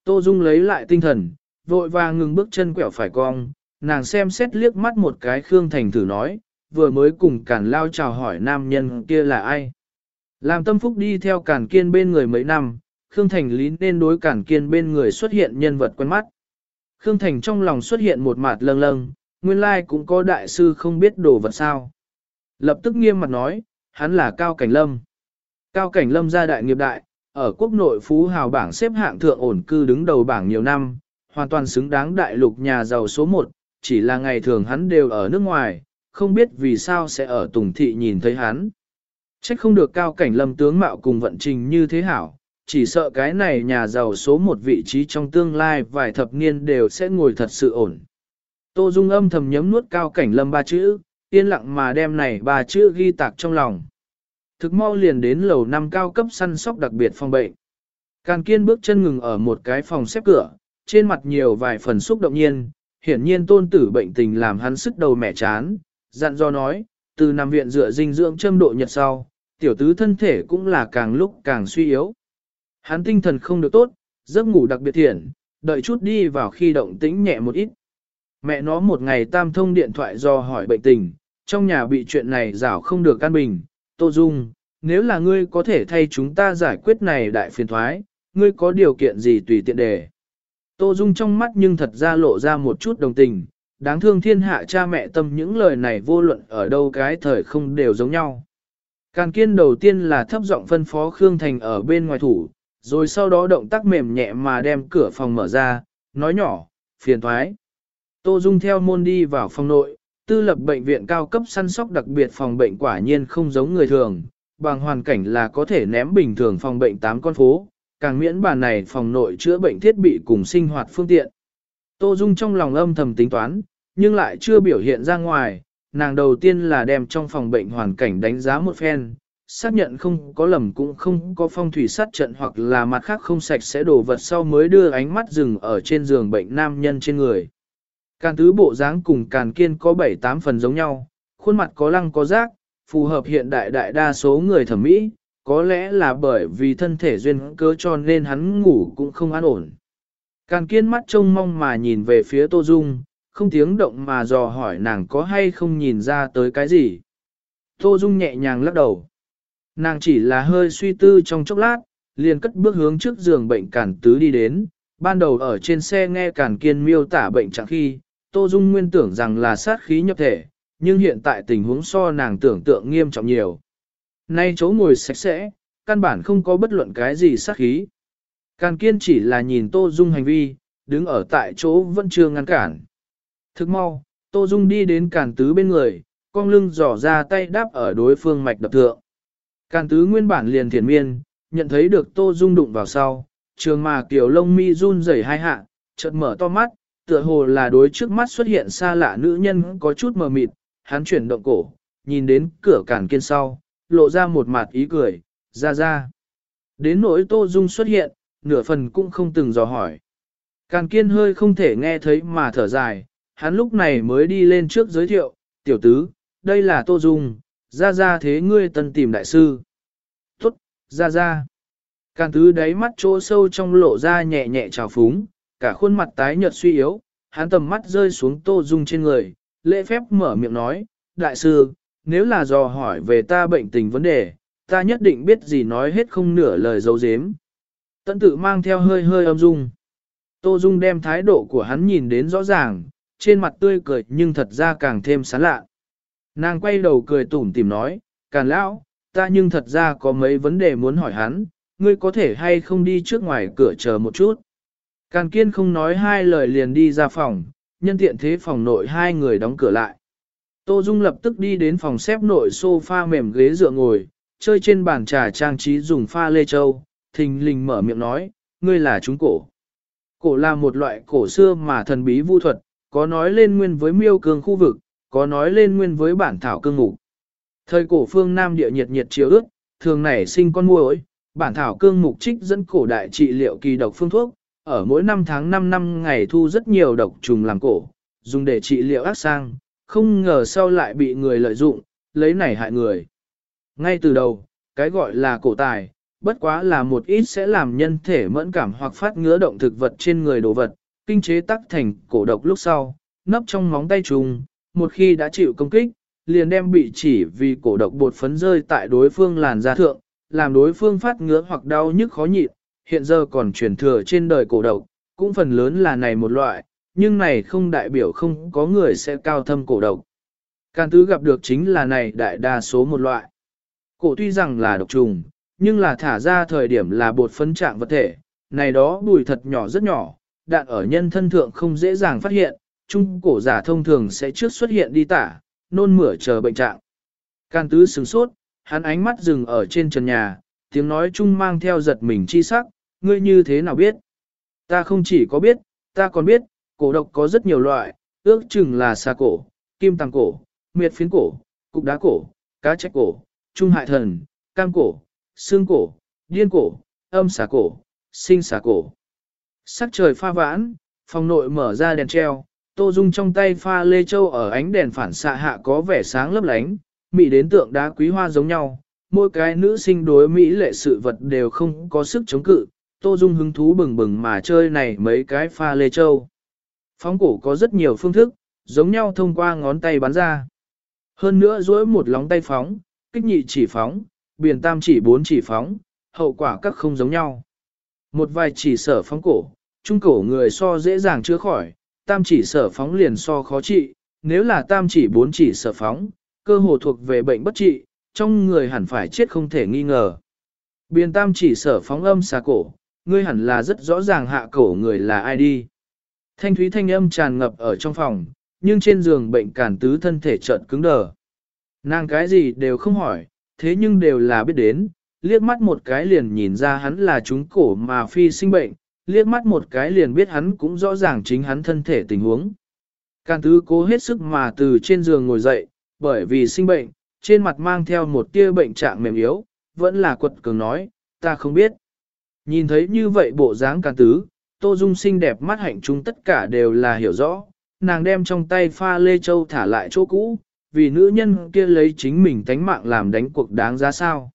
Tô Dung lấy lại tinh thần, vội vàng ngừng bước chân quẹo phải cong, nàng xem xét liếc mắt một cái Khương Thành thử nói, vừa mới cùng Càn Lao chào hỏi nam nhân kia là ai. Làm Tâm Phúc đi theo Càn Kiên bên người mấy năm, Khương Thành lý nên đối Càn Kiên bên người xuất hiện nhân vật quen mắt. Khương Thành trong lòng xuất hiện một mặt lâng lâng, nguyên lai cũng có đại sư không biết đồ vật sao. Lập tức nghiêm mặt nói, hắn là Cao Cảnh Lâm. Cao Cảnh Lâm gia đại nghiệp đại, ở quốc nội phú hào bảng xếp hạng thượng ổn cư đứng đầu bảng nhiều năm, hoàn toàn xứng đáng đại lục nhà giàu số 1, chỉ là ngày thường hắn đều ở nước ngoài, không biết vì sao sẽ ở Tùng Thị nhìn thấy hắn. Trách không được Cao Cảnh Lâm tướng mạo cùng vận trình như thế hảo, chỉ sợ cái này nhà giàu số 1 vị trí trong tương lai vài thập niên đều sẽ ngồi thật sự ổn. Tô Dung âm thầm nhấm nuốt Cao Cảnh Lâm 3 chữ, yên lặng mà đem này 3 chữ ghi tạc trong lòng. Thực mau liền đến lầu 5 cao cấp săn sóc đặc biệt phòng bệnh. Càn Kiên bước chân ngừng ở một cái phòng xếp cửa, trên mặt nhiều vài phần xúc động nhiên, hiển nhiên tôn tử bệnh tình làm hắn sức đầu mẻ chán, dặn dò nói, từ nằm viện dựa dinh dưỡng châm độ nhật sau, tiểu tứ thân thể cũng là càng lúc càng suy yếu. Hắn tinh thần không được tốt, giấc ngủ đặc biệt thiện, đợi chút đi vào khi động tĩnh nhẹ một ít. Mẹ nó một ngày tam thông điện thoại do hỏi bệnh tình, trong nhà bị chuyện này rảo không được căn bình. Tô Dung, nếu là ngươi có thể thay chúng ta giải quyết này đại phiền thoái, ngươi có điều kiện gì tùy tiện đề. Tô Dung trong mắt nhưng thật ra lộ ra một chút đồng tình, đáng thương thiên hạ cha mẹ tâm những lời này vô luận ở đâu cái thời không đều giống nhau. Càn Kiên đầu tiên là thấp giọng phân phó Khương Thành ở bên ngoài thủ, rồi sau đó động tác mềm nhẹ mà đem cửa phòng mở ra, nói nhỏ, phiền thoái. Tô Dung theo môn đi vào phòng nội, tư lập bệnh viện cao cấp săn sóc đặc biệt phòng bệnh quả nhiên không giống người thường, bằng hoàn cảnh là có thể ném bình thường phòng bệnh 8 con phố, càng miễn bàn này phòng nội chữa bệnh thiết bị cùng sinh hoạt phương tiện. Tô Dung trong lòng âm thầm tính toán, nhưng lại chưa biểu hiện ra ngoài, nàng đầu tiên là đem trong phòng bệnh hoàn cảnh đánh giá một phen, xác nhận không có lầm cũng không có phong thủy sát trận hoặc là mặt khác không sạch sẽ đổ vật sau mới đưa ánh mắt dừng ở trên giường bệnh nam nhân trên người. Càn tứ bộ dáng cùng Càn Kiên có 7-8 phần giống nhau, khuôn mặt có lăng có rác, phù hợp hiện đại đại đa số người thẩm mỹ, có lẽ là bởi vì thân thể duyên cớ cho nên hắn ngủ cũng không an ổn. Càn Kiên mắt trông mong mà nhìn về phía Tô Dung, không tiếng động mà dò hỏi nàng có hay không nhìn ra tới cái gì. Tô Dung nhẹ nhàng lắc đầu. Nàng chỉ là hơi suy tư trong chốc lát, liền cất bước hướng trước giường bệnh Càn tứ đi đến, ban đầu ở trên xe nghe Càn Kiên miêu tả bệnh trạng khi, Tô Dung nguyên tưởng rằng là sát khí nhập thể, nhưng hiện tại tình huống so nàng tưởng tượng nghiêm trọng nhiều. Nay chỗ ngồi sạch sẽ, căn bản không có bất luận cái gì sát khí. Càn Kiên chỉ là nhìn Tô Dung hành vi, đứng ở tại chỗ vẫn chưa ngăn cản. Thức mau, Tô Dung đi đến Càn tứ bên người, cong lưng dò ra tay đáp ở đối phương mạch đập thượng. Càn tứ nguyên bản liền thiền miên, nhận thấy được Tô Dung đụng vào sau, trường mà kiểu lông mi run rẩy hai hạ, chợt mở to mắt, tựa hồ là đối trước mắt xuất hiện xa lạ nữ nhân có chút mờ mịt, hắn chuyển động cổ, nhìn đến cửa Càn Kiên sau, lộ ra một mặt ý cười, ra. Đến nỗi Tô Dung xuất hiện, nửa phần cũng không từng dò hỏi. Càn Kiên hơi không thể nghe thấy mà thở dài, hắn lúc này mới đi lên trước giới thiệu, tiểu tứ, đây là Tô Dung, ra thế ngươi tân tìm đại sư. Tốt, ra. Càn tứ đáy mắt chỗ sâu trong lộ ra nhẹ nhẹ trào phúng, cả khuôn mặt tái nhợt suy yếu, hắn tầm mắt rơi xuống Tô Dung trên người, lễ phép mở miệng nói, đại sư, nếu là dò hỏi về ta bệnh tình vấn đề, ta nhất định biết gì nói hết không nửa lời dấu dếm. Tận tự mang theo hơi âm dung. Tô Dung đem thái độ của hắn nhìn đến rõ ràng, trên mặt tươi cười nhưng thật ra càng thêm sán lạ. Nàng quay đầu cười tủm tỉm nói, Càn lão, ta nhưng thật ra có mấy vấn đề muốn hỏi hắn, ngươi có thể hay không đi trước ngoài cửa chờ một chút. Càn Kiên không nói hai lời liền đi ra phòng, nhân tiện thế phòng nội hai người đóng cửa lại. Tô Dung lập tức đi đến phòng xếp nội sofa mềm ghế dựa ngồi, chơi trên bàn trà trang trí dùng pha lê châu, thình lình mở miệng nói, ngươi là chúng cổ. Cổ là một loại cổ xưa mà thần bí vu thuật, có nói lên nguyên với miêu cương khu vực, có nói lên nguyên với bản thảo cương ngục. Thời cổ phương Nam địa nhiệt chiếu ướt, thường nảy sinh con muỗi, bản thảo cương mục trích dẫn cổ đại trị liệu kỳ độc phương thuốc, ở mỗi năm tháng 5 năm ngày thu rất nhiều độc trùng làm cổ, dùng để trị liệu ác sang, không ngờ sau lại bị người lợi dụng, lấy này hại người. Ngay từ đầu, cái gọi là cổ tài, bất quá là một ít sẽ làm nhân thể mẫn cảm hoặc phát ngứa động thực vật trên người đồ vật, kinh chế tắc thành cổ độc lúc sau, nấp trong móng tay trùng, một khi đã chịu công kích, liền đem bị chỉ vì cổ độc bột phấn rơi tại đối phương làn da thượng, làm đối phương phát ngứa hoặc đau nhức khó nhịn, hiện giờ còn truyền thừa trên đời cổ độc, cũng phần lớn là này một loại, nhưng này không đại biểu không có người sẽ cao thâm cổ độc. Can tứ gặp được chính là này đại đa số một loại. Cổ tuy rằng là độc trùng, nhưng là thả ra thời điểm là bột phấn trạng vật thể, này đó bùi thật nhỏ rất nhỏ, đạn ở nhân thân thượng không dễ dàng phát hiện, trung cổ giả thông thường sẽ trước xuất hiện đi tả, nôn mửa chờ bệnh trạng. Can tứ sửng sốt, hắn ánh mắt dừng ở trên trần nhà, tiếng nói chung mang theo giật mình chi sắc, ngươi như thế nào biết? Ta không chỉ có biết, ta còn biết, cổ độc có rất nhiều loại, ước chừng là xà cổ, kim tàng cổ, miệt phiến cổ, cục đá cổ, cá trách cổ, trung hại thần, cam cổ, xương cổ, điên cổ, âm xà cổ, sinh xà cổ. Sắc trời pha vãn, phòng nội mở ra đèn treo, Tô Dung trong tay pha lê châu ở ánh đèn phản xạ hạ có vẻ sáng lấp lánh, mỹ đến tượng đá quý hoa giống nhau, mỗi cái nữ sinh đối mỹ lệ sự vật đều không có sức chống cự, Tô Dung hứng thú bừng bừng mà chơi này mấy cái pha lê châu. Phóng cổ có rất nhiều phương thức, giống nhau thông qua ngón tay bắn ra. Hơn nữa duỗi một lóng tay phóng, kích nhị chỉ phóng, biển tam chỉ bốn chỉ phóng, hậu quả các không giống nhau. Một vài chỉ sở phóng cổ, trung cổ người so dễ dàng chữa khỏi, tam chỉ sở phóng liền so khó trị, nếu là tam chỉ bốn chỉ sở phóng, cơ hồ thuộc về bệnh bất trị, trong người hẳn phải chết không thể nghi ngờ. Biển tam chỉ sở phóng âm xà cổ, ngươi hẳn là rất rõ ràng hạ cổ người là ai đi. Thanh thúy thanh âm tràn ngập ở trong phòng, nhưng trên giường bệnh Càn Tứ thân thể chợt cứng đờ. Nàng cái gì đều không hỏi, thế nhưng đều là biết đến, liếc mắt một cái liền nhìn ra hắn là trúng cổ mà phi sinh bệnh, liếc mắt một cái liền biết hắn cũng rõ ràng chính hắn thân thể tình huống. Càn Tứ cố hết sức mà từ trên giường ngồi dậy, bởi vì sinh bệnh, trên mặt mang theo một tia bệnh trạng mềm yếu, vẫn là quật cường nói, ta không biết. Nhìn thấy như vậy bộ dáng Càn Tứ, Tô Dung xinh đẹp mắt hạnh chúng tất cả đều là hiểu rõ, nàng đem trong tay pha lê châu thả lại chỗ cũ, vì nữ nhân kia lấy chính mình tánh mạng làm đánh cuộc đáng giá sao.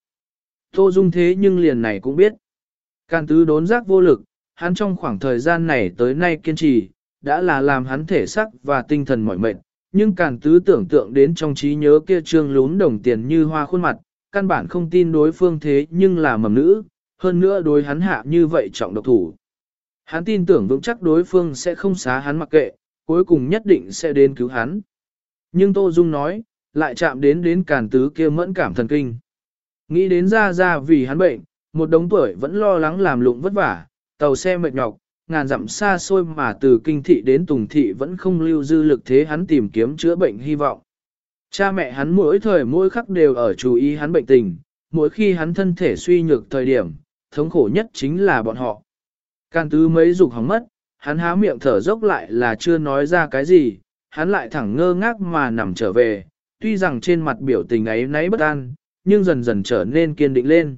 Tô Dung thế nhưng liền này cũng biết. Càn Tứ đốn giác vô lực, hắn trong khoảng thời gian này tới nay kiên trì, đã là làm hắn thể sắc và tinh thần mỏi mệt, nhưng Càn Tứ tưởng tượng đến trong trí nhớ kia trương lún đồng tiền như hoa khuôn mặt, căn bản không tin đối phương thế nhưng là mầm nữ, hơn nữa đối hắn hạ như vậy trọng độc thủ. Hắn tin tưởng vững chắc đối phương sẽ không xá hắn mặc kệ, cuối cùng nhất định sẽ đến cứu hắn. Nhưng Tô Dung nói, lại chạm đến Càn Tứ kia mẫn cảm thần kinh. Nghĩ đến ra vì hắn bệnh, một đống tuổi vẫn lo lắng làm lụng vất vả, tàu xe mệt nhọc, ngàn dặm xa xôi mà từ kinh thị đến Tùng thị vẫn không lưu dư lực thế hắn tìm kiếm chữa bệnh hy vọng. Cha mẹ hắn mỗi thời mỗi khắc đều ở chú ý hắn bệnh tình, mỗi khi hắn thân thể suy nhược thời điểm, thống khổ nhất chính là bọn họ. Càn Tứ mấy dục hỏng mất, hắn há miệng thở dốc lại là chưa nói ra cái gì, hắn lại thẳng ngơ ngác mà nằm trở về, tuy rằng trên mặt biểu tình ấy nấy bất an, nhưng dần dần trở nên kiên định lên.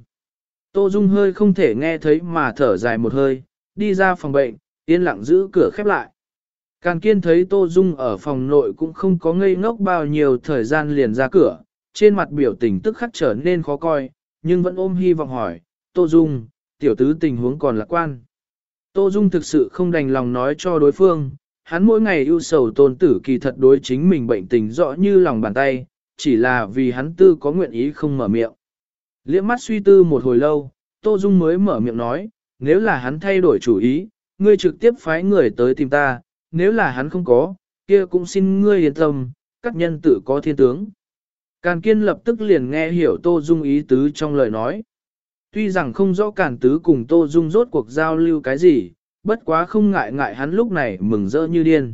Tô Dung hơi không thể nghe thấy mà thở dài một hơi, đi ra phòng bệnh, yên lặng giữ cửa khép lại. Càn Kiên thấy Tô Dung ở phòng nội cũng không có ngây ngốc bao nhiêu thời gian liền ra cửa, trên mặt biểu tình tức khắc trở nên khó coi, nhưng vẫn ôm hy vọng hỏi, Tô Dung, tiểu tứ tình huống còn lạc quan. Tô Dung thực sự không đành lòng nói cho đối phương, hắn mỗi ngày ưu sầu tôn tử kỳ thật đối chính mình bệnh tình rõ như lòng bàn tay, chỉ là vì hắn tư có nguyện ý không mở miệng. Liếc mắt suy tư một hồi lâu, Tô Dung mới mở miệng nói, nếu là hắn thay đổi chủ ý, ngươi trực tiếp phái người tới tìm ta, nếu là hắn không có, kia cũng xin ngươi yên tâm, các nhân tử có thiên tướng. Càn Kiên lập tức liền nghe hiểu Tô Dung ý tứ trong lời nói. Tuy rằng không rõ Càn Tứ cùng Tô Dung rốt cuộc giao lưu cái gì, bất quá không ngại hắn lúc này mừng rỡ như điên.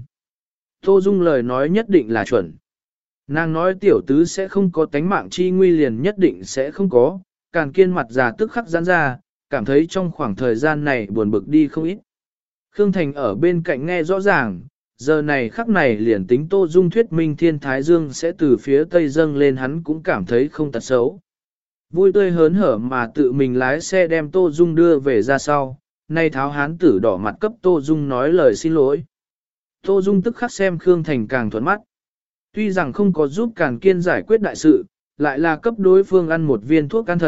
Tô Dung lời nói nhất định là chuẩn. Nàng nói tiểu tứ sẽ không có tánh mạng chi nguy liền nhất định sẽ không có, Càn Kiên mặt già tức khắc giãn ra, cảm thấy trong khoảng thời gian này buồn bực đi không ít. Khương Thành ở bên cạnh nghe rõ ràng, giờ này khắc này liền tính Tô Dung thuyết minh thiên thái dương sẽ từ phía tây dâng lên hắn cũng cảm thấy không tật xấu. Vui tươi hớn hở mà tự mình lái xe đem Tô Dung đưa về ra sau, nay tháo hán tử đỏ mặt cấp Tô Dung nói lời xin lỗi. Tô Dung tức khắc xem Khương Thành càng thuận mắt. Tuy rằng không có giúp Càn Kiên giải quyết đại sự, lại là cấp đối phương ăn một viên thuốc can thần,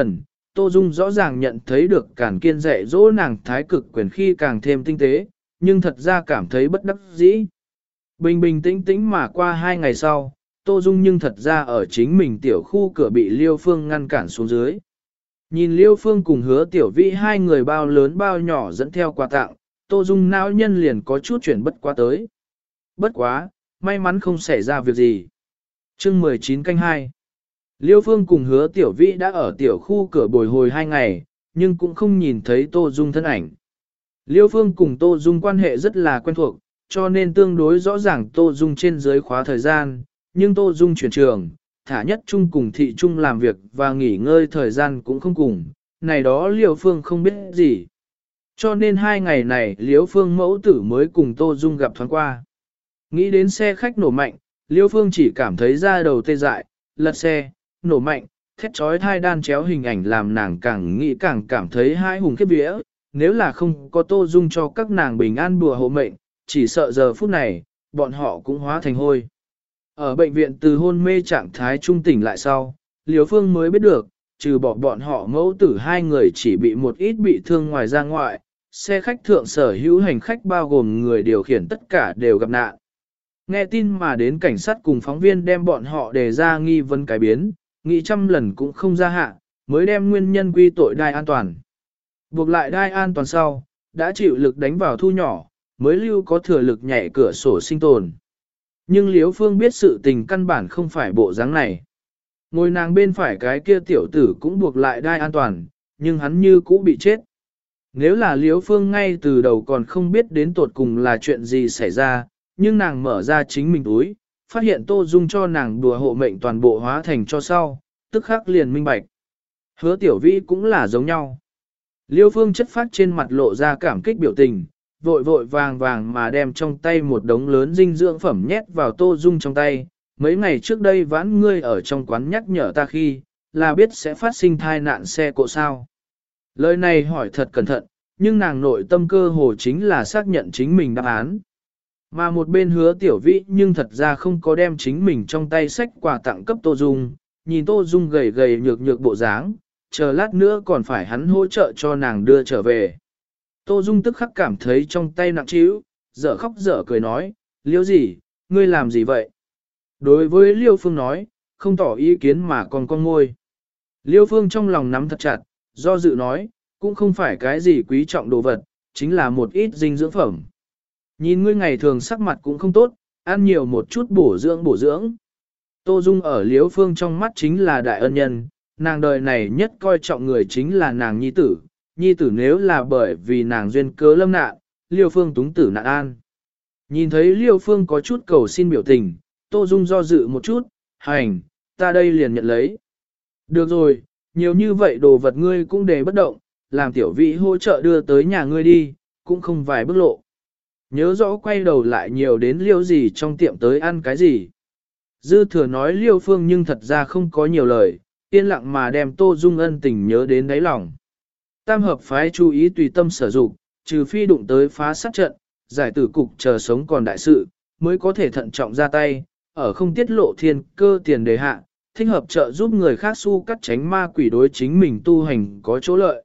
Tô Dung rõ ràng nhận thấy được Càn Kiên dạy dỗ nàng thái cực quyền khi càng thêm tinh tế, nhưng thật ra cảm thấy bất đắc dĩ. Bình bình tĩnh tĩnh mà qua 2 ngày sau, Tô Dung nhưng thật ra ở chính mình tiểu khu cửa bị Liêu Phương ngăn cản xuống dưới. Nhìn Liêu Phương cùng Hứa Tiểu Vĩ hai người bao lớn bao nhỏ dẫn theo quà tặng, Tô Dung não nhân liền có chút chuyển bất quá tới. Bất quá, may mắn không xảy ra việc gì. Chương 19 canh 2. Liêu Phương cùng Hứa Tiểu Vĩ đã ở tiểu khu cửa bồi hồi 2 ngày, nhưng cũng không nhìn thấy Tô Dung thân ảnh. Liêu Phương cùng Tô Dung quan hệ rất là quen thuộc, cho nên tương đối rõ ràng Tô Dung trên dưới khóa thời gian, nhưng Tô Dung chuyển trường, thả nhất chung cùng thị chung làm việc và nghỉ ngơi thời gian cũng không cùng, này đó Liêu Phương không biết gì. Cho nên 2 ngày này Liêu Phương mẫu tử mới cùng Tô Dung gặp thoáng qua. Nghĩ đến xe khách nổ mạnh, Liêu Phương chỉ cảm thấy da đầu tê dại, lật xe, nổ mạnh, thét trói thai đan chéo hình ảnh làm nàng càng nghĩ càng cảm thấy hai hùng khiếp vía. Nếu là không có Tô Dung cho các nàng bình an bùa hộ mệnh, chỉ sợ giờ phút này, bọn họ cũng hóa thành hôi. Ở bệnh viện từ hôn mê trạng thái trung tỉnh lại sau, Liêu Phương mới biết được, trừ bỏ bọn họ mẫu tử hai người chỉ bị một ít bị thương ngoài ra ngoại, xe khách thượng sở hữu hành khách bao gồm người điều khiển tất cả đều gặp nạn. Nghe tin mà đến cảnh sát cùng phóng viên đem bọn họ đề ra nghi vấn cái biến, nghĩ trăm lần cũng không ra hạ, mới đem nguyên nhân quy tội đai an toàn. Buộc lại đai an toàn sau, đã chịu lực đánh vào thu nhỏ, mới lưu có thừa lực nhảy cửa sổ sinh tồn. Nhưng Liêu Phương biết sự tình căn bản không phải bộ dáng này. Ngồi nàng bên phải cái kia tiểu tử cũng buộc lại đai an toàn, nhưng hắn như cũ bị chết. Nếu là Liêu Phương ngay từ đầu còn không biết đến tột cùng là chuyện gì xảy ra, nhưng nàng mở ra chính mình túi, phát hiện Tô Dung cho nàng đùa hộ mệnh toàn bộ hóa thành cho sau, tức khắc liền minh bạch. Hứa Tiểu Vĩ cũng là giống nhau. Liêu Phương chất phát trên mặt lộ ra cảm kích biểu tình, vội vội vàng vàng mà đem trong tay một đống lớn dinh dưỡng phẩm nhét vào Tô Dung trong tay. Mấy ngày trước đây vãn ngươi ở trong quán nhắc nhở ta khi, là biết sẽ phát sinh thai nạn xe cộ sao. Lời này hỏi thật cẩn thận, nhưng nàng nội tâm cơ hồ chính là xác nhận chính mình đáp án. Mà một bên Hứa Tiểu Vĩ nhưng thật ra không có đem chính mình trong tay sách quà tặng cấp Tô Dung, nhìn Tô Dung gầy gầy nhược nhược bộ dáng, chờ lát nữa còn phải hắn hỗ trợ cho nàng đưa trở về. Tô Dung tức khắc cảm thấy trong tay nặng trĩu, dở khóc dở cười nói, Liêu gì, ngươi làm gì vậy? Đối với Liêu Phương nói, không tỏ ý kiến mà còn con ngôi. Liêu Phương trong lòng nắm thật chặt, do dự nói, cũng không phải cái gì quý trọng đồ vật, chính là một ít dinh dưỡng phẩm. Nhìn ngươi ngày thường sắc mặt cũng không tốt, ăn nhiều một chút bổ dưỡng bổ dưỡng. Tô Dung ở Liêu Phương trong mắt chính là đại ân nhân, nàng đời này nhất coi trọng người chính là nàng nhi tử. Nhi tử nếu là bởi vì nàng duyên cớ lâm nạn, Liêu Phương túng tử nạn an. Nhìn thấy Liêu Phương có chút cầu xin biểu tình, Tô Dung do dự một chút, hành, ta đây liền nhận lấy. Được rồi, nhiều như vậy đồ vật ngươi cũng để bất động, làm tiểu vị hỗ trợ đưa tới nhà ngươi đi, cũng không vài bước lộ. Nhớ rõ quay đầu lại nhiều đến Liêu gì trong tiệm tới ăn cái gì. Dư thừa nói Liêu Phương nhưng thật ra không có nhiều lời, yên lặng mà đem Tô Dung ân tình nhớ đến đáy lòng. Tam hợp phái chú ý tùy tâm sở dụng, trừ phi đụng tới phá sát trận, giải tử cục chờ sống còn đại sự, mới có thể thận trọng ra tay, ở không tiết lộ thiên cơ tiền đề hạ, thích hợp trợ giúp người khác su cắt tránh ma quỷ đối chính mình tu hành có chỗ lợi.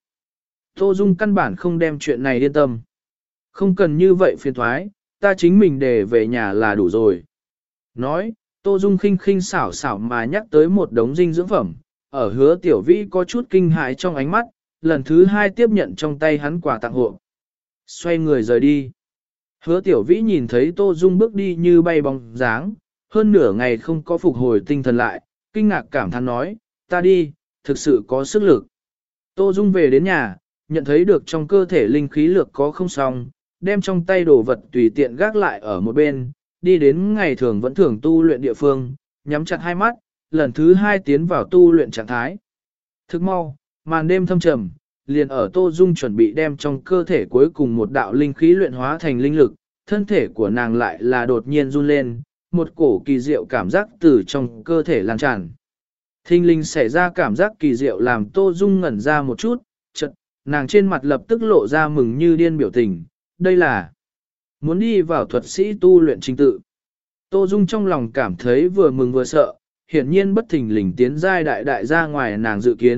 Tô Dung căn bản không đem chuyện này yên tâm. Không cần như vậy phiền thoái, ta chính mình để về nhà là đủ rồi. Nói, Tô Dung khinh khinh xảo xảo mà nhắc tới một đống dinh dưỡng phẩm, ở Hứa Tiểu Vĩ có chút kinh hãi trong ánh mắt, lần thứ hai tiếp nhận trong tay hắn quà tặng hộ. Xoay người rời đi. Hứa Tiểu Vĩ nhìn thấy Tô Dung bước đi như bay bóng dáng, hơn nửa ngày không có phục hồi tinh thần lại, kinh ngạc cảm thán nói, ta đi, thực sự có sức lực. Tô Dung về đến nhà, nhận thấy được trong cơ thể linh khí lược có không xong, đem trong tay đồ vật tùy tiện gác lại ở một bên, đi đến ngày thường vẫn thường tu luyện địa phương, nhắm chặt hai mắt, lần thứ hai tiến vào tu luyện trạng thái. Thức mau, màn đêm thâm trầm, liền ở Tô Dung chuẩn bị đem trong cơ thể cuối cùng một đạo linh khí luyện hóa thành linh lực, thân thể của nàng lại là đột nhiên run lên, một cổ kỳ diệu cảm giác từ trong cơ thể lan tràn. Thinh linh xảy ra cảm giác kỳ diệu làm Tô Dung ngẩn ra một chút, chợt, nàng trên mặt lập tức lộ ra mừng như điên biểu tình, đây là muốn đi vào thuật sĩ tu luyện trình tự. Tô Dung trong lòng cảm thấy vừa mừng vừa sợ, hiển nhiên bất thình lình tiến giai đại đại ra ngoài nàng dự kiến,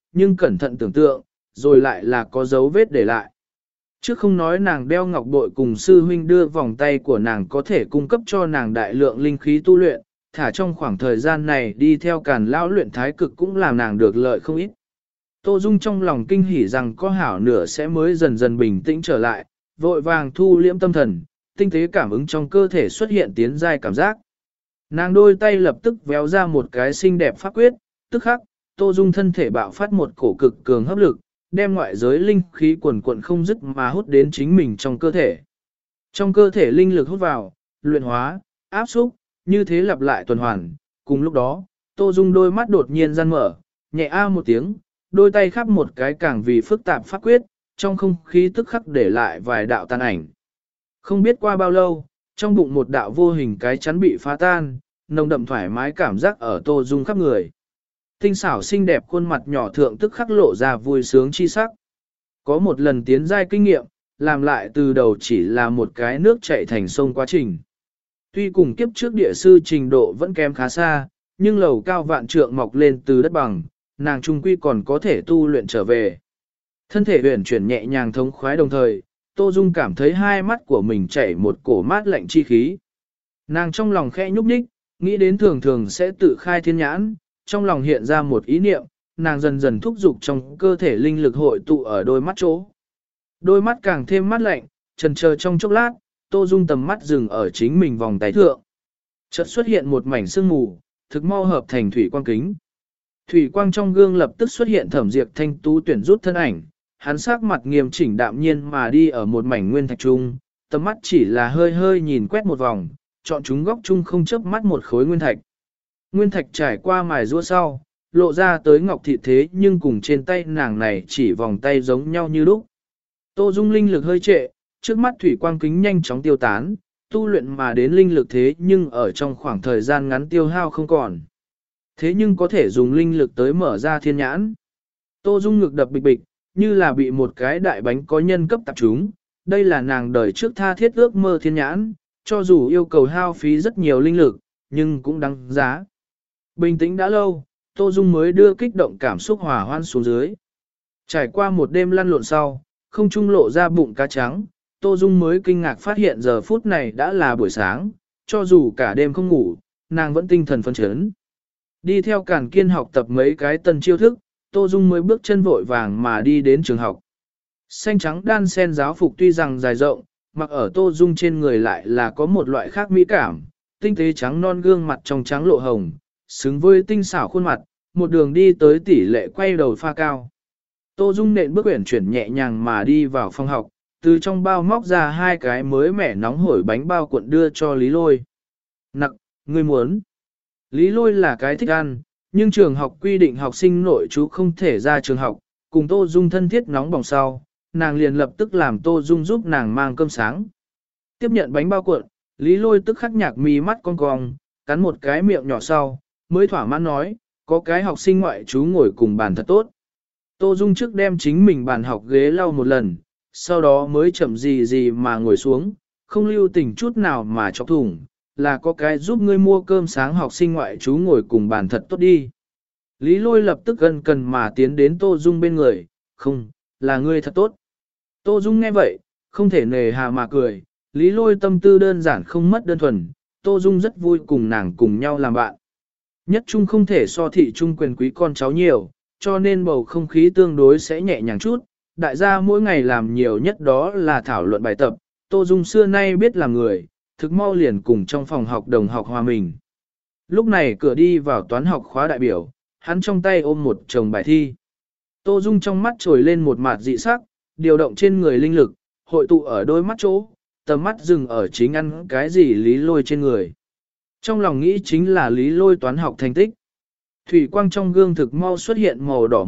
nhưng cẩn thận tưởng tượng, rồi lại là có dấu vết để lại. Trước không nói nàng đeo ngọc bội cùng sư huynh đưa vòng tay của nàng có thể cung cấp cho nàng đại lượng linh khí tu luyện, thả trong khoảng thời gian này đi theo Càn lão luyện thái cực cũng làm nàng được lợi không ít. Tô Dung trong lòng kinh hỉ rằng có hảo nửa sẽ mới dần dần bình tĩnh trở lại, vội vàng thu liễm tâm thần, tinh tế cảm ứng trong cơ thể xuất hiện tiến giai cảm giác. Nàng đôi tay lập tức véo ra một cái xinh đẹp pháp quyết, tức khắc, Tô Dung thân thể bạo phát một cổ cực cường hấp lực, đem ngoại giới linh khí quần quận không dứt mà hút đến chính mình trong cơ thể. Trong cơ thể linh lực hút vào, luyện hóa, áp xúc, như thế lặp lại tuần hoàn. Cùng lúc đó, Tô Dung đôi mắt đột nhiên gian mở, nhẹ a một tiếng, đôi tay khắp một cái càng vì phức tạp pháp quyết, trong không khí tức khắc để lại vài đạo tàn ảnh. Không biết qua bao lâu, trong bụng một đạo vô hình cái chắn bị phá tan, nồng đậm thoải mái cảm giác ở Tô Dung khắp người. Tinh xảo xinh đẹp khuôn mặt nhỏ thượng tức khắc lộ ra vui sướng chi sắc. Có một lần tiến giai kinh nghiệm, làm lại từ đầu chỉ là một cái nước chảy thành sông quá trình. Tuy cùng kiếp trước địa sư trình độ vẫn kém khá xa, nhưng lầu cao vạn trượng mọc lên từ đất bằng, nàng trung quy còn có thể tu luyện trở về. Thân thể uyển chuyển nhẹ nhàng thống khoái đồng thời, Tô Dung cảm thấy hai mắt của mình chảy một cổ mát lạnh chi khí. Nàng trong lòng khẽ nhúc nhích, nghĩ đến thường thường sẽ tự khai thiên nhãn, trong lòng hiện ra một ý niệm, nàng dần dần thúc giục trong cơ thể linh lực hội tụ ở đôi mắt chỗ. Đôi mắt càng thêm mát lạnh, chần chờ trong chốc lát, Tô Dung tầm mắt dừng ở chính mình vòng tay thượng. Chợt xuất hiện một mảnh sương mù, thực mau hợp thành thủy quang kính. Thủy quang trong gương lập tức xuất hiện Thẩm Diệp thanh tú tuyển rút thân ảnh, hắn sắc mặt nghiêm chỉnh đạm nhiên mà đi ở một mảnh nguyên thạch trung, tầm mắt chỉ là hơi hơi nhìn quét một vòng, chọn chúng góc chung không chớp mắt một khối nguyên thạch. Nguyên thạch trải qua mài rũa sau, lộ ra tới ngọc thị thế nhưng cùng trên tay nàng này chỉ vòng tay giống nhau như lúc. Tô Dung linh lực hơi trệ, trước mắt thủy quang kính nhanh chóng tiêu tán, tu luyện mà đến linh lực thế nhưng ở trong khoảng thời gian ngắn tiêu hao không còn. Thế nhưng có thể dùng linh lực tới mở ra thiên nhãn. Tô Dung ngực đập bịch bịch, như là bị một cái đại bánh có nhân cấp tập trúng. Đây là nàng đời trước tha thiết ước mơ thiên nhãn, cho dù yêu cầu hao phí rất nhiều linh lực, nhưng cũng đáng giá. Bình tĩnh đã lâu, Tô Dung mới đưa kích động cảm xúc hòa hoan xuống dưới. Trải qua một đêm lăn lộn sau, không trung lộ ra bụng cá trắng, Tô Dung mới kinh ngạc phát hiện giờ phút này đã là buổi sáng, cho dù cả đêm không ngủ, nàng vẫn tinh thần phấn chấn. Đi theo Càn Kiên học tập mấy cái tân chiêu thức, Tô Dung mới bước chân vội vàng mà đi đến trường học. Xanh trắng đan sen giáo phục tuy rằng dài rộng, mặc ở Tô Dung trên người lại là có một loại khác mỹ cảm, tinh tế trắng non gương mặt trong trắng lộ hồng, xứng với tinh xảo khuôn mặt, một đường đi tới tỷ lệ quay đầu pha cao. Tô Dung nện bước uyển chuyển nhẹ nhàng mà đi vào phòng học, từ trong bao móc ra hai cái mới mẻ nóng hổi bánh bao cuộn đưa cho Lý Lôi. Nặc, ngươi muốn. Lý Lôi là cái thích ăn, nhưng trường học quy định học sinh nội trú không thể ra trường học, cùng Tô Dung thân thiết nóng bỏng sau, nàng liền lập tức làm Tô Dung giúp nàng mang cơm sáng. Tiếp nhận bánh bao cuộn, Lý Lôi tức khắc nhạc mí mắt cong cong, cắn một cái miệng nhỏ sau, mới thỏa mãn nói, có cái học sinh ngoại trú ngồi cùng bàn thật tốt. Tô Dung trước đem chính mình bàn học ghế lau một lần, sau đó mới chậm gì mà ngồi xuống, không lưu tình chút nào mà chọc thủng, là có cái giúp ngươi mua cơm sáng học sinh ngoại trú ngồi cùng bàn thật tốt đi. Lý Lôi lập tức gần cần mà tiến đến Tô Dung bên người, không, là ngươi thật tốt. Tô Dung nghe vậy, không thể nề hà mà cười, Lý Lôi tâm tư đơn giản không mất đơn thuần, Tô Dung rất vui cùng nàng cùng nhau làm bạn. Nhất trung không thể so thị trung quyền quý con cháu nhiều, cho nên bầu không khí tương đối sẽ nhẹ nhàng chút, đại gia mỗi ngày làm nhiều nhất đó là thảo luận bài tập, Tô Dung xưa nay biết làm người, thực mau liền cùng trong phòng học đồng học hòa mình. Lúc này cửa đi vào toán học khóa đại biểu, hắn trong tay ôm một chồng bài thi. Tô Dung trong mắt trồi lên một mạt dị sắc, điều động trên người linh lực, hội tụ ở đôi mắt chỗ, tầm mắt dừng ở chính ăn cái gì Lý Lôi trên người. Trong lòng nghĩ chính là Lý Lôi toán học thành tích. Thủy quang trong gương thực mau xuất hiện màu đỏ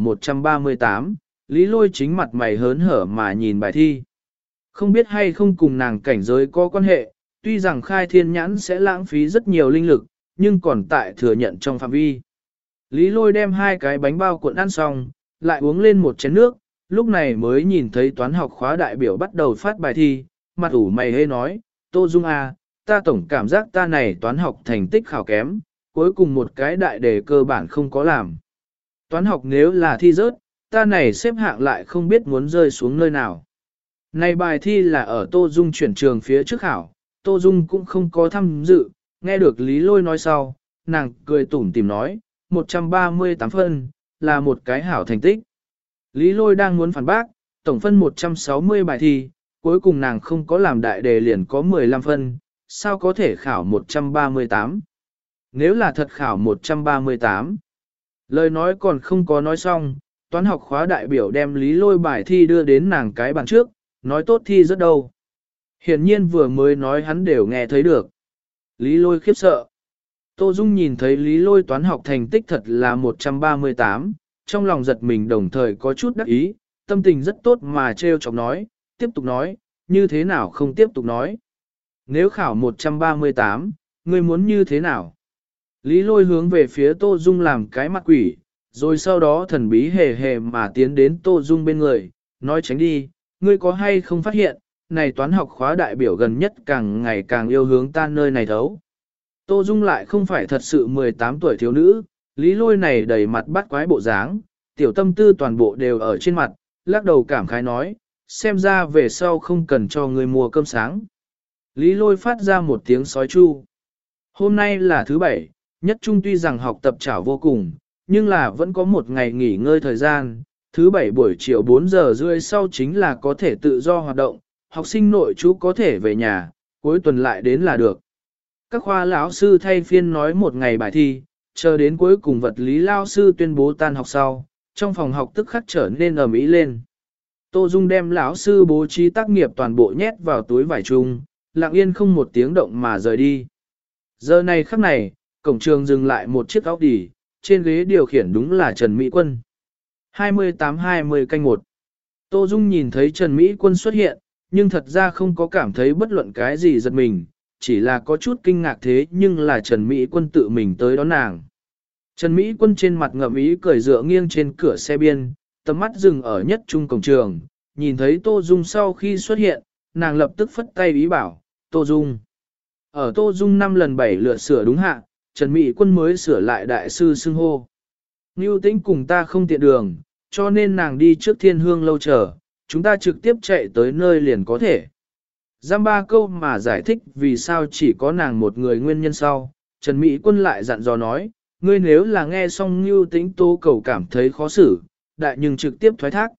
138, Lý Lôi chính mặt mày hớn hở mà nhìn bài thi. Không biết hay không cùng nàng cảnh giới có quan hệ, tuy rằng khai thiên nhãn sẽ lãng phí rất nhiều linh lực, nhưng còn tại thừa nhận trong phạm vi. Lý Lôi đem hai cái bánh bao cuộn ăn xong, lại uống lên một chén nước, lúc này mới nhìn thấy toán học khóa đại biểu bắt đầu phát bài thi, mặt ủ mày hê nói, Tô Dung à, ta tổng cảm giác ta này toán học thành tích khảo kém, cuối cùng một cái đại đề cơ bản không có làm. Toán học nếu là thi rớt, ta này xếp hạng lại không biết muốn rơi xuống nơi nào. Này bài thi là ở Tô Dung chuyển trường phía trước khảo, Tô Dung cũng không có tham dự, nghe được Lý Lôi nói sau, nàng cười tủm tìm nói, 138 phân, là một cái hảo thành tích. Lý Lôi đang muốn phản bác, tổng phân 160 bài thi, cuối cùng nàng không có làm đại đề liền có 15 phân, sao có thể khảo 138? Nếu là thật khảo 138, lời nói còn không có nói xong, toán học khóa đại biểu đem Lý Lôi bài thi đưa đến nàng cái bàn trước, nói tốt thi rất đâu. Hiển nhiên vừa mới nói hắn đều nghe thấy được. Lý Lôi khiếp sợ. Tô Dung nhìn thấy Lý Lôi toán học thành tích thật là 138, trong lòng giật mình đồng thời có chút đắc ý, tâm tình rất tốt mà trêu chọc nói, tiếp tục nói, như thế nào không tiếp tục nói. Nếu khảo 138, ngươi muốn như thế nào? Lý Lôi hướng về phía Tô Dung làm cái mặt quỷ, rồi sau đó thần bí hề hề mà tiến đến Tô Dung bên người, nói tránh đi, ngươi có hay không phát hiện, này toán học khóa đại biểu gần nhất càng ngày càng yêu hướng ta nơi này thấu. Tô Dung lại không phải thật sự 18 tuổi thiếu nữ, Lý Lôi này đầy mặt bắt quái bộ dáng, tiểu tâm tư toàn bộ đều ở trên mặt, lắc đầu cảm khái nói, xem ra về sau không cần cho ngươi mua cơm sáng. Lý Lôi phát ra một tiếng sói chu. Hôm nay là thứ bảy, nhất trung tuy rằng học tập chảo vô cùng, nhưng là vẫn có một ngày nghỉ ngơi thời gian, thứ bảy buổi chiều 4 giờ rưỡi sau chính là có thể tự do hoạt động, học sinh nội trú có thể về nhà, cuối tuần lại đến là được. Các khoa lão sư thay phiên nói một ngày bài thi, chờ đến cuối cùng vật lý lao sư tuyên bố tan học sau, trong phòng học tức khắc trở nên ầm ĩ lên. Tô Dung đem lão sư bố trí tác nghiệp toàn bộ nhét vào túi vải chung, lặng yên không một tiếng động mà rời đi. Giờ này khắc này, cổng trường dừng lại một chiếc Audi, trên ghế điều khiển đúng là Trần Mỹ Quân. 28-20 canh 1. Tô Dung nhìn thấy Trần Mỹ Quân xuất hiện, nhưng thật ra không có cảm thấy bất luận cái gì giật mình, chỉ là có chút kinh ngạc thế nhưng là Trần Mỹ Quân tự mình tới đón nàng. Trần Mỹ Quân trên mặt ngậm ý cười dựa nghiêng trên cửa xe biên, tầm mắt dừng ở nhất trung cổng trường, nhìn thấy Tô Dung sau khi xuất hiện, nàng lập tức phất tay ý bảo, Tô Dung. Ở Tô Dung 5 lần 7 lượt sửa đúng hạ, Trần Mỹ Quân mới sửa lại đại sư xưng hô. Ngưu Tĩnh cùng ta không tiện đường, cho nên nàng đi trước Thiên Hương lâu chờ, chúng ta trực tiếp chạy tới nơi liền có thể. Giam ba câu mà giải thích vì sao chỉ có nàng một người nguyên nhân sau, Trần Mỹ Quân lại dặn dò nói, ngươi nếu là nghe xong Ngưu Tĩnh tố cầu cảm thấy khó xử, đại nhưng trực tiếp thoái thác.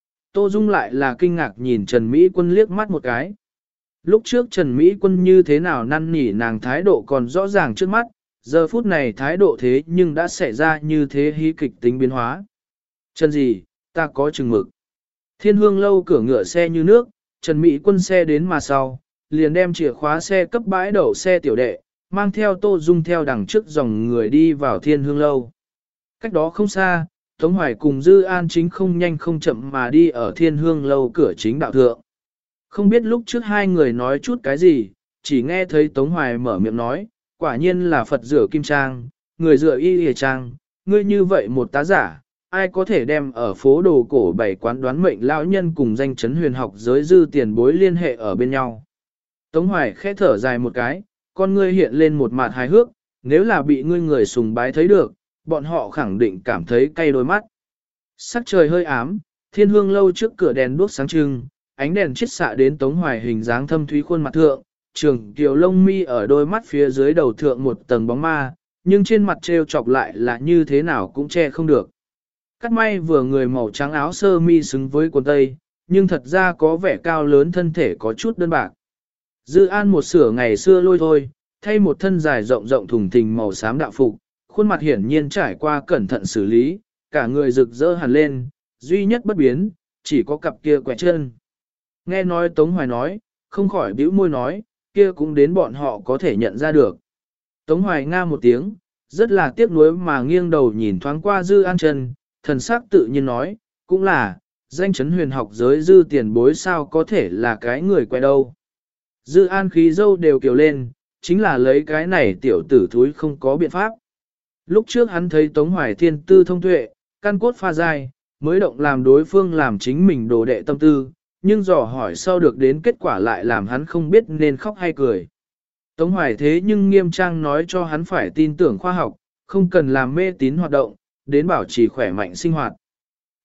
Tô Dung lại là kinh ngạc nhìn Trần Mỹ Quân liếc mắt một cái. Lúc trước Trần Mỹ Quân như thế nào năn nỉ nàng thái độ còn rõ ràng trước mắt, giờ phút này thái độ thế nhưng đã xảy ra như thế hí kịch tính biến hóa. Trần gì, ta có chừng mực. Thiên Hương lâu cửa ngựa xe như nước, Trần Mỹ Quân xe đến mà sau, liền đem chìa khóa xe cấp bãi đậu xe tiểu đệ, mang theo Tô Dung theo đằng trước dòng người đi vào Thiên Hương lâu. Cách đó không xa, Tống Hoài cùng Dư An chính không nhanh không chậm mà đi ở Thiên Hương lâu cửa chính đạo thượng. Không biết lúc trước hai người nói chút cái gì, chỉ nghe thấy Tống Hoài mở miệng nói, quả nhiên là Phật rửa kim trang, người rửa y hề trang, ngươi như vậy một tá giả, ai có thể đem ở phố đồ cổ bảy quán đoán mệnh lão nhân cùng danh chấn huyền học giới dư tiền bối liên hệ ở bên nhau. Tống Hoài khẽ thở dài một cái, con ngươi hiện lên một mặt hài hước, nếu là bị ngươi người sùng bái thấy được, bọn họ khẳng định cảm thấy cay đôi mắt. Sắc trời hơi ám, Thiên Hương lâu trước cửa đèn đuốc sáng trưng, ánh đèn chiết xạ đến Tống Hoài hình dáng thâm thúy khuôn mặt thượng, trường kiều lông mi ở đôi mắt phía dưới đầu thượng một tầng bóng ma, nhưng trên mặt treo chọc lại là như thế nào cũng che không được. Cắt may vừa người màu trắng áo sơ mi xứng với quần tây, nhưng thật ra có vẻ cao lớn thân thể có chút đơn bạc. Dư An một sửa ngày xưa lôi thôi, thay một thân dài rộng rộng thùng thình màu xám đạo phục, khuôn mặt hiển nhiên trải qua cẩn thận xử lý, cả người rực rỡ hẳn lên, duy nhất bất biến, chỉ có cặp kia quẹ chân. Nghe nói Tống Hoài nói, không khỏi bĩu môi nói, kia cũng đến bọn họ có thể nhận ra được. Tống Hoài nga một tiếng, rất là tiếc nuối mà nghiêng đầu nhìn thoáng qua Dư An chân, thần sắc tự nhiên nói, cũng là, danh chấn huyền học giới Dư tiền bối sao có thể là cái người quay đâu. Dư An khí dâu đều kiều lên, chính là lấy cái này tiểu tử thúi không có biện pháp. Lúc trước hắn thấy Tống Hoài thiên tư thông tuệ, căn cốt pha dai, mới động làm đối phương làm chính mình đồ đệ tâm tư, nhưng dò hỏi sau được đến kết quả lại làm hắn không biết nên khóc hay cười. Tống Hoài thế nhưng nghiêm trang nói cho hắn phải tin tưởng khoa học, không cần làm mê tín hoạt động, đến bảo trì khỏe mạnh sinh hoạt.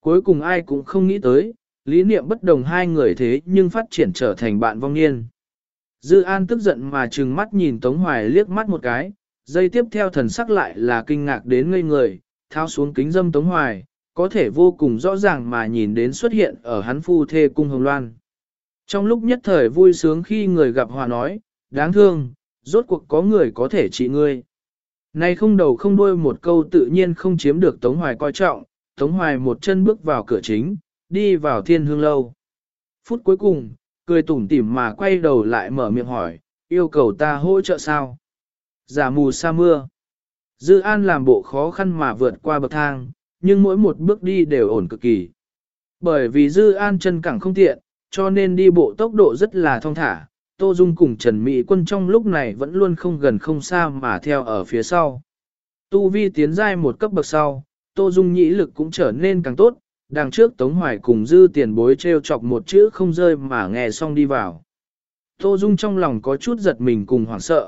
Cuối cùng ai cũng không nghĩ tới, lý niệm bất đồng hai người thế nhưng phát triển trở thành bạn vong niên. Dư An tức giận mà trừng mắt nhìn Tống Hoài liếc mắt một cái, giây tiếp theo thần sắc lại là kinh ngạc đến ngây người, tháo xuống kính dâm Tống Hoài, có thể vô cùng rõ ràng mà nhìn đến xuất hiện ở hắn phu thê cung hồng loan. Trong lúc nhất thời vui sướng khi người gặp hòa nói, đáng thương, rốt cuộc có người có thể trị ngươi. Này không đầu không đuôi một câu tự nhiên không chiếm được Tống Hoài coi trọng, Tống Hoài một chân bước vào cửa chính, đi vào Thiên Hương Lâu. Phút cuối cùng, cười tủm tỉm mà quay đầu lại mở miệng hỏi, yêu cầu ta hỗ trợ sao? Giả mù sa mưa. Dư An làm bộ khó khăn mà vượt qua bậc thang, nhưng mỗi một bước đi đều ổn cực kỳ. Bởi vì Dư An chân cẳng không tiện, cho nên đi bộ tốc độ rất là thong thả. Tô Dung cùng Trần Mỹ Quân trong lúc này vẫn luôn không gần không xa mà theo ở phía sau. Tu vi tiến giai một cấp bậc sau, Tô Dung nhĩ lực cũng trở nên càng tốt, đằng trước Tống Hoài cùng Dư tiền bối treo chọc một chữ không rơi mà nghe xong đi vào. Tô Dung trong lòng có chút giật mình cùng hoảng sợ.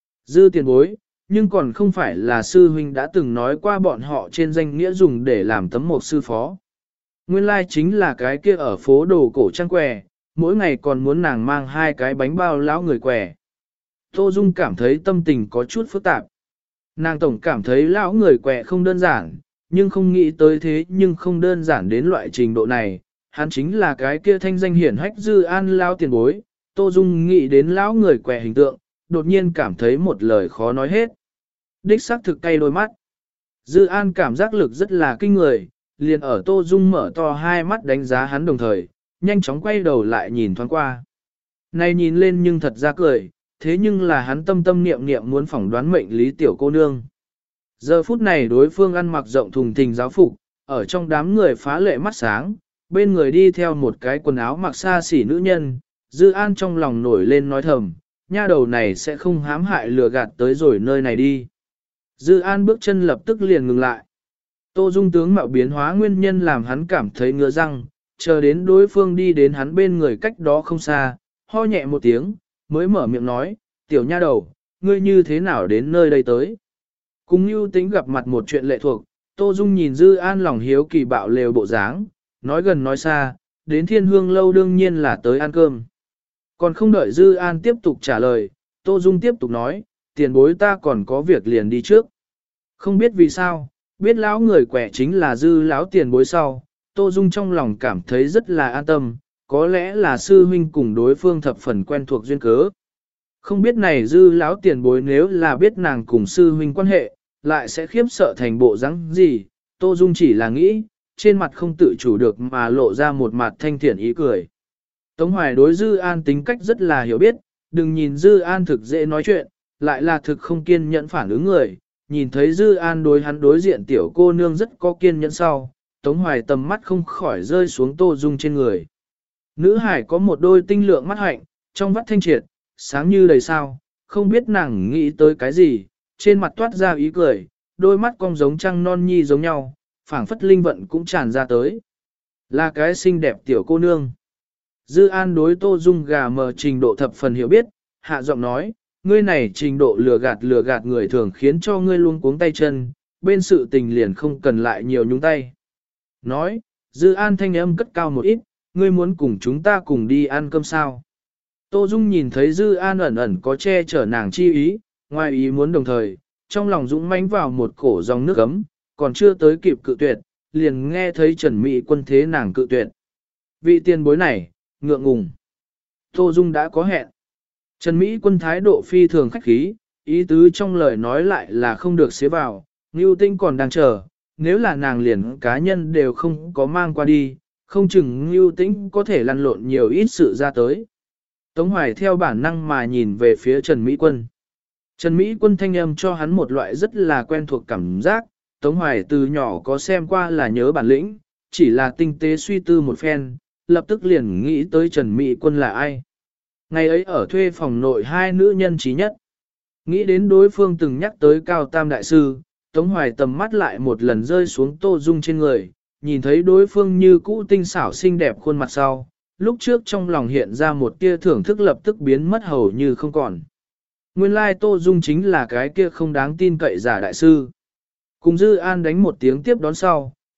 Dư tiền bối, nhưng còn không phải là sư huynh đã từng nói qua bọn họ trên danh nghĩa dùng để làm tấm mộc sư phó. Nguyên lai chính là cái kia ở phố đồ cổ trang què, mỗi ngày còn muốn nàng mang 2 cái bánh bao lão người què. Tô Dung cảm thấy tâm tình có chút phức tạp. Nàng tổng cảm thấy lão người què không đơn giản, nhưng không nghĩ tới thế nhưng không đơn giản đến loại trình độ này. Hắn chính là cái kia thanh danh hiển hách Dư An lão tiền bối. Tô Dung nghĩ đến lão người què hình tượng, đột nhiên cảm thấy một lời khó nói hết. Đích xác thực cay đôi mắt. Dư An cảm giác lực rất là kinh người, liền ở Tô Dung mở to hai mắt đánh giá hắn đồng thời, nhanh chóng quay đầu lại nhìn thoáng qua. Này nhìn lên nhưng thật ra cười, thế nhưng là hắn tâm tâm niệm niệm muốn phỏng đoán mệnh lý tiểu cô nương. Giờ phút này đối phương ăn mặc rộng thùng thình giáo phục, ở trong đám người phá lệ mắt sáng, bên người đi theo một cái quần áo mặc xa xỉ nữ nhân, Dư An trong lòng nổi lên nói thầm, nha đầu này sẽ không hãm hại lừa gạt tới rồi nơi này đi. Dư An bước chân lập tức liền ngừng lại. Tô Dung tướng mạo biến hóa nguyên nhân làm hắn cảm thấy ngứa răng, chờ đến đối phương đi đến hắn bên người cách đó không xa, ho nhẹ một tiếng, mới mở miệng nói, tiểu nha đầu, ngươi như thế nào đến nơi đây tới. Cùng Nưu Tĩnh gặp mặt một chuyện lệ thuộc, Tô Dung nhìn Dư An lòng hiếu kỳ bạo lều bộ dáng, nói gần nói xa, đến Thiên Hương Lâu đương nhiên là tới ăn cơm. Còn không đợi Dư An tiếp tục trả lời, Tô Dung tiếp tục nói, tiền bối ta còn có việc liền đi trước. Không biết vì sao, biết lão người quẻ chính là Dư lão tiền bối sau, Tô Dung trong lòng cảm thấy rất là an tâm, có lẽ là sư huynh cùng đối phương thập phần quen thuộc duyên cớ. Không biết này Dư lão tiền bối nếu là biết nàng cùng sư huynh quan hệ, lại sẽ khiếp sợ thành bộ dáng gì, Tô Dung chỉ là nghĩ, trên mặt không tự chủ được mà lộ ra một mặt thanh thiện ý cười. Tống Hoài đối Dư An tính cách rất là hiểu biết, đừng nhìn Dư An thực dễ nói chuyện, lại là thực không kiên nhẫn phản ứng người, nhìn thấy Dư An đối hắn đối diện tiểu cô nương rất có kiên nhẫn sau, Tống Hoài tầm mắt không khỏi rơi xuống Tô Dung trên người. Nữ hải có một đôi tinh lượng mắt hạnh, trong vắt thanh triệt, sáng như đầy sao, không biết nàng nghĩ tới cái gì, trên mặt toát ra ý cười, đôi mắt cong giống trăng non nhi giống nhau, phảng phất linh vận cũng tràn ra tới. Là cái xinh đẹp tiểu cô nương. Dư An đối Tô Dung gà mờ trình độ thập phần hiểu biết, hạ giọng nói, ngươi này trình độ lừa gạt người thường khiến cho ngươi luôn cuống tay chân, bên sự tình liền không cần lại nhiều nhúng tay. Nói, Dư An thanh âm cất cao một ít, ngươi muốn cùng chúng ta cùng đi ăn cơm sao. Tô Dung nhìn thấy Dư An ẩn ẩn có che chở nàng chi ý, ngoài ý muốn đồng thời, trong lòng dũng mãnh vào một cổ dòng nước ấm, còn chưa tới kịp cự tuyệt, liền nghe thấy Trần Mỹ Quân thế nàng cự tuyệt. Vị tiền bối này, ngượng ngùng. Tô Dung đã có hẹn. Trần Mỹ Quân thái độ phi thường khách khí, ý tứ trong lời nói lại là không được xế vào, Ngưu Tinh còn đang chờ, nếu là nàng liền cá nhân đều không có mang qua đi, không chừng Ngưu Tinh có thể lăn lộn nhiều ít sự ra tới. Tống Hoài theo bản năng mà nhìn về phía Trần Mỹ Quân. Trần Mỹ Quân thanh âm cho hắn một loại rất là quen thuộc cảm giác, Tống Hoài từ nhỏ có xem qua là nhớ bản lĩnh, chỉ là tinh tế suy tư một phen, lập tức liền nghĩ tới Trần Mỹ Quân là ai. Ngày ấy ở thuê phòng nội hai nữ nhân trí nhất. Nghĩ đến đối phương từng nhắc tới Cao Tam Đại Sư, Tống Hoài tầm mắt lại một lần rơi xuống Tô Dung trên người, nhìn thấy đối phương như cũ tinh xảo xinh đẹp khuôn mặt sau, lúc trước trong lòng hiện ra một tia thưởng thức lập tức biến mất hầu như không còn. Nguyên lai Tô Dung chính là cái kia không đáng tin cậy giả đại sư. Cùng Dư An đánh một tiếng tiếp đón sau,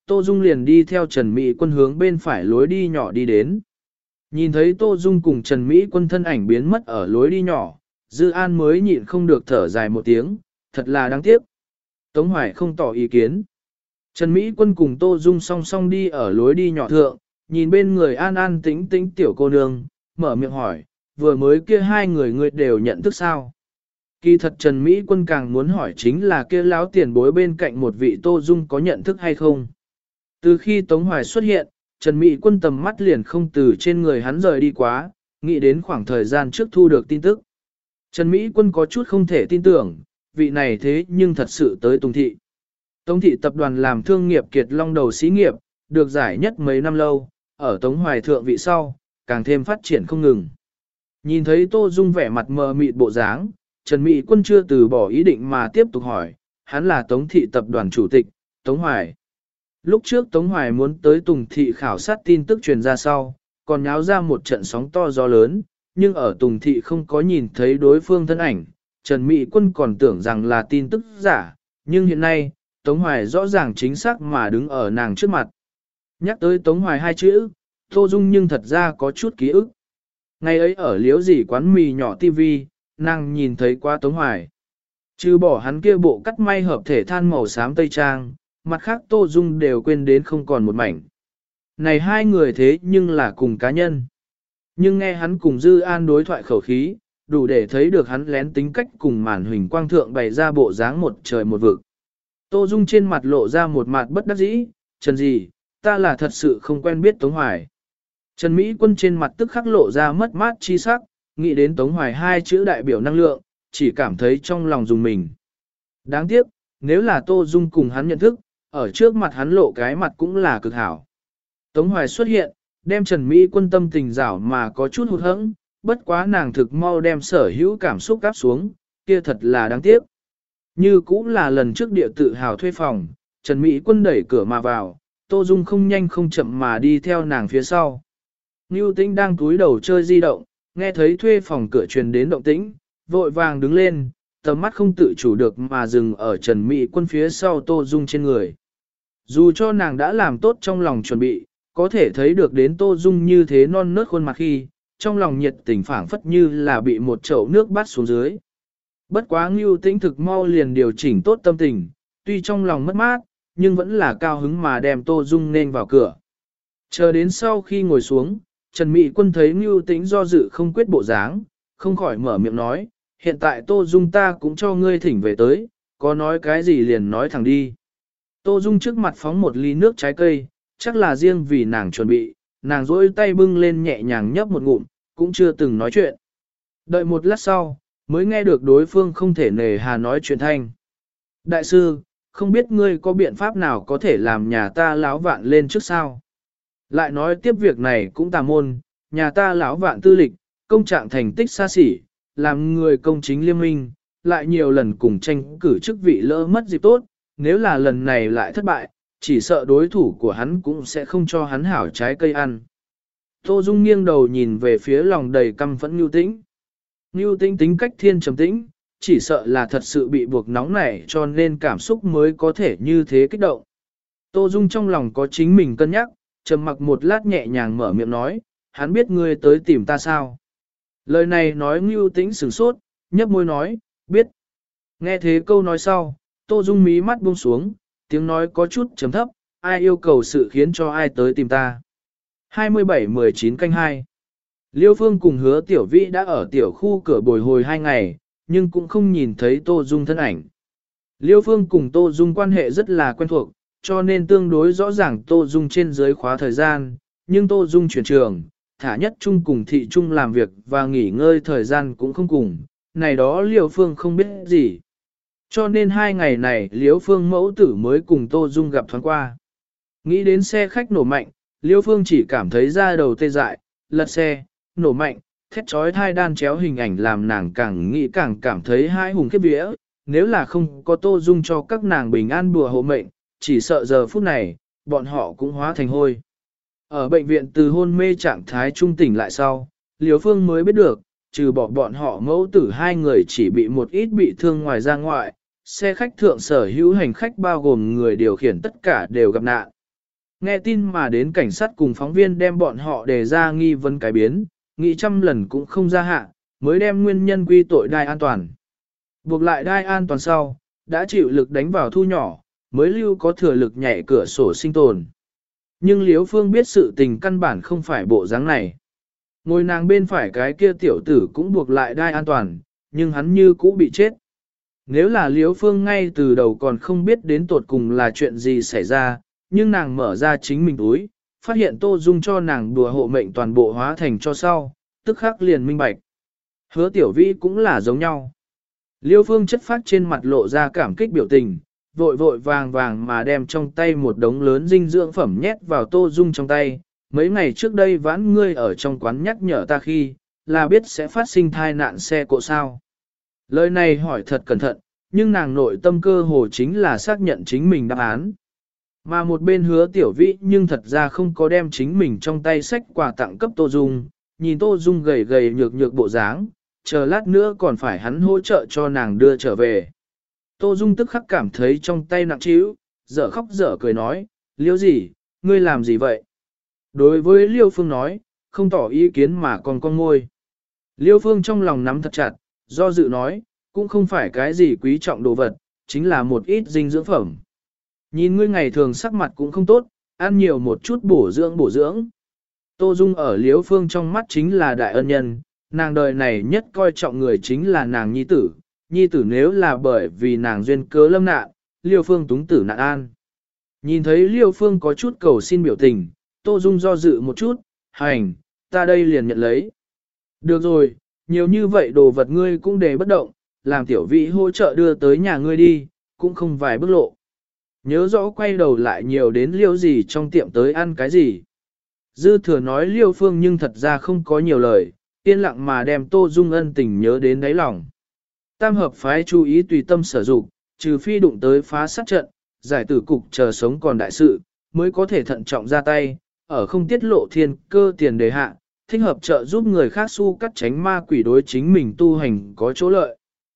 Tô Dung liền đi theo Trần Mỹ Quân hướng bên phải lối đi nhỏ đi đến. Nhìn thấy Tô Dung cùng Trần Mỹ Quân thân ảnh biến mất ở lối đi nhỏ, Dư An mới nhịn không được thở dài một tiếng, thật là đáng tiếc. Tống Hoài không tỏ ý kiến. Trần Mỹ Quân cùng Tô Dung song song đi ở lối đi nhỏ thượng, nhìn bên người an an tĩnh tĩnh tiểu cô nương, mở miệng hỏi, vừa mới kia hai người đều nhận thức sao? Kỳ thật Trần Mỹ Quân càng muốn hỏi chính là kia láo tiền bối bên cạnh một vị Tô Dung có nhận thức hay không? Từ khi Tống Hoài xuất hiện, Trần Mỹ Quân tầm mắt liền không từ trên người hắn rời đi quá, nghĩ đến khoảng thời gian trước thu được tin tức. Trần Mỹ Quân có chút không thể tin tưởng, vị này thế nhưng thật sự tới Tùng Thị. Tống Thị tập đoàn làm thương nghiệp kiệt long đầu xí nghiệp, được giải nhất mấy năm lâu, ở Tống Hoài thượng vị sau, càng thêm phát triển không ngừng. Nhìn thấy Tô Dung vẻ mặt mờ mịt bộ dáng, Trần Mỹ Quân chưa từ bỏ ý định mà tiếp tục hỏi, hắn là Tống Thị tập đoàn chủ tịch, Tống Hoài. Lúc trước Tống Hoài muốn tới Tùng Thị khảo sát tin tức truyền ra sau, còn nháo ra một trận sóng to gió lớn, nhưng ở Tùng Thị không có nhìn thấy đối phương thân ảnh, Trần Mỹ Quân còn tưởng rằng là tin tức giả, nhưng hiện nay, Tống Hoài rõ ràng chính xác mà đứng ở nàng trước mặt. Nhắc tới Tống Hoài hai chữ, Tô Dung nhưng thật ra có chút ký ức. Ngày ấy ở liếu dỉ quán mì nhỏ TV, nàng nhìn thấy qua Tống Hoài. Trừ bỏ hắn kia bộ cắt may hợp thể than màu xám tây trang, mặt khác Tô Dung đều quên đến không còn một mảnh. Này hai người thế nhưng là cùng cá nhân. Nhưng nghe hắn cùng Dư An đối thoại khẩu khí, đủ để thấy được hắn lén tính cách cùng màn huỳnh quang thượng bày ra bộ dáng một trời một vực. Tô Dung trên mặt lộ ra một mặt bất đắc dĩ, Trần gì, ta là thật sự không quen biết Tống Hoài. Trần Mỹ Quân trên mặt tức khắc lộ ra mất mát chi sắc, nghĩ đến Tống Hoài hai chữ đại biểu năng lượng, chỉ cảm thấy trong lòng dùng mình. Đáng tiếc, nếu là Tô Dung cùng hắn nhận thức, ở trước mặt hắn lộ cái mặt cũng là cực hảo. Tống Hoài xuất hiện, đem Trần Mỹ Quân tâm tình rảo mà có chút hụt hẫng, bất quá nàng thực mau đem sở hữu cảm xúc áp xuống, kia thật là đáng tiếc. Như cũng là lần trước địa tự hào thuê phòng, Trần Mỹ Quân đẩy cửa mà vào, Tô Dung không nhanh không chậm mà đi theo nàng phía sau. Ngưu Tĩnh đang cúi đầu chơi di động, nghe thấy thuê phòng cửa truyền đến động tĩnh, vội vàng đứng lên, tầm mắt không tự chủ được mà dừng ở Trần Mỹ Quân phía sau Tô Dung trên người. Dù cho nàng đã làm tốt trong lòng chuẩn bị, có thể thấy được đến Tô Dung như thế non nớt khuôn mặt khi, trong lòng nhiệt tình phảng phất như là bị một chậu nước bắt xuống dưới. Bất quá Ngưu Tĩnh thực mau liền điều chỉnh tốt tâm tình, tuy trong lòng mất mát, nhưng vẫn là cao hứng mà đem Tô Dung nên vào cửa. Chờ đến sau khi ngồi xuống, Trần Mỹ Quân thấy Ngưu Tĩnh do dự không quyết bộ dáng, không khỏi mở miệng nói, hiện tại Tô Dung ta cũng cho ngươi thỉnh về tới, có nói cái gì liền nói thẳng đi. Tô Dung trước mặt phóng một ly nước trái cây, chắc là riêng vì nàng chuẩn bị, nàng rỗi tay bưng lên nhẹ nhàng nhấp một ngụm, cũng chưa từng nói chuyện. Đợi một lát sau, mới nghe được đối phương không thể nề hà nói chuyện thanh. Đại sư, không biết ngươi có biện pháp nào có thể làm nhà ta láo vạn lên trước sao? Lại nói tiếp việc này cũng tà môn, nhà ta láo vạn tư lịch, công trạng thành tích xa xỉ, làm người công chính liêm minh, lại nhiều lần cùng tranh cử chức vị lỡ mất dịp tốt, nếu là lần này lại thất bại, chỉ sợ đối thủ của hắn cũng sẽ không cho hắn hảo trái cây ăn. Tô Dung nghiêng đầu nhìn về phía lòng đầy căm phẫn Nưu Tĩnh. Nưu Tĩnh tính cách thiên trầm tĩnh, chỉ sợ là thật sự bị buộc nóng nảy cho nên cảm xúc mới có thể như thế kích động. Tô Dung trong lòng có chính mình cân nhắc, trầm mặc một lát nhẹ nhàng mở miệng nói, hắn biết ngươi tới tìm ta sao. Lời này nói Nưu Tĩnh sửng sốt, nhấp môi nói, biết. Nghe thế câu nói sau, Tô Dung mí mắt buông xuống, tiếng nói có chút trầm thấp, ai yêu cầu sự khiến cho ai tới tìm ta. 27-19 canh 2 Liêu Phương cùng Hứa Tiểu Vĩ đã ở tiểu khu cửa bồi hồi 2 ngày, nhưng cũng không nhìn thấy Tô Dung thân ảnh. Liêu Phương cùng Tô Dung quan hệ rất là quen thuộc, cho nên tương đối rõ ràng Tô Dung trên dưới khóa thời gian, nhưng Tô Dung chuyển trường, thả nhất chung cùng thị chung làm việc và nghỉ ngơi thời gian cũng không cùng, này đó Liêu Phương không biết gì. Cho nên 2 ngày này Liêu Phương mẫu tử mới cùng Tô Dung gặp thoáng qua. Nghĩ đến xe khách nổ mạnh, Liêu Phương chỉ cảm thấy da đầu tê dại, lật xe, nổ mạnh, thét trói thai đan chéo hình ảnh làm nàng càng nghĩ càng cảm thấy hai hùng khiếp vía, nếu là không có Tô Dung cho các nàng bình an bùa hộ mệnh, chỉ sợ giờ phút này, bọn họ cũng hóa thành hôi. Ở bệnh viện từ hôn mê trạng thái trung tỉnh lại sau, Liêu Phương mới biết được, trừ bỏ bọn họ mẫu tử 2 người chỉ bị một ít bị thương ngoài ra ngoại, xe khách thượng sở hữu hành khách bao gồm người điều khiển tất cả đều gặp nạn. Nghe tin mà đến cảnh sát cùng phóng viên đem bọn họ đề ra nghi vấn cái biến, nghĩ trăm lần cũng không ra hạ, mới đem nguyên nhân quy tội đai an toàn. Buộc lại đai an toàn sau, đã chịu lực đánh vào thu nhỏ, mới lưu có thừa lực nhảy cửa sổ sinh tồn. Nhưng Liễu Phương biết sự tình căn bản không phải bộ dáng này. Ngồi nàng bên phải cái kia tiểu tử cũng buộc lại đai an toàn, nhưng hắn như cũ bị chết. Nếu là Liễu Phương ngay từ đầu còn không biết đến tột cùng là chuyện gì xảy ra, nhưng nàng mở ra chính mình túi, phát hiện Tô Dung cho nàng đùa hộ mệnh toàn bộ hóa thành cho sau, tức khắc liền minh bạch. Hứa Tiểu Vĩ cũng là giống nhau. Liêu Phương chất phát trên mặt lộ ra cảm kích biểu tình, vội vội vàng vàng mà đem trong tay một đống lớn dinh dưỡng phẩm nhét vào Tô Dung trong tay. Mấy ngày trước đây vãn ngươi ở trong quán nhắc nhở ta khi, là biết sẽ phát sinh thai nạn xe cộ sao. Lời này hỏi thật cẩn thận, nhưng nàng nội tâm cơ hồ chính là xác nhận chính mình đáp án. Mà một bên Hứa Tiểu Vĩ nhưng thật ra không có đem chính mình trong tay sách quà tặng cấp Tô Dung, nhìn Tô Dung gầy gầy nhược nhược bộ dáng, chờ lát nữa còn phải hắn hỗ trợ cho nàng đưa trở về. Tô Dung tức khắc cảm thấy trong tay nặng trĩu, dở khóc dở cười nói, Liêu gì, ngươi làm gì vậy? Đối với Liêu Phương nói, không tỏ ý kiến mà còn con ngôi. Liêu Phương trong lòng nắm thật chặt, do dự nói, cũng không phải cái gì quý trọng đồ vật, chính là một ít dinh dưỡng phẩm. Nhìn ngươi ngày thường sắc mặt cũng không tốt, ăn nhiều một chút bổ dưỡng bổ dưỡng. Tô Dung ở Liêu Phương trong mắt chính là đại ân nhân, nàng đời này nhất coi trọng người chính là nàng nhi tử. Nhi tử nếu là bởi vì nàng duyên cớ lâm nạn, Liêu Phương túng tử nạn an. Nhìn thấy Liêu Phương có chút cầu xin biểu tình, Tô Dung do dự một chút, hành, ta đây liền nhận lấy. Được rồi, nhiều như vậy đồ vật ngươi cũng để bất động, làm tiểu vị hỗ trợ đưa tới nhà ngươi đi, cũng không vài bước lộ. Nhớ rõ quay đầu lại nhiều đến Liêu gì trong tiệm tới ăn cái gì. Dư thừa nói Liêu Phương nhưng thật ra không có nhiều lời, yên lặng mà đem Tô Dung ân tình nhớ đến đáy lòng. Tam hợp phái chú ý tùy tâm sử dụng, trừ phi đụng tới phá sát trận, giải tử cục chờ sống còn đại sự, mới có thể thận trọng ra tay, ở không tiết lộ thiên cơ tiền đề hạ, thích hợp trợ giúp người khác su cắt tránh ma quỷ đối chính mình tu hành có chỗ lợi.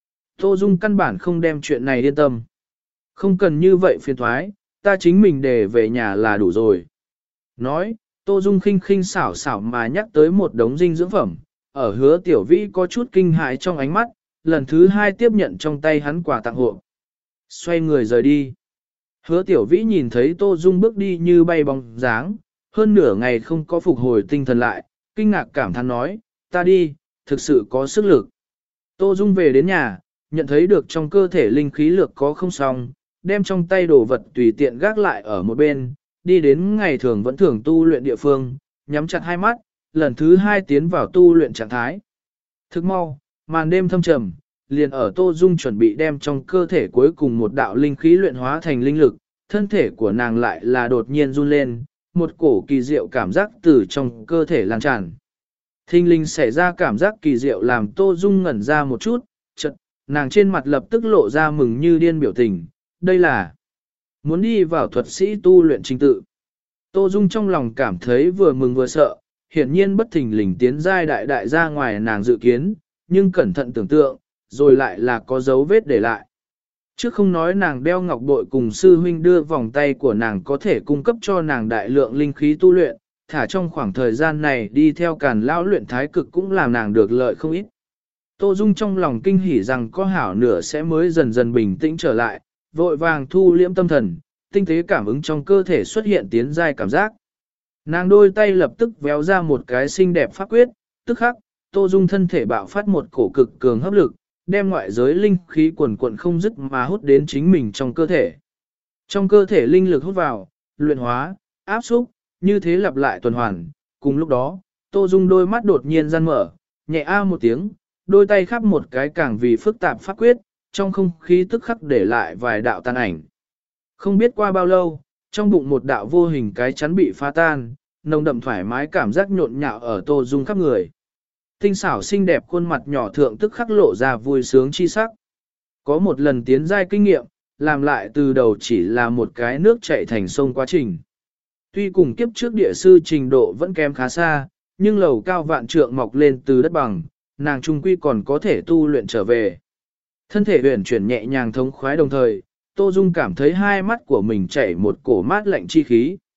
Tô Dung căn bản không đem chuyện này yên tâm. Không cần như vậy phiền thoái, ta chính mình để về nhà là đủ rồi. Nói, Tô Dung khinh khinh xảo xảo mà nhắc tới một đống dinh dưỡng phẩm, ở Hứa Tiểu Vĩ có chút kinh hãi trong ánh mắt, lần thứ hai tiếp nhận trong tay hắn quà tặng hộ. Xoay người rời đi. Hứa Tiểu Vĩ nhìn thấy Tô Dung bước đi như bay bóng dáng, hơn nửa ngày không có phục hồi tinh thần lại, kinh ngạc cảm thán nói, ta đi, thực sự có sức lực. Tô Dung về đến nhà, nhận thấy được trong cơ thể linh khí lược có không xong, đem trong tay đồ vật tùy tiện gác lại ở một bên, đi đến ngày thường vẫn thường tu luyện địa phương, nhắm chặt hai mắt, lần thứ hai tiến vào tu luyện trạng thái. Thức mau, màn đêm thâm trầm, liền ở Tô Dung chuẩn bị đem trong cơ thể cuối cùng một đạo linh khí luyện hóa thành linh lực, thân thể của nàng lại là đột nhiên run lên, một cổ kỳ diệu cảm giác từ trong cơ thể lan tràn. Thinh linh xảy ra cảm giác kỳ diệu làm Tô Dung ngẩn ra một chút, chợt, nàng trên mặt lập tức lộ ra mừng như điên biểu tình, đây là muốn đi vào thuật sĩ tu luyện trình tự. Tô Dung trong lòng cảm thấy vừa mừng vừa sợ, hiển nhiên bất thình lình tiến giai đại ra ngoài nàng dự kiến, nhưng cẩn thận tưởng tượng, rồi lại là có dấu vết để lại. Trước không nói nàng đeo ngọc bội cùng sư huynh đưa vòng tay của nàng có thể cung cấp cho nàng đại lượng linh khí tu luyện, thả trong khoảng thời gian này đi theo Càn lão luyện thái cực cũng làm nàng được lợi không ít. Tô Dung trong lòng kinh hỉ rằng có hảo nửa sẽ mới dần dần bình tĩnh trở lại, vội vàng thu liễm tâm thần, tinh tế cảm ứng trong cơ thể xuất hiện tiến giai cảm giác. Nàng đôi tay lập tức véo ra một cái xinh đẹp pháp quyết, tức khắc, Tô Dung thân thể bạo phát một cổ cực cường hấp lực, đem ngoại giới linh khí quần quận không dứt mà hút đến chính mình trong cơ thể. Trong cơ thể linh lực hút vào, luyện hóa, áp xúc, như thế lặp lại tuần hoàn. Cùng lúc đó, Tô Dung đôi mắt đột nhiên gian mở, nhẹ a một tiếng, đôi tay khắp một cái càng vì phức tạp pháp quyết, trong không khí tức khắc để lại vài đạo tan ảnh. Không biết qua bao lâu, trong bụng một đạo vô hình cái chắn bị phá tan, nồng đậm thoải mái cảm giác nhộn nhạo ở Tô Dung khắp người. Tinh xảo xinh đẹp khuôn mặt nhỏ thượng tức khắc lộ ra vui sướng chi sắc. Có một lần tiến giai kinh nghiệm, làm lại từ đầu chỉ là một cái nước chảy thành sông quá trình. Tuy cùng kiếp trước địa sư trình độ vẫn kém khá xa, nhưng lầu cao vạn trượng mọc lên từ đất bằng, nàng trung quy còn có thể tu luyện trở về. Thân thể huyền chuyển nhẹ nhàng thống khoái đồng thời, Tô Dung cảm thấy hai mắt của mình chảy một cổ mát lạnh chi khí.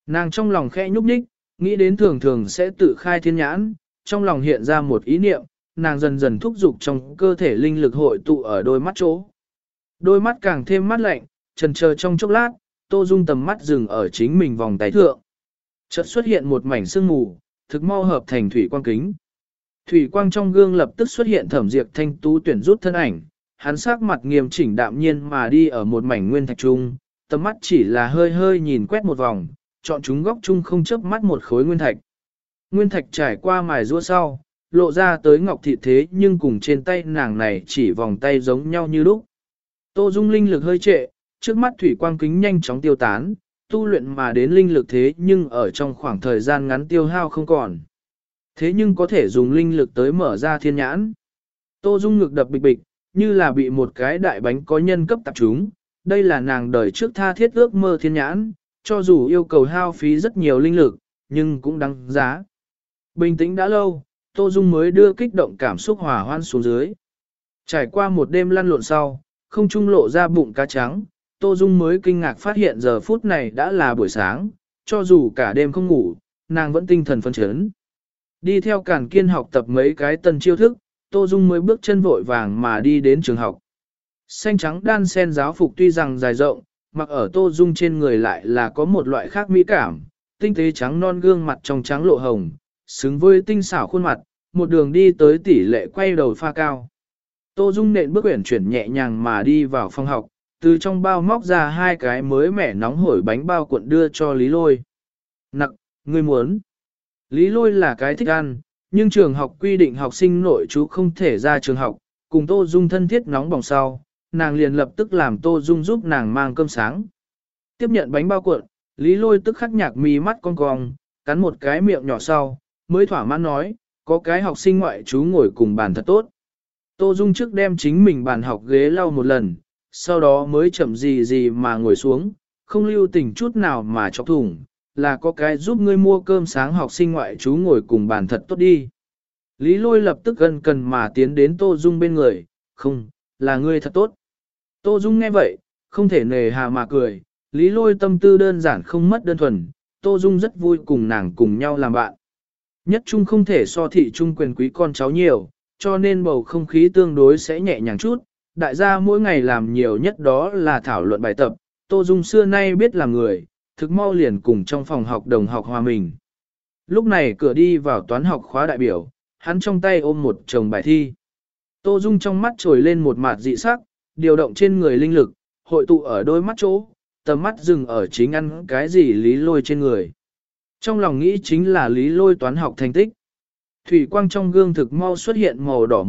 Nàng trong lòng khẽ nhúc nhích, nghĩ đến thường thường sẽ tự khai thiên nhãn, trong lòng hiện ra một ý niệm, nàng dần dần thúc giục trong cơ thể linh lực hội tụ ở đôi mắt chỗ. Đôi mắt càng thêm mát lạnh, chần chờ trong chốc lát, Tô Dung tầm mắt dừng ở chính mình vòng tay thượng. Chợt xuất hiện một mảnh sương mù, thực mau hợp thành thủy quang kính. Thủy quang trong gương lập tức xuất hiện Thẩm Diệp thanh tú tuyển rút thân ảnh, hắn sắc mặt nghiêm chỉnh đạm nhiên mà đi ở một mảnh nguyên thạch trung, tầm mắt chỉ là hơi hơi nhìn quét một vòng, chọn chúng góc chung không chớp mắt một khối nguyên thạch. Nguyên thạch trải qua mài rũa sau, lộ ra tới ngọc thị thế nhưng cùng trên tay nàng này chỉ vòng tay giống nhau như lúc. Tô Dung linh lực hơi trệ, trước mắt thủy quang kính nhanh chóng tiêu tán, tu luyện mà đến linh lực thế nhưng ở trong khoảng thời gian ngắn tiêu hao không còn. Thế nhưng có thể dùng linh lực tới mở ra thiên nhãn. Tô Dung ngực đập bịch bịch, như là bị một cái đại bánh có nhân cấp tập trúng. Đây là nàng đời trước tha thiết ước mơ thiên nhãn, cho dù yêu cầu hao phí rất nhiều linh lực, nhưng cũng đáng giá. Bình tĩnh đã lâu, Tô Dung mới đưa kích động cảm xúc hòa hoan xuống dưới. Trải qua một đêm lăn lộn sau, không trung lộ ra bụng cá trắng, Tô Dung mới kinh ngạc phát hiện giờ phút này đã là buổi sáng, cho dù cả đêm không ngủ, nàng vẫn tinh thần phấn chấn. Đi theo Càn Kiên học tập mấy cái tân chiêu thức, Tô Dung mới bước chân vội vàng mà đi đến trường học. Xanh trắng đan sen giáo phục tuy rằng dài rộng, mặc ở Tô Dung trên người lại là có một loại khác mỹ cảm, tinh tế trắng non gương mặt trong trắng lộ hồng, xứng với tinh xảo khuôn mặt, một đường đi tới tỷ lệ quay đầu pha cao. Tô Dung nện bước uyển chuyển nhẹ nhàng mà đi vào phòng học, từ trong bao móc ra hai cái mới mẻ nóng hổi bánh bao cuộn đưa cho Lý Lôi. Nặc, ngươi muốn. Lý Lôi là cái thích ăn, nhưng trường học quy định học sinh nội trú không thể ra trường học, cùng Tô Dung thân thiết nóng bỏng sau, nàng liền lập tức làm Tô Dung giúp nàng mang cơm sáng. Tiếp nhận bánh bao cuộn, Lý Lôi tức khắc nhạc mí mắt cong cong, cắn một cái miệng nhỏ sau, mới thỏa mãn nói, có cái học sinh ngoại trú ngồi cùng bàn thật tốt. Tô Dung trước đem chính mình bàn học ghế lau một lần, sau đó mới chậm gì mà ngồi xuống, không lưu tình chút nào mà chọc thủng, là có cái giúp ngươi mua cơm sáng học sinh ngoại trú ngồi cùng bàn thật tốt đi. Lý Lôi lập tức gần cần mà tiến đến Tô Dung bên người, không, là ngươi thật tốt. Tô Dung nghe vậy, không thể nề hà mà cười, Lý Lôi tâm tư đơn giản không mất đơn thuần, Tô Dung rất vui cùng nàng cùng nhau làm bạn. Nhất trung không thể so thị trung quyền quý con cháu nhiều, cho nên bầu không khí tương đối sẽ nhẹ nhàng chút, đại gia mỗi ngày làm nhiều nhất đó là thảo luận bài tập, Tô Dung xưa nay biết làm người, thực mau liền cùng trong phòng học đồng học hòa mình. Lúc này cửa đi vào toán học khóa đại biểu, hắn trong tay ôm một chồng bài thi. Tô Dung trong mắt trồi lên một mạt dị sắc, điều động trên người linh lực, hội tụ ở đôi mắt chỗ, tầm mắt dừng ở chính ăn cái gì Lý Lôi trên người. Trong lòng nghĩ chính là Lý Lôi toán học thành tích. Thủy quang trong gương thực mau xuất hiện màu đỏ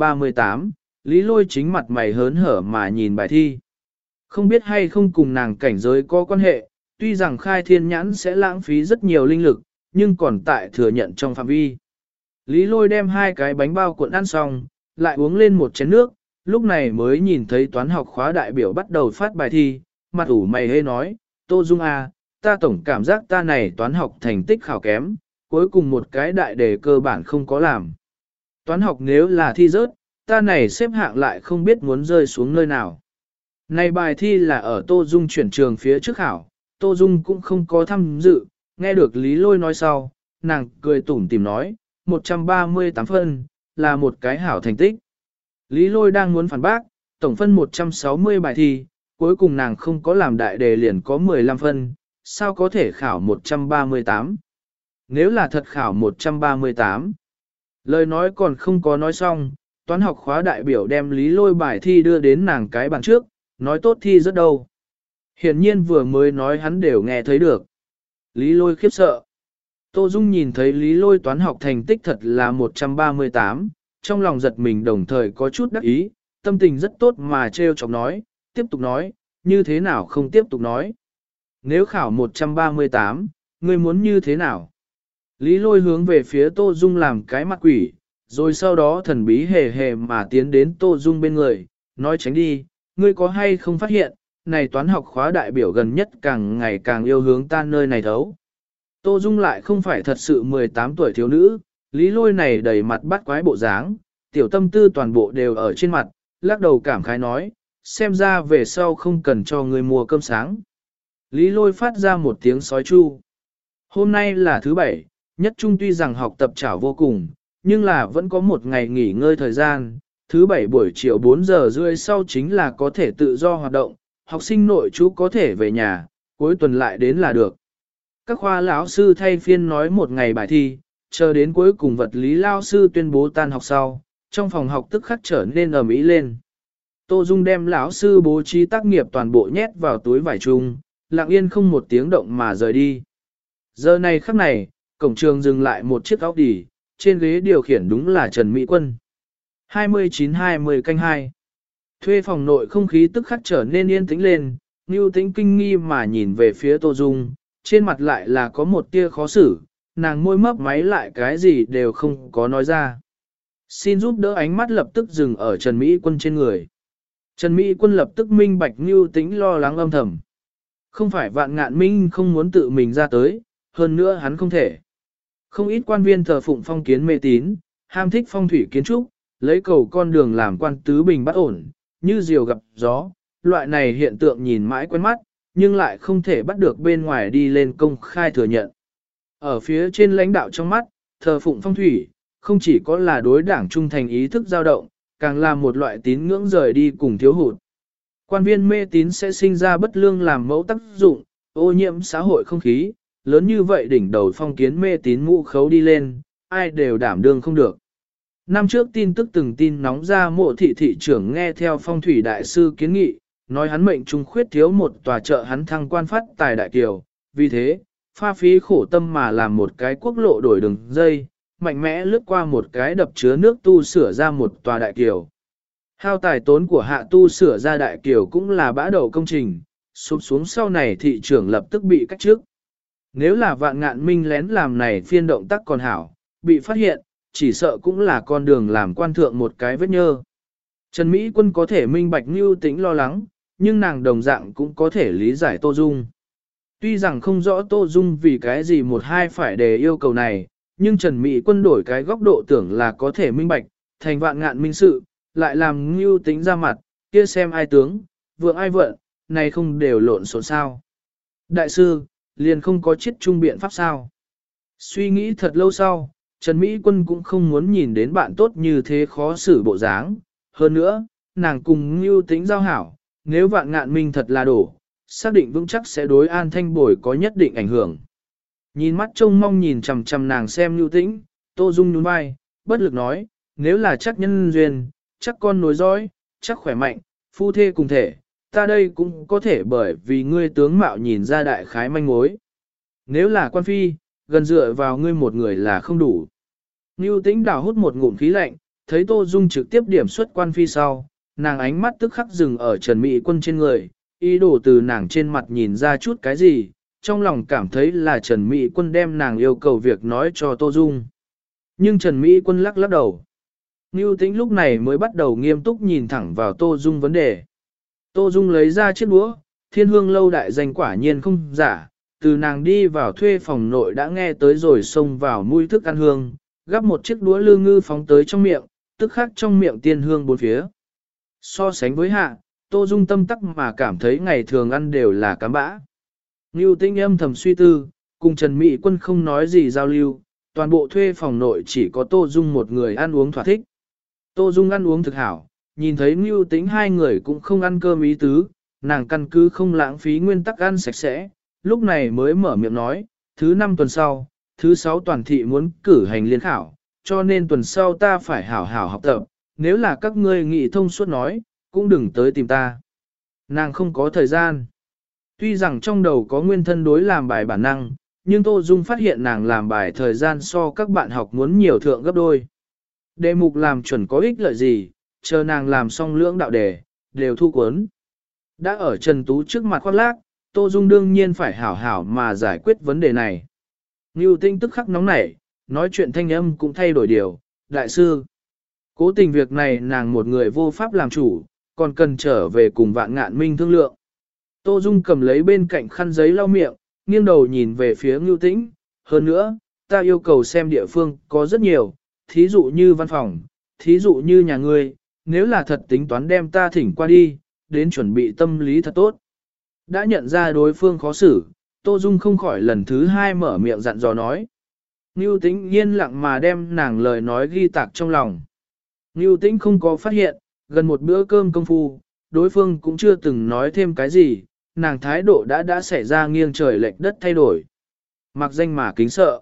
138, Lý Lôi chính mặt mày hớn hở mà nhìn bài thi. Không biết hay không cùng nàng cảnh giới có quan hệ, tuy rằng khai thiên nhãn sẽ lãng phí rất nhiều linh lực, nhưng còn tại thừa nhận trong phạm vi. Lý Lôi đem hai cái bánh bao cuộn ăn xong, lại uống lên một chén nước, lúc này mới nhìn thấy toán học khóa đại biểu bắt đầu phát bài thi, mặt ủ mày hê nói, Tô Dung à, ta tổng cảm giác ta này toán học thành tích khảo kém, cuối cùng một cái đại đề cơ bản không có làm. Toán học nếu là thi rớt, ta này xếp hạng lại không biết muốn rơi xuống nơi nào. Này bài thi là ở Tô Dung chuyển trường phía trước khảo, Tô Dung cũng không có tham dự, nghe được Lý Lôi nói sau, nàng cười tủm tìm nói, 138 phân, là một cái hảo thành tích. Lý Lôi đang muốn phản bác, tổng phân 160 bài thi, cuối cùng nàng không có làm đại đề liền có 15 phân, sao có thể khảo 138? Nếu là thật khảo 138, lời nói còn không có nói xong, toán học khóa đại biểu đem Lý Lôi bài thi đưa đến nàng cái bàn trước, nói tốt thi rất đâu. Hiển nhiên vừa mới nói hắn đều nghe thấy được. Lý Lôi khiếp sợ. Tô Dung nhìn thấy Lý Lôi toán học thành tích thật là 138, trong lòng giật mình đồng thời có chút đắc ý, tâm tình rất tốt mà trêu chọc nói, tiếp tục nói, như thế nào không tiếp tục nói. Nếu khảo 138, ngươi muốn như thế nào? Lý Lôi hướng về phía Tô Dung làm cái mặt quỷ, rồi sau đó thần bí hề hề mà tiến đến Tô Dung bên người, nói tránh đi, ngươi có hay không phát hiện, này toán học khóa đại biểu gần nhất càng ngày càng yêu hướng ta nơi này thấu. Tô Dung lại không phải thật sự 18 tuổi thiếu nữ, Lý Lôi này đầy mặt bắt quái bộ dáng, tiểu tâm tư toàn bộ đều ở trên mặt, lắc đầu cảm khái nói, xem ra về sau không cần cho ngươi mua cơm sáng. Lý Lôi phát ra một tiếng sói chu. Hôm nay là thứ bảy, nhất trung tuy rằng học tập trảo vô cùng, nhưng là vẫn có một ngày nghỉ ngơi thời gian. Thứ bảy buổi chiều 4 giờ rưỡi sau chính là có thể tự do hoạt động, học sinh nội trú có thể về nhà, cuối tuần lại đến là được. Các khoa lão sư thay phiên nói một ngày bài thi, chờ đến cuối cùng vật lý lao sư tuyên bố tan học sau, trong phòng học tức khắc trở nên ầm ĩ lên. Tô Dung đem lão sư bố trí tác nghiệp toàn bộ nhét vào túi vải chung, lặng yên không một tiếng động mà rời đi. Giờ này khắc này, cổng trường dừng lại một chiếc Audi, trên ghế điều khiển đúng là Trần Mỹ Quân. 29-20 canh 2. Thuê phòng nội không khí tức khắc trở nên yên tĩnh lên, Nưu Tĩnh kinh nghi mà nhìn về phía Tô Dung, trên mặt lại là có một tia khó xử, nàng môi mấp máy lại cái gì đều không có nói ra. Xin giúp đỡ, ánh mắt lập tức dừng ở Trần Mỹ Quân trên người. Trần Mỹ Quân lập tức minh bạch Nưu Tĩnh lo lắng âm thầm. Không phải Vạn Ngạn Minh không muốn tự mình ra tới, hơn nữa hắn không thể. Không ít quan viên thờ phụng phong kiến mê tín, ham thích phong thủy kiến trúc, lấy cầu con đường làm quan tứ bình bất ổn, như diều gặp gió, loại này hiện tượng nhìn mãi quen mắt, nhưng lại không thể bắt được bên ngoài đi lên công khai thừa nhận. Ở phía trên lãnh đạo trong mắt, thờ phụng phong thủy, không chỉ có là đối đảng trung thành ý thức dao động, càng là một loại tín ngưỡng rời đi cùng thiếu hụt. Quan viên mê tín sẽ sinh ra bất lương làm mẫu tác dụng, ô nhiễm xã hội không khí, lớn như vậy đỉnh đầu phong kiến mê tín mũ khấu đi lên, ai đều đảm đương không được. Năm trước tin tức từng tin nóng ra Mộ thị thị trưởng nghe theo phong thủy đại sư kiến nghị, nói hắn mệnh trung khuyết thiếu một tòa chợ hắn thăng quan phát tài đại kiều, vì thế, pha phí khổ tâm mà làm một cái quốc lộ đổi đường dây, mạnh mẽ lướt qua một cái đập chứa nước tu sửa ra một tòa đại kiều. Hao tài tốn của hạ tu sửa ra đại kiều cũng là bã đầu công trình, sụp xuống sau này thị trưởng lập tức bị cách chức. Nếu là Vạn Ngạn Minh lén làm này phiên động tác còn hảo, bị phát hiện, chỉ sợ cũng là con đường làm quan thượng một cái vết nhơ. Trần Mỹ Quân có thể minh bạch Nưu Tĩnh lo lắng, nhưng nàng đồng dạng cũng có thể lý giải Tô Dung. Tuy rằng không rõ Tô Dung vì cái gì một hai phải đề yêu cầu này, nhưng Trần Mỹ Quân đổi cái góc độ tưởng là có thể minh bạch, thành Vạn Ngạn Minh sự, lại làm Nưu Tĩnh ra mặt, kia xem ai tướng, vượng ai vận, này không đều lộn xộn sao. Đại sư, liền không có chiết trung biện pháp sao. Suy nghĩ thật lâu sau, Trần Mỹ Quân cũng không muốn nhìn đến bạn tốt như thế khó xử bộ dáng. Hơn nữa, nàng cùng Nưu Tĩnh giao hảo, nếu Vạn Ngạn Minh thật là đổ, xác định vững chắc sẽ đối An Thanh Bồi có nhất định ảnh hưởng. Nhìn mắt trông mong nhìn chằm chằm nàng xem Nưu Tĩnh, Tô Dung nhún vai, bất lực nói, nếu là chắc nhân duyên, chắc con nối dõi, chắc khỏe mạnh, phu thê cùng thể, ta đây cũng có thể bởi vì ngươi tướng mạo nhìn ra đại khái manh mối. Nếu là quan phi, gần dựa vào ngươi một người là không đủ. Nưu Tĩnh đảo hút một ngụm khí lạnh, thấy Tô Dung trực tiếp điểm xuất quan phi sau, nàng ánh mắt tức khắc dừng ở Trần Mỹ Quân trên người, ý đồ từ nàng trên mặt nhìn ra chút cái gì, trong lòng cảm thấy là Trần Mỹ Quân đem nàng yêu cầu việc nói cho Tô Dung. Nhưng Trần Mỹ Quân lắc lắc đầu. Nưu Tĩnh lúc này mới bắt đầu nghiêm túc nhìn thẳng vào Tô Dung vấn đề. Tô Dung lấy ra chiếc đũa, Thiên Hương lâu đại danh quả nhiên không giả, từ nàng đi vào thuê phòng nội đã nghe tới rồi xông vào mùi thức ăn hương, gắp một chiếc đũa lư ngư phóng tới trong miệng, tức khắc trong miệng tiên hương bốn phía. So sánh với hạ, Tô Dung tâm tắc mà cảm thấy ngày thường ăn đều là cám bã. Nưu Tĩnh âm thầm suy tư, cùng Trần Mỹ Quân không nói gì giao lưu, toàn bộ thuê phòng nội chỉ có Tô Dung một người ăn uống thỏa thích. Tô Dung ăn uống thực hảo, nhìn thấy Nưu Tĩnh hai người cũng không ăn cơm ý tứ, nàng căn cứ không lãng phí nguyên tắc ăn sạch sẽ, lúc này mới mở miệng nói, thứ 5 tuần sau, thứ 6 toàn thị muốn cử hành liên khảo, cho nên tuần sau ta phải hảo hảo học tập, nếu là các ngươi nghị thông suốt nói, cũng đừng tới tìm ta. Nàng không có thời gian. Tuy rằng trong đầu có nguyên thân đối làm bài bản năng, nhưng Tô Dung phát hiện nàng làm bài thời gian so các bạn học muốn nhiều thượng gấp đôi. Đề mục làm chuẩn có ích lợi gì, chờ nàng làm xong lưỡng đạo đề, đều thu cuốn. Đã ở Trần Tú trước mặt khoác lác, Tô Dung đương nhiên phải hảo hảo mà giải quyết vấn đề này. Nưu Tĩnh tức khắc nóng nảy, nói chuyện thanh âm cũng thay đổi điều, đại sư. Cố tình việc này nàng một người vô pháp làm chủ, còn cần trở về cùng Vạn Ngạn Minh thương lượng. Tô Dung cầm lấy bên cạnh khăn giấy lau miệng, nghiêng đầu nhìn về phía Nưu Tĩnh, hơn nữa, ta yêu cầu xem địa phương có rất nhiều, thí dụ như văn phòng, thí dụ như nhà ngươi, nếu là thật tính toán đem ta thỉnh qua đi, đến chuẩn bị tâm lý thật tốt. Đã nhận ra đối phương khó xử, Tô Dung không khỏi lần thứ hai mở miệng dặn dò nói. Ngưu Tĩnh yên lặng mà đem nàng lời nói ghi tạc trong lòng. Ngưu Tĩnh không có phát hiện, gần một bữa cơm công phu, đối phương cũng chưa từng nói thêm cái gì, nàng thái độ đã xảy ra nghiêng trời lệch đất thay đổi. Mặc danh mà kính sợ.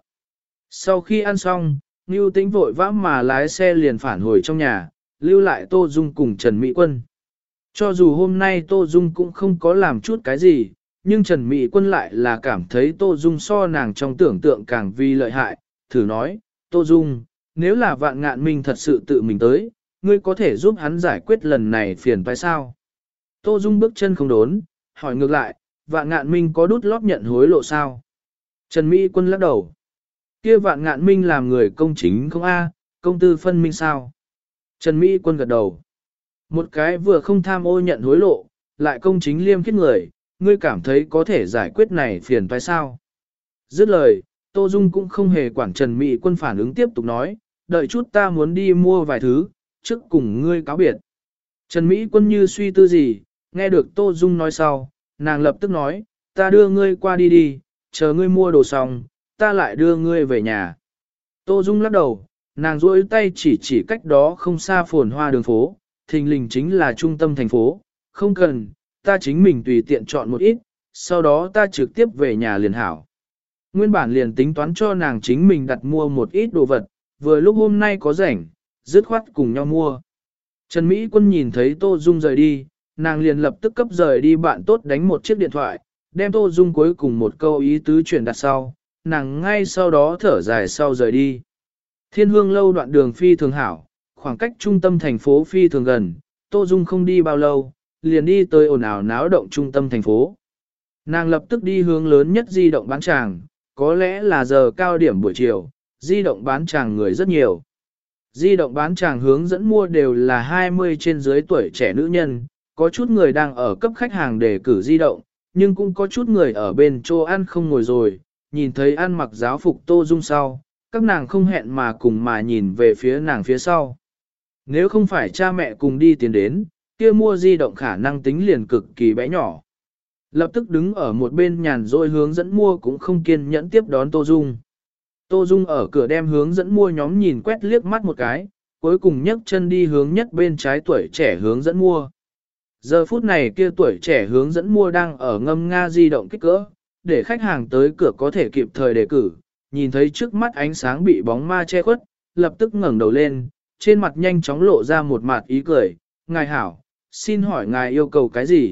Sau khi ăn xong, Ngưu Tĩnh vội vã mà lái xe liền phản hồi trong nhà, lưu lại Tô Dung cùng Trần Mỹ Quân. Cho dù hôm nay Tô Dung cũng không có làm chút cái gì, nhưng Trần Mỹ Quân lại là cảm thấy Tô Dung so nàng trong tưởng tượng càng vi lợi hại, thử nói, Tô Dung, nếu là Vạn Ngạn Minh thật sự tự mình tới, ngươi có thể giúp hắn giải quyết lần này phiền phải sao? Tô Dung bước chân không đốn, hỏi ngược lại, Vạn Ngạn Minh có đút lót nhận hối lộ sao? Trần Mỹ Quân lắc đầu. Kia Vạn Ngạn Minh làm người công chính không a, công tư phân minh sao? Trần Mỹ Quân gật đầu. Một cái vừa không tham ô nhận hối lộ, lại công chính liêm khiết người, ngươi cảm thấy có thể giải quyết này phiền phải sao? Dứt lời, Tô Dung cũng không hề quản Trần Mỹ Quân phản ứng tiếp tục nói, đợi chút ta muốn đi mua vài thứ, trước cùng ngươi cáo biệt. Trần Mỹ Quân như suy tư gì, nghe được Tô Dung nói sau, nàng lập tức nói, ta đưa ngươi qua đi đi, chờ ngươi mua đồ xong, ta lại đưa ngươi về nhà. Tô Dung lắc đầu, nàng duỗi tay chỉ cách đó không xa phồn hoa đường phố, thình lình chính là trung tâm thành phố, không cần, ta chính mình tùy tiện chọn một ít, sau đó ta trực tiếp về nhà liền hảo. Nguyên bản liền tính toán cho nàng chính mình đặt mua một ít đồ vật, vừa lúc hôm nay có rảnh, dứt khoát cùng nhau mua. Trần Mỹ Quân nhìn thấy Tô Dung rời đi, nàng liền lập tức cấp rời đi bạn tốt đánh một chiếc điện thoại, đem Tô Dung cuối cùng một câu ý tứ chuyển đặt sau, nàng ngay sau đó thở dài sau rời đi. Thiên Hương lâu đoạn đường phi thường hảo, khoảng cách trung tâm thành phố phi thường gần, Tô Dung không đi bao lâu, liền đi tới ồn ào náo động trung tâm thành phố. Nàng lập tức đi hướng lớn nhất di động bán tràng, có lẽ là giờ cao điểm buổi chiều, di động bán tràng người rất nhiều. Di động bán tràng hướng dẫn mua đều là 20 trên dưới tuổi trẻ nữ nhân, có chút người đang ở cấp khách hàng để cử di động, nhưng cũng có chút người ở bên chỗ ăn không ngồi rồi, nhìn thấy ăn mặc giáo phục Tô Dung sau, các nàng không hẹn mà cùng mà nhìn về phía nàng phía sau. Nếu không phải cha mẹ cùng đi tiến đến, kia mua di động khả năng tính liền cực kỳ bé nhỏ. Lập tức đứng ở một bên nhàn rỗi hướng dẫn mua cũng không kiên nhẫn tiếp đón Tô Dung. Tô Dung ở cửa đem hướng dẫn mua nhóm nhìn quét liếc mắt một cái, cuối cùng nhấc chân đi hướng nhất bên trái tuổi trẻ hướng dẫn mua. Giờ phút này kia tuổi trẻ hướng dẫn mua đang ở ngâm nga di động kích cỡ, để khách hàng tới cửa có thể kịp thời đề cử, nhìn thấy trước mắt ánh sáng bị bóng ma che khuất, lập tức ngẩng đầu lên, trên mặt nhanh chóng lộ ra một mặt ý cười, ngài hảo, xin hỏi ngài yêu cầu cái gì?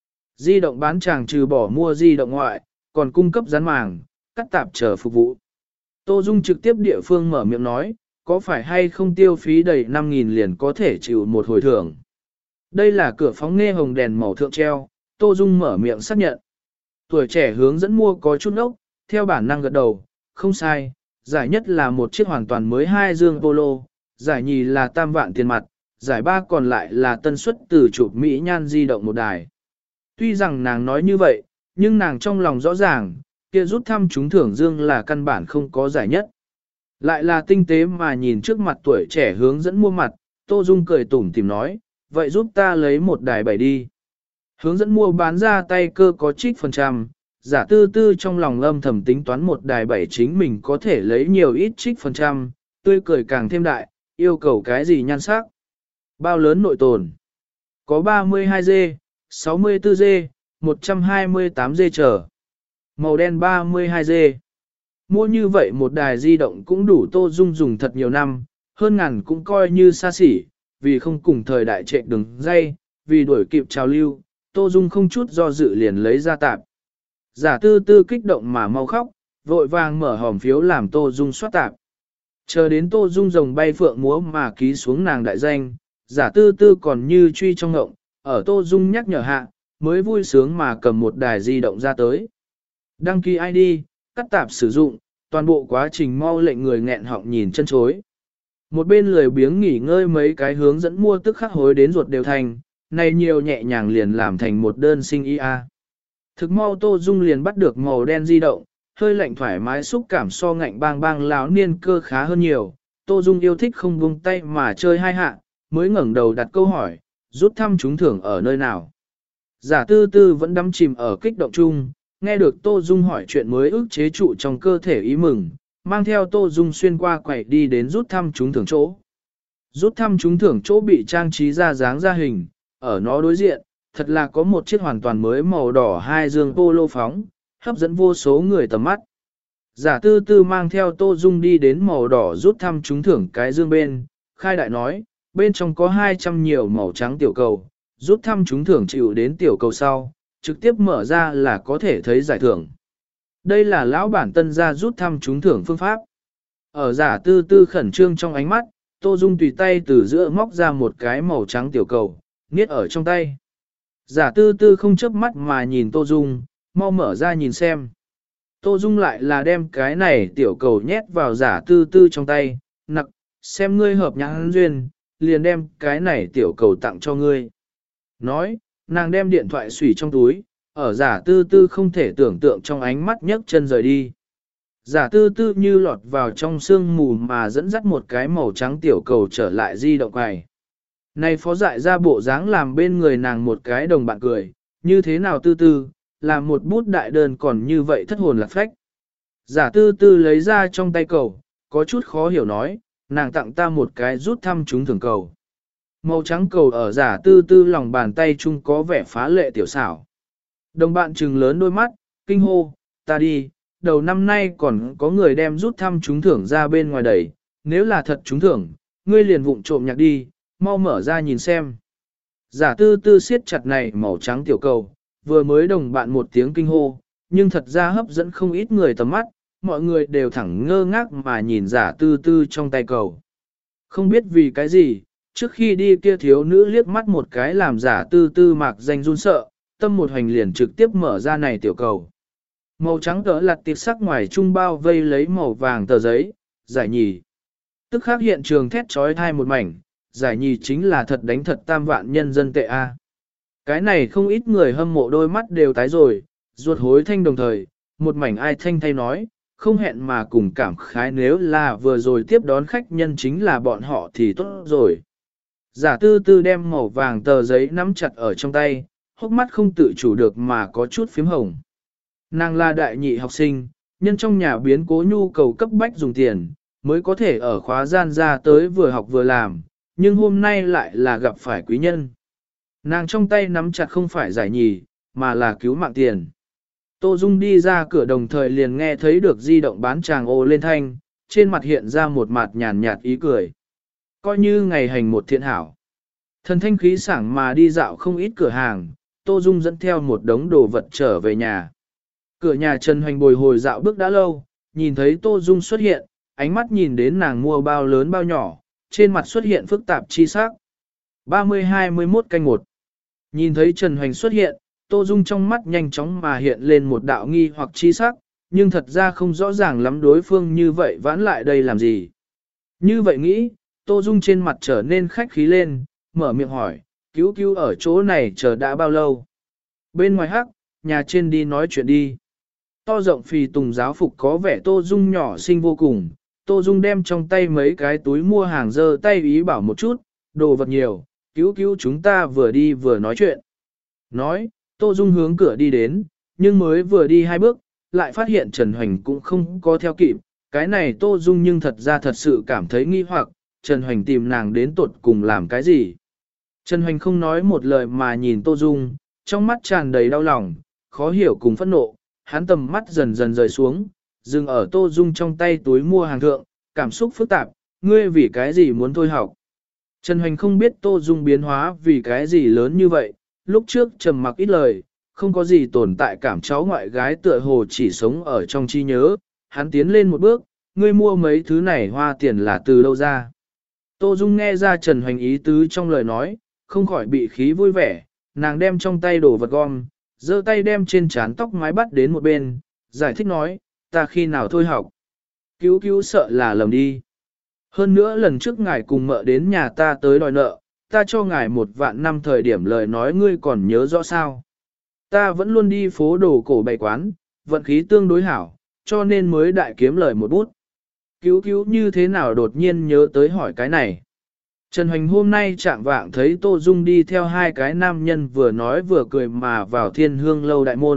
Di động bán chàng trừ bỏ mua di động ngoại, còn cung cấp dán màng, cắt tạp chờ phục vụ. Tô Dung trực tiếp địa phương mở miệng nói, có phải hay không tiêu phí đầy 5.000 liền có thể chịu một hồi thưởng. Đây là cửa phóng nghe hồng đèn màu thượng treo, Tô Dung mở miệng xác nhận. Tuổi trẻ hướng dẫn mua có chút ốc, theo bản năng gật đầu, không sai, giải nhất là một chiếc hoàn toàn mới 2 dương polo, giải nhì là tam vạn tiền mặt, giải ba còn lại là tân suất từ chụp Mỹ nhan di động một đài. Tuy rằng nàng nói như vậy, nhưng nàng trong lòng rõ ràng, kia rút thăm trúng thưởng dương là căn bản không có giải nhất. Lại là tinh tế mà nhìn trước mặt tuổi trẻ hướng dẫn mua mặt, Tô Dung cười tủm tìm nói, vậy giúp ta lấy một đài 7 đi. Hướng dẫn mua bán ra tay cơ có trích phần trăm, giả tư tư trong lòng âm thầm tính toán một đài 7 chính mình có thể lấy nhiều ít trích phần trăm, tươi cười càng thêm đại, yêu cầu cái gì nhan sắc. Bao lớn nội tồn? Có 32G, 64G, 128G trở. Màu đen 32G. Mua như vậy một đài di động cũng đủ Tô Dung dùng thật nhiều năm, hơn ngàn cũng coi như xa xỉ, vì không cùng thời đại chạy đường dây, vì đuổi kịp trào lưu, Tô Dung không chút do dự liền lấy ra tạp. Giả tư tư kích động mà mau khóc, vội vàng mở hòm phiếu làm Tô Dung soát tạp. Chờ đến Tô Dung rồng bay phượng múa mà ký xuống nàng đại danh, giả tư tư còn như truy trong ngộng, ở Tô Dung nhắc nhở hạ, mới vui sướng mà cầm một đài di động ra tới. Đăng ký ID, cắt tạp sử dụng, toàn bộ quá trình mau lệnh người nghẹn họng nhìn chân chối. Một bên lười biếng nghỉ ngơi mấy cái hướng dẫn mua tức khắc hối đến ruột đều thành, này nhiều nhẹ nhàng liền làm thành một đơn sinh IA. Thực mau Tô Dung liền bắt được màu đen di động, hơi lạnh thoải mái xúc cảm so ngạnh bang bang láo niên cơ khá hơn nhiều. Tô Dung yêu thích không buông tay mà chơi hai hạ, mới ngẩng đầu đặt câu hỏi, rút thăm trúng thưởng ở nơi nào. Giả tư tư vẫn đắm chìm ở kích động chung, nghe được Tô Dung hỏi chuyện mới ức chế trụ trong cơ thể ý mừng, mang theo Tô Dung xuyên qua quầy đi đến rút thăm trúng thưởng chỗ. Rút thăm trúng thưởng chỗ bị trang trí ra dáng ra hình, ở nó đối diện, thật là có một chiếc hoàn toàn mới màu đỏ hai dương polo phóng, hấp dẫn vô số người tầm mắt. Giả tư tư mang theo Tô Dung đi đến màu đỏ rút thăm trúng thưởng cái dương bên, khai đại nói, bên trong có 200 nhiều màu trắng tiểu cầu, rút thăm trúng thưởng chịu đến tiểu cầu sau, trực tiếp mở ra là có thể thấy giải thưởng. Đây là lão bản tân gia rút thăm trúng thưởng phương pháp. Ở giả tư tư khẩn trương trong ánh mắt, Tô Dung tùy tay từ giữa móc ra một cái màu trắng tiểu cầu, niết ở trong tay. Giả tư tư không chớp mắt mà nhìn Tô Dung, mau mở ra nhìn xem. Tô Dung lại là đem cái này tiểu cầu nhét vào giả tư tư trong tay, nặc, xem ngươi hợp nhãn duyên, liền đem cái này tiểu cầu tặng cho ngươi. Nói, nàng đem điện thoại xủy trong túi, ở giả tư tư không thể tưởng tượng trong ánh mắt nhấc chân rời đi. Giả tư tư như lọt vào trong sương mù mà dẫn dắt một cái màu trắng tiểu cầu trở lại di động quầy. Này phó dại ra bộ dáng làm bên người nàng một cái đồng bạn cười, như thế nào tư tư, làm một bút đại đơn còn như vậy thất hồn lạc phách. Giả tư tư lấy ra trong tay cầu, có chút khó hiểu nói, nàng tặng ta một cái rút thăm trúng thưởng cầu. Màu trắng cầu ở giả tư tư lòng bàn tay chung có vẻ phá lệ tiểu xảo. Đồng bạn trừng lớn đôi mắt, kinh hô, ta đi, đầu năm nay còn có người đem rút thăm trúng thưởng ra bên ngoài đẩy, nếu là thật trúng thưởng, ngươi liền vụng trộm nhặt đi, mau mở ra nhìn xem. Giả tư tư siết chặt này màu trắng tiểu cầu, vừa mới đồng bạn một tiếng kinh hô, nhưng thật ra hấp dẫn không ít người tầm mắt, mọi người đều thẳng ngơ ngác mà nhìn giả tư tư trong tay cầu. Không biết vì cái gì, trước khi đi kia thiếu nữ liếc mắt một cái làm giả tư tư mạc danh run sợ, tâm một hành liền trực tiếp mở ra này tiểu cầu. Màu trắng cỡ lặt tiệp sắc ngoài trung bao vây lấy màu vàng tờ giấy, giải nhì. Tức khác hiện trường thét trói thai một mảnh, giải nhì chính là thật đánh thật tam vạn nhân dân tệ A. Cái này không ít người hâm mộ đôi mắt đều tái rồi, ruột hối thanh đồng thời, một mảnh ai thanh thay nói, không hẹn mà cùng cảm khái nếu là vừa rồi tiếp đón khách nhân chính là bọn họ thì tốt rồi. Giả tư tư đem màu vàng tờ giấy nắm chặt ở trong tay, hốc mắt không tự chủ được mà có chút phím hồng. Nàng là đại nhị học sinh, nhân trong nhà biến cố nhu cầu cấp bách dùng tiền, mới có thể ở khóa gian ra tới vừa học vừa làm, nhưng hôm nay lại là gặp phải quý nhân. Nàng trong tay nắm chặt không phải giải nhì, mà là cứu mạng tiền. Tô Dung đi ra cửa đồng thời liền nghe thấy được di động bán chàng ô lên thanh, trên mặt hiện ra một mặt nhàn nhạt ý cười. Coi như ngày hành một thiện hảo. Thần thanh khí sảng mà đi dạo không ít cửa hàng, Tô Dung dẫn theo một đống đồ vật trở về nhà. Cửa nhà Trần Hoành bồi hồi dạo bước đã lâu, nhìn thấy Tô Dung xuất hiện, ánh mắt nhìn đến nàng mua bao lớn bao nhỏ, trên mặt xuất hiện phức tạp chi sắc. 30-21 canh 1. Nhìn thấy Trần Hoành xuất hiện, Tô Dung trong mắt nhanh chóng mà hiện lên một đạo nghi hoặc chi sắc, nhưng thật ra không rõ ràng lắm đối phương như vậy vãn lại đây làm gì. Như vậy nghĩ, Tô Dung trên mặt trở nên khách khí lên, mở miệng hỏi, cứu cứu ở chỗ này chờ đã bao lâu? Bên ngoài hắc, nhà trên đi nói chuyện đi. To rộng phì tùng giáo phục có vẻ Tô Dung nhỏ xinh vô cùng, Tô Dung đem trong tay mấy cái túi mua hàng giơ tay ý bảo một chút, đồ vật nhiều, cứu cứu chúng ta vừa đi vừa nói chuyện. Nói, Tô Dung hướng cửa đi đến, nhưng mới vừa đi hai bước, lại phát hiện Trần Hoành cũng không có theo kịp, cái này Tô Dung nhưng thật ra thật sự cảm thấy nghi hoặc, Trần Hoành tìm nàng đến tột cùng làm cái gì. Trần Hoành không nói một lời mà nhìn Tô Dung, trong mắt tràn đầy đau lòng, khó hiểu cùng phẫn nộ, hắn tầm mắt dần dần rời xuống, dừng ở Tô Dung trong tay túi mua hàng thượng, cảm xúc phức tạp, ngươi vì cái gì muốn thôi học. Trần Hoành không biết Tô Dung biến hóa vì cái gì lớn như vậy, lúc trước trầm mặc ít lời, không có gì tồn tại cảm cháu ngoại gái tựa hồ chỉ sống ở trong trí nhớ, hắn tiến lên một bước, ngươi mua mấy thứ này hoa tiền là từ đâu ra. Tô Dung nghe ra Trần Hoành ý tứ trong lời nói, không khỏi bị khí vui vẻ, nàng đem trong tay đổ vật gom, giơ tay đem trên trán tóc mái bắt đến một bên, giải thích nói, ta khi nào thôi học. Cứu cứu sợ là lầm đi. Hơn nữa lần trước ngài cùng mợ đến nhà ta tới đòi nợ, ta cho ngài 1.000.000 năm thời điểm lời nói ngươi còn nhớ rõ sao. Ta vẫn luôn đi phố đồ cổ bày quán, vận khí tương đối hảo, cho nên mới đại kiếm lời một bút. Cứu cứu như thế nào đột nhiên nhớ tới hỏi cái này. Trần Hoành hôm nay trạng vạng thấy Tô Dung đi theo hai cái nam nhân vừa nói vừa cười mà vào Thiên Hương lâu đại môn,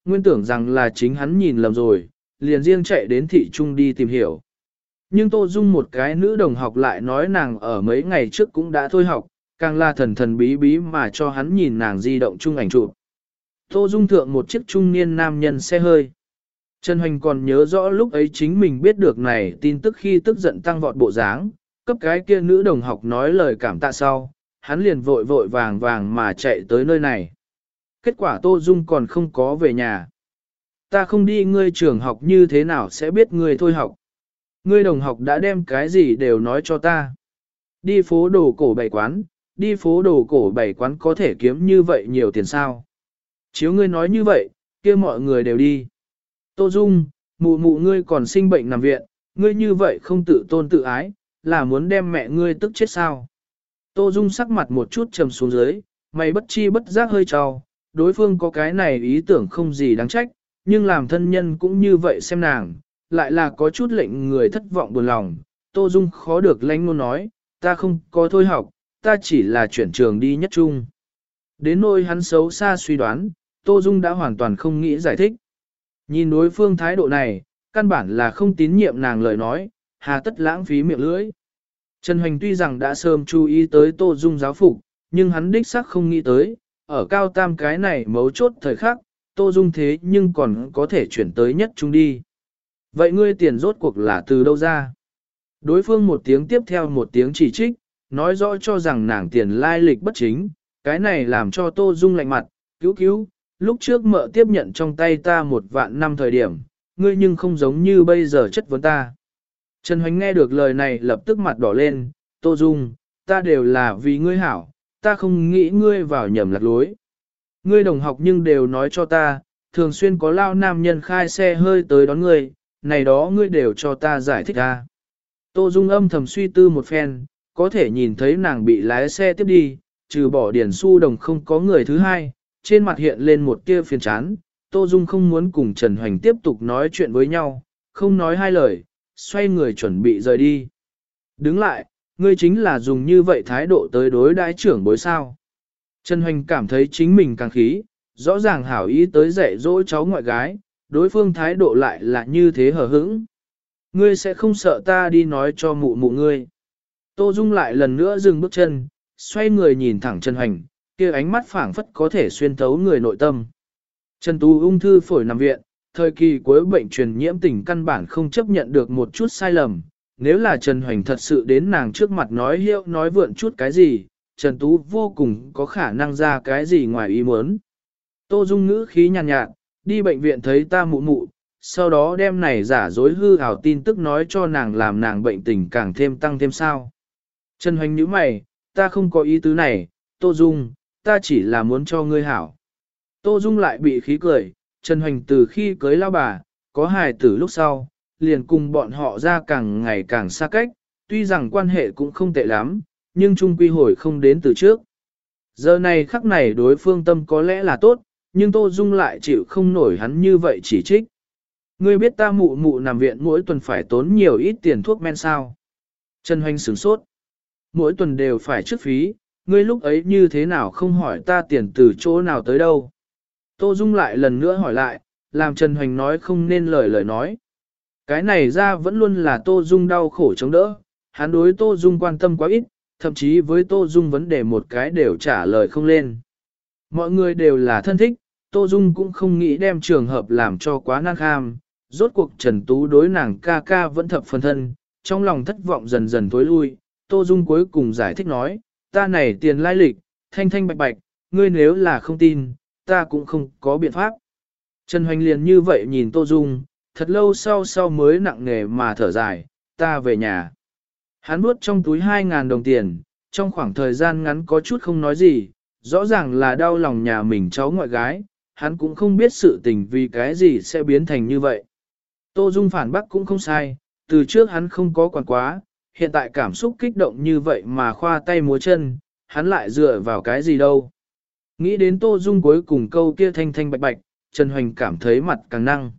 nguyên tưởng rằng là chính hắn nhìn lầm rồi, liền riêng chạy đến thị trung đi tìm hiểu. Nhưng Tô Dung một cái nữ đồng học lại nói nàng ở mấy ngày trước cũng đã thôi học, càng là thần thần bí bí mà cho hắn nhìn nàng di động chung ảnh chụp. Tô Dung thượng một chiếc trung niên nam nhân xe hơi. Trần Hoành còn nhớ rõ lúc ấy chính mình biết được này tin tức khi tức giận tăng vọt bộ dáng, cấp cái kia nữ đồng học nói lời cảm tạ sau, hắn liền vội vội vàng vàng mà chạy tới nơi này. Kết quả Tô Dung còn không có về nhà. Ta không đi ngươi trường học như thế nào sẽ biết ngươi thôi học. Ngươi đồng học đã đem cái gì đều nói cho ta. Đi phố đồ cổ bảy quán, đi phố đồ cổ bảy quán có thể kiếm như vậy nhiều tiền sao. Chiếu ngươi nói như vậy, kia mọi người đều đi. Tô Dung, mụ mụ ngươi còn sinh bệnh nằm viện, ngươi như vậy không tự tôn tự ái, là muốn đem mẹ ngươi tức chết sao. Tô Dung sắc mặt một chút trầm xuống dưới, mày bất chi bất giác hơi trao, đối phương có cái này ý tưởng không gì đáng trách, nhưng làm thân nhân cũng như vậy xem nàng, lại là có chút lệnh người thất vọng buồn lòng. Tô Dung khó được lánh ngôn nói, ta không có thôi học, ta chỉ là chuyển trường đi nhất trung. Đến nỗi hắn xấu xa suy đoán, Tô Dung đã hoàn toàn không nghĩ giải thích. Nhìn đối phương thái độ này, căn bản là không tín nhiệm nàng lời nói, hà tất lãng phí miệng lưỡi. Trần Hoành tuy rằng đã sớm chú ý tới Tô Dung giáo phục, nhưng hắn đích xác không nghĩ tới, ở cao tam cái này mấu chốt thời khắc, Tô Dung thế nhưng còn có thể chuyển tới nhất trung đi. Vậy ngươi tiền rốt cuộc là từ đâu ra? Đối phương một tiếng tiếp theo một tiếng chỉ trích, nói rõ cho rằng nàng tiền lai lịch bất chính, cái này làm cho Tô Dung lạnh mặt, cứu, lúc trước mợ tiếp nhận trong tay ta 1.000.000 thời điểm, ngươi nhưng không giống như bây giờ chất vấn ta. Trần Hoành nghe được lời này lập tức mặt đỏ lên, Tô Dung, ta đều là vì ngươi hảo, ta không nghĩ ngươi vào nhầm lạc lối. Ngươi đồng học nhưng đều nói cho ta, thường xuyên có lao nam nhân khai xe hơi tới đón ngươi, này đó ngươi đều cho ta giải thích ra. Tô Dung âm thầm suy tư một phen, có thể nhìn thấy nàng bị lái xe tiếp đi, trừ bỏ Điển Xu Đồng không có người thứ hai, trên mặt hiện lên một tia phiền chán. Tô Dung không muốn cùng Trần Hoành tiếp tục nói chuyện với nhau, không nói hai lời, xoay người chuẩn bị rời đi. Đứng lại, ngươi chính là dùng như vậy thái độ tới đối đãi trưởng bối sao. Trần Hoành cảm thấy chính mình càng khí, rõ ràng hảo ý tới dạy dỗ cháu ngoại gái, đối phương thái độ lại là như thế hờ hững. Ngươi sẽ không sợ ta đi nói cho mụ mụ ngươi. Tô Dung lại lần nữa dừng bước chân, xoay người nhìn thẳng Trần Hoành, kia ánh mắt phảng phất có thể xuyên thấu người nội tâm. Trần Tú ung thư phổi nằm viện, thời kỳ cuối bệnh truyền nhiễm tình căn bản không chấp nhận được một chút sai lầm. Nếu là Trần Hoành thật sự đến nàng trước mặt nói hiệu nói vượn chút cái gì, Trần Tú vô cùng có khả năng ra cái gì ngoài ý muốn. Tô Dung ngữ khí nhàn nhạt, đi bệnh viện thấy ta mụ mụ, sau đó đem này giả dối hư ảo tin tức nói cho nàng làm nàng bệnh tình càng thêm tăng thêm sao. Trần Hoành nhíu mày, ta không có ý tứ này, Tô Dung, ta chỉ là muốn cho ngươi hảo. Tô Dung lại bị khí cười, Trần Hoành từ khi cưới lao bà, có hài tử lúc sau, liền cùng bọn họ ra càng ngày càng xa cách, tuy rằng quan hệ cũng không tệ lắm, nhưng chung quy hồi không đến từ trước. Giờ này khắc này đối phương tâm có lẽ là tốt, nhưng Tô Dung lại chịu không nổi hắn như vậy chỉ trích. Ngươi biết ta mụ mụ nằm viện mỗi tuần phải tốn nhiều ít tiền thuốc men sao? Trần Hoành sửng sốt. Mỗi tuần đều phải trước phí, ngươi lúc ấy như thế nào không hỏi ta tiền từ chỗ nào tới đâu? Tô Dung lại lần nữa hỏi lại, làm Trần Hoành nói không nên lời nói. Cái này ra vẫn luôn là Tô Dung đau khổ chống đỡ, hắn đối Tô Dung quan tâm quá ít, thậm chí với Tô Dung vấn đề một cái đều trả lời không lên. Mọi người đều là thân thích, Tô Dung cũng không nghĩ đem trường hợp làm cho quá nan kham, rốt cuộc Trần Tú đối nàng ca ca vẫn thập phần thân, trong lòng thất vọng dần dần tối lui, Tô Dung cuối cùng giải thích nói, ta này tiền lai lịch, thanh thanh bạch bạch, ngươi nếu là không tin, ta cũng không có biện pháp. Trần Hoành liền như vậy nhìn Tô Dung, thật lâu sau mới nặng nề mà thở dài, ta về nhà. Hắn nuốt trong túi 2.000 đồng tiền, trong khoảng thời gian ngắn có chút không nói gì, rõ ràng là đau lòng nhà mình cháu ngoại gái, hắn cũng không biết sự tình vì cái gì sẽ biến thành như vậy. Tô Dung phản bác cũng không sai, từ trước hắn không có quản quá, hiện tại cảm xúc kích động như vậy mà khoa tay múa chân, hắn lại dựa vào cái gì đâu. Nghĩ đến Tô Dung cuối cùng câu kia thanh thanh bạch bạch, Trần Hoành cảm thấy mặt càng năng.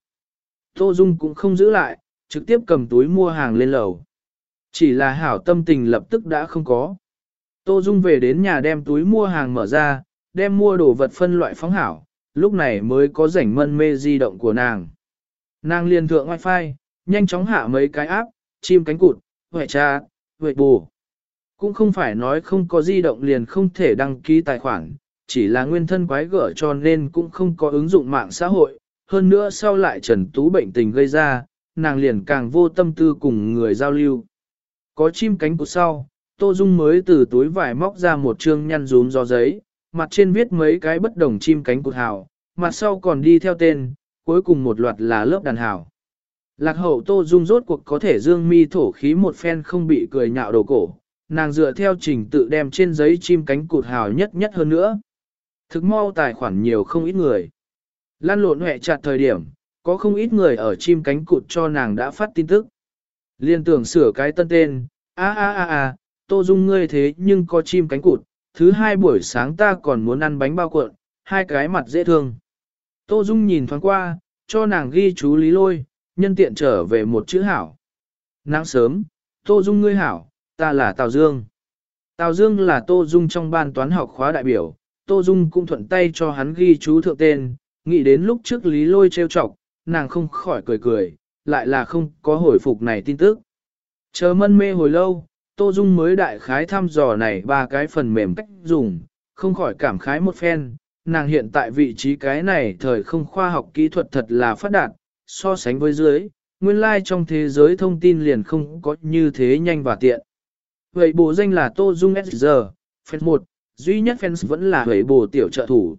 Tô Dung cũng không giữ lại, trực tiếp cầm túi mua hàng lên lầu. Chỉ là hảo tâm tình lập tức đã không có. Tô Dung về đến nhà đem túi mua hàng mở ra, đem mua đồ vật phân loại phóng hảo, lúc này mới có rảnh mân mê di động của nàng. Nàng liền thượng wifi, nhanh chóng hạ mấy cái app, chim cánh cụt, huệ cha, huệ bù. Cũng không phải nói không có di động liền không thể đăng ký tài khoản, chỉ là nguyên thân quái gở cho nên cũng không có ứng dụng mạng xã hội. Hơn nữa sau lại Trần Tú bệnh tình gây ra, nàng liền càng vô tâm tư cùng người giao lưu. Có chim cánh cụt sau, Tô Dung mới từ túi vải móc ra một chương nhăn rún gió giấy, mặt trên viết mấy cái bất đồng chim cánh cụt hào, mặt sau còn đi theo tên, cuối cùng một loạt là lớp đàn hào. Lạc hậu Tô Dung rốt cuộc có thể dương mi thổ khí một phen không bị cười nhạo đầu cổ, nàng dựa theo trình tự đem trên giấy chim cánh cụt hào nhất hơn nữa. Thực mau tài khoản nhiều không ít người. Lan lộn hẹ chặt thời điểm, có không ít người ở chim cánh cụt cho nàng đã phát tin tức. Liên tưởng sửa cái tân tên, Tô Dung ngươi thế nhưng có chim cánh cụt, thứ hai buổi sáng ta còn muốn ăn bánh bao cuộn, hai cái mặt dễ thương. Tô Dung nhìn thoáng qua, cho nàng ghi chú Lý Lôi, nhân tiện trở về một chữ hảo. Nắng sớm, Tô Dung ngươi hảo, ta là Tào Dương. Tào Dương là Tô Dung trong ban toán học khóa đại biểu, Tô Dung cũng thuận tay cho hắn ghi chú thượng tên, nghĩ đến lúc trước Lý Lôi trêu chọc, nàng không khỏi cười, lại là không có hồi phục này tin tức. Chờ mân mê hồi lâu, Tô Dung mới đại khái thăm dò này ba cái phần mềm cách dùng, không khỏi cảm khái một phen, nàng hiện tại vị trí cái này thời không khoa học kỹ thuật thật là phát đạt, so sánh với dưới, nguyên lai trong thế giới thông tin liền không có như thế nhanh và tiện. Vậy bổ danh là Tô Dung SG, fan 1, duy nhất fans vẫn là vậy bổ tiểu trợ thủ.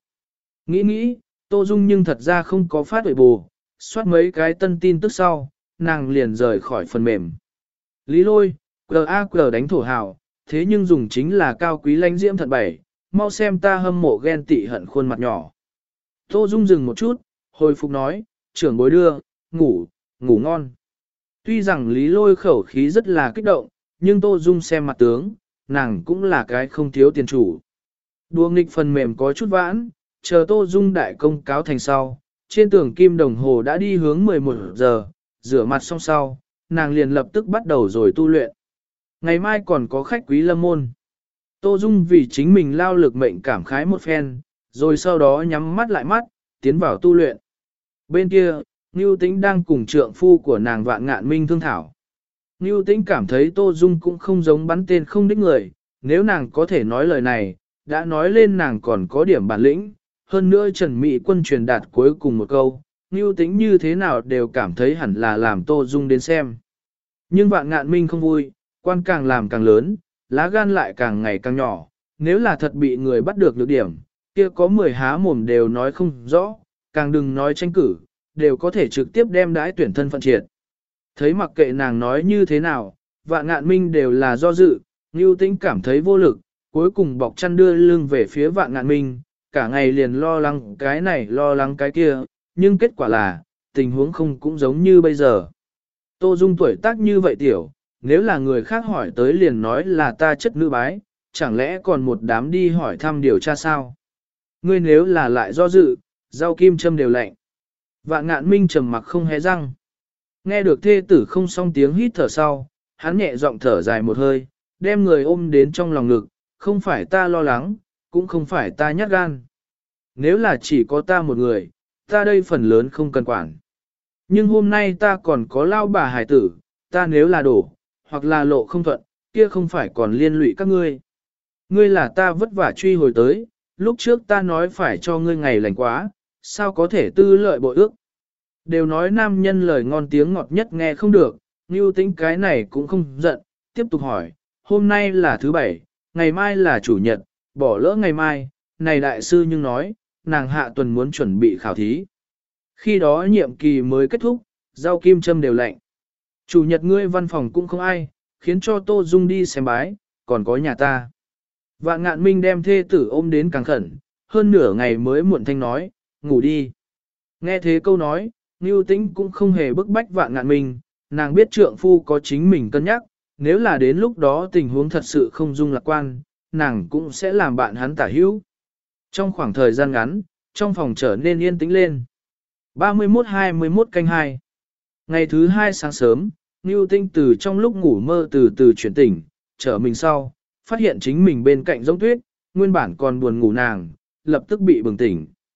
Nghĩ, Tô Dung nhưng thật ra không có phát vậy bổ, soát mấy cái tân tin tức sau, nàng liền rời khỏi phần mềm. Lý Lôi, QAQ đánh thổ hào, thế nhưng dùng chính là cao quý lãnh diễm thật bảy, mau xem ta hâm mộ ghen tị hận khuôn mặt nhỏ. Tô Dung dừng một chút, hồi phục nói, trưởng bối đưa, ngủ ngon. Tuy rằng Lý Lôi khẩu khí rất là kích động, nhưng Tô Dung xem mặt tướng, nàng cũng là cái không thiếu tiền chủ. Đùa nghịch phần mềm có chút vãn, chờ Tô Dung đại công cáo thành sau, trên tường kim đồng hồ đã đi hướng 11 giờ, rửa mặt xong sau, nàng liền lập tức bắt đầu rồi tu luyện. Ngày mai còn có khách quý lâm môn. Tô Dung vì chính mình lao lực mệnh cảm khái một phen, rồi sau đó nhắm mắt lại mắt, tiến vào tu luyện. Bên kia, Ngưu Tĩnh đang cùng trượng phu của nàng Vạn Ngạn Minh thương thảo. Ngưu Tĩnh cảm thấy Tô Dung cũng không giống bắn tên không đích người, nếu nàng có thể nói lời này, đã nói lên nàng còn có điểm bản lĩnh, hơn nữa Trần Mỹ Quân truyền đạt cuối cùng một câu, Ngưu Tĩnh như thế nào đều cảm thấy hẳn là làm Tô Dung đến xem. Nhưng Vạn Ngạn Minh không vui, quan càng làm càng lớn, lá gan lại càng ngày càng nhỏ, nếu là thật bị người bắt được nhược điểm, kia có 10 há mồm đều nói không rõ, càng đừng nói tranh cử, đều có thể trực tiếp đem đãi tuyển thân phận triệt. Thấy mặc kệ nàng nói như thế nào, Vạn Ngạn Minh đều là do dự, Ngưu Tĩnh cảm thấy vô lực, cuối cùng bọc chăn đưa lưng về phía Vạn Ngạn Minh, cả ngày liền lo lắng cái này lo lắng cái kia, nhưng kết quả là, tình huống không cũng giống như bây giờ. Tô Dung tuổi tác như vậy tiểu, nếu là người khác hỏi tới liền nói là ta chất nữ bái, chẳng lẽ còn một đám đi hỏi thăm điều tra sao? Ngươi nếu là lại do dự, rau kim châm đều lạnh. Vạn Ngạn Minh trầm mặc không hé răng. Nghe được thê tử không xong tiếng hít thở sau, hắn nhẹ giọng thở dài một hơi, đem người ôm đến trong lòng ngực, không phải ta lo lắng, cũng không phải ta nhát gan. Nếu là chỉ có ta một người, ta đây phần lớn không cần quản. Nhưng hôm nay ta còn có lao bà hải tử, ta nếu là đổ, hoặc là lộ không thuận, kia không phải còn liên lụy các ngươi. Ngươi là ta vất vả truy hồi tới, lúc trước ta nói phải cho ngươi ngày lành quá, sao có thể tư lợi bội ước. Đều nói nam nhân lời ngon tiếng ngọt nhất nghe không được, Ngưu Tĩnh cái này cũng không giận, tiếp tục hỏi, hôm nay là thứ bảy, ngày mai là chủ nhật, bỏ lỡ ngày mai, này đại sư nhưng nói, nàng hạ tuần muốn chuẩn bị khảo thí. Khi đó nhiệm kỳ mới kết thúc, rau kim châm đều lạnh. Chủ nhật ngươi văn phòng cũng không ai, khiến cho Tô Dung đi xem bái, còn có nhà ta. Vạn Ngạn Minh đem thê tử ôm đến càng khẩn, hơn nửa ngày mới muộn thanh nói, ngủ đi. Nghe thế câu nói, Ngưu Tĩnh cũng không hề bức bách Vạn Ngạn Minh, nàng biết trượng phu có chính mình cân nhắc, nếu là đến lúc đó tình huống thật sự không dung lạc quan, nàng cũng sẽ làm bạn hắn tả hữu. Trong khoảng thời gian ngắn, trong phòng trở nên yên tĩnh lên. 31-21 canh 2 Ngày thứ 2 sáng sớm, Ngưu Tĩnh từ trong lúc ngủ mơ từ từ chuyển tỉnh, trở mình sau, phát hiện chính mình bên cạnh giống tuyết, nguyên bản còn buồn ngủ nàng, lập tức bị bừng tỉnh.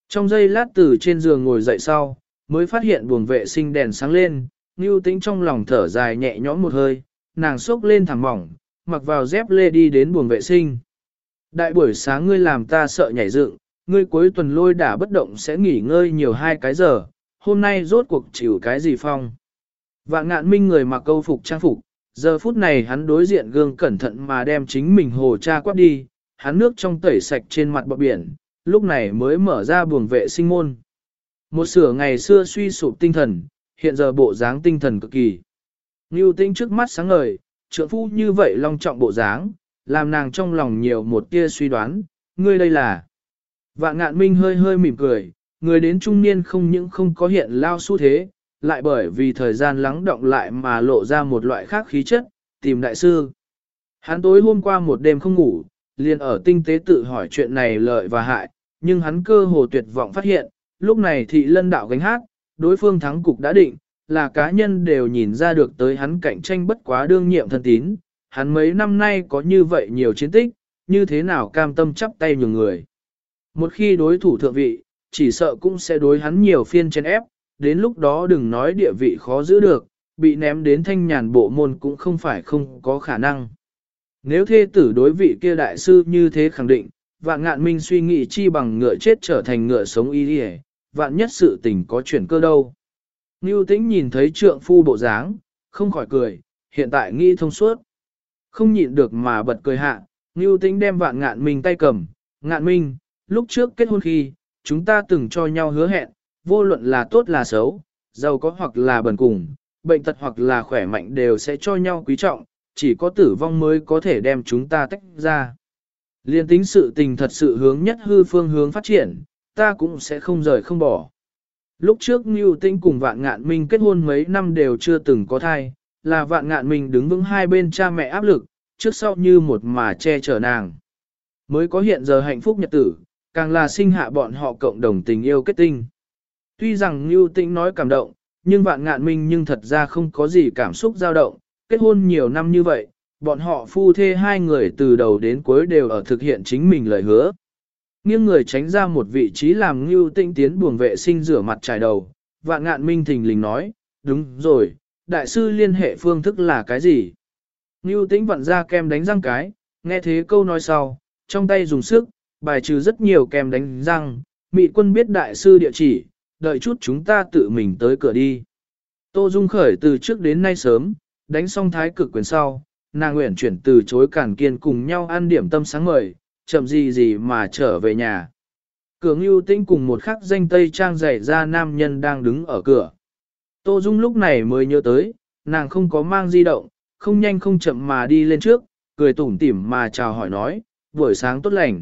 Trong giây lát từ trên giường ngồi dậy sau, mới phát hiện buồng vệ sinh đèn sáng lên, Ngưu Tĩnh trong lòng thở dài nhẹ nhõm một hơi, nàng xốc lên thẳng mỏng, mặc vào dép lê đi đến buồng vệ sinh. Đại buổi sáng ngươi làm ta sợ nhảy dựng, ngươi cuối tuần lôi đả bất động sẽ nghỉ ngơi nhiều 2 cái giờ, hôm nay rốt cuộc chịu cái gì phong. Vạn Ngạn Minh người mặc câu phục trang phục, giờ phút này hắn đối diện gương cẩn thận mà đem chính mình hồ cha quát đi, hắn nước trong tẩy sạch trên mặt bờ biển, lúc này mới mở ra buồng vệ sinh môn. Một sửa ngày xưa suy sụp tinh thần, hiện giờ bộ dáng tinh thần cực kỳ. Ngưu Tĩnh trước mắt sáng ngời, trượng phu như vậy long trọng bộ dáng, làm nàng trong lòng nhiều một tia suy đoán, ngươi đây là. Vạn Ngạn Minh hơi hơi mỉm cười, người đến trung niên không những không có hiện lao xu thế, lại bởi vì thời gian lắng động lại mà lộ ra một loại khác khí chất, tìm đại sư. Hắn tối hôm qua một đêm không ngủ, liền ở tinh tế tự hỏi chuyện này lợi và hại, nhưng hắn cơ hồ tuyệt vọng phát hiện, lúc này thị lân đạo gánh hát, đối phương thắng cục đã định, là cá nhân đều nhìn ra được tới hắn cạnh tranh bất quá đương nhiệm thân tín, hắn mấy năm nay có như vậy nhiều chiến tích, như thế nào cam tâm chắp tay nhường người. Một khi đối thủ thượng vị, chỉ sợ cũng sẽ đối hắn nhiều phiên chèn ép, đến lúc đó đừng nói địa vị khó giữ được, bị ném đến thanh nhàn bộ môn cũng không phải không có khả năng. Nếu thê tử đối vị kia đại sư như thế khẳng định, Vạn Ngạn Minh suy nghĩ chi bằng ngựa chết trở thành ngựa sống y đi, vạn nhất sự tình có chuyển cơ đâu. Ngưu Tĩnh nhìn thấy trượng phu bộ dáng, không khỏi cười, hiện tại nghĩ thông suốt. Không nhịn được mà bật cười hạ, Ngưu Tĩnh đem Vạn Ngạn Minh tay cầm, Ngạn Minh, lúc trước kết hôn khi, chúng ta từng cho nhau hứa hẹn, vô luận là tốt là xấu, giàu có hoặc là bần cùng, bệnh tật hoặc là khỏe mạnh đều sẽ cho nhau quý trọng, chỉ có tử vong mới có thể đem chúng ta tách ra. Liên tính sự tình thật sự hướng nhất hư phương hướng phát triển, ta cũng sẽ không rời không bỏ. Lúc trước Ngưu Tĩnh cùng Vạn Ngạn Minh kết hôn mấy năm đều chưa từng có thai, là Vạn Ngạn Minh đứng vững hai bên cha mẹ áp lực, trước sau như một mà che chở nàng. Mới có hiện giờ hạnh phúc nhật tử, càng là sinh hạ bọn họ cộng đồng tình yêu kết tinh. Tuy rằng Ngưu Tĩnh nói cảm động, nhưng Vạn Ngạn Minh nhưng thật ra không có gì cảm xúc dao động, kết hôn nhiều năm như vậy, bọn họ phu thê hai người từ đầu đến cuối đều ở thực hiện chính mình lời hứa. Nghiêng người tránh ra một vị trí làm Ngưu Tĩnh tiến buồng vệ sinh rửa mặt trải đầu, Vạn Ngạn Minh thình lình nói, đúng rồi, đại sư liên hệ phương thức là cái gì? Ngưu Tĩnh vặn ra kem đánh răng cái, nghe thế câu nói sau, trong tay dùng sức, bài trừ rất nhiều kem đánh răng, Mị Quân biết đại sư địa chỉ, đợi chút chúng ta tự mình tới cửa đi. Tô Dung khởi từ trước đến nay sớm, đánh xong thái cực quyền sau, nàng nguyện chuyển từ chối Càn Kiên cùng nhau ăn điểm tâm sáng mời, chậm gì mà trở về nhà. Cửa Ngưu Tĩnh cùng một khắc danh tây trang dày ra nam nhân đang đứng ở cửa. Tô Dung lúc này mới nhớ tới, nàng không có mang di động, không nhanh không chậm mà đi lên trước, cười tủm tỉm mà chào hỏi nói, buổi sáng tốt lành.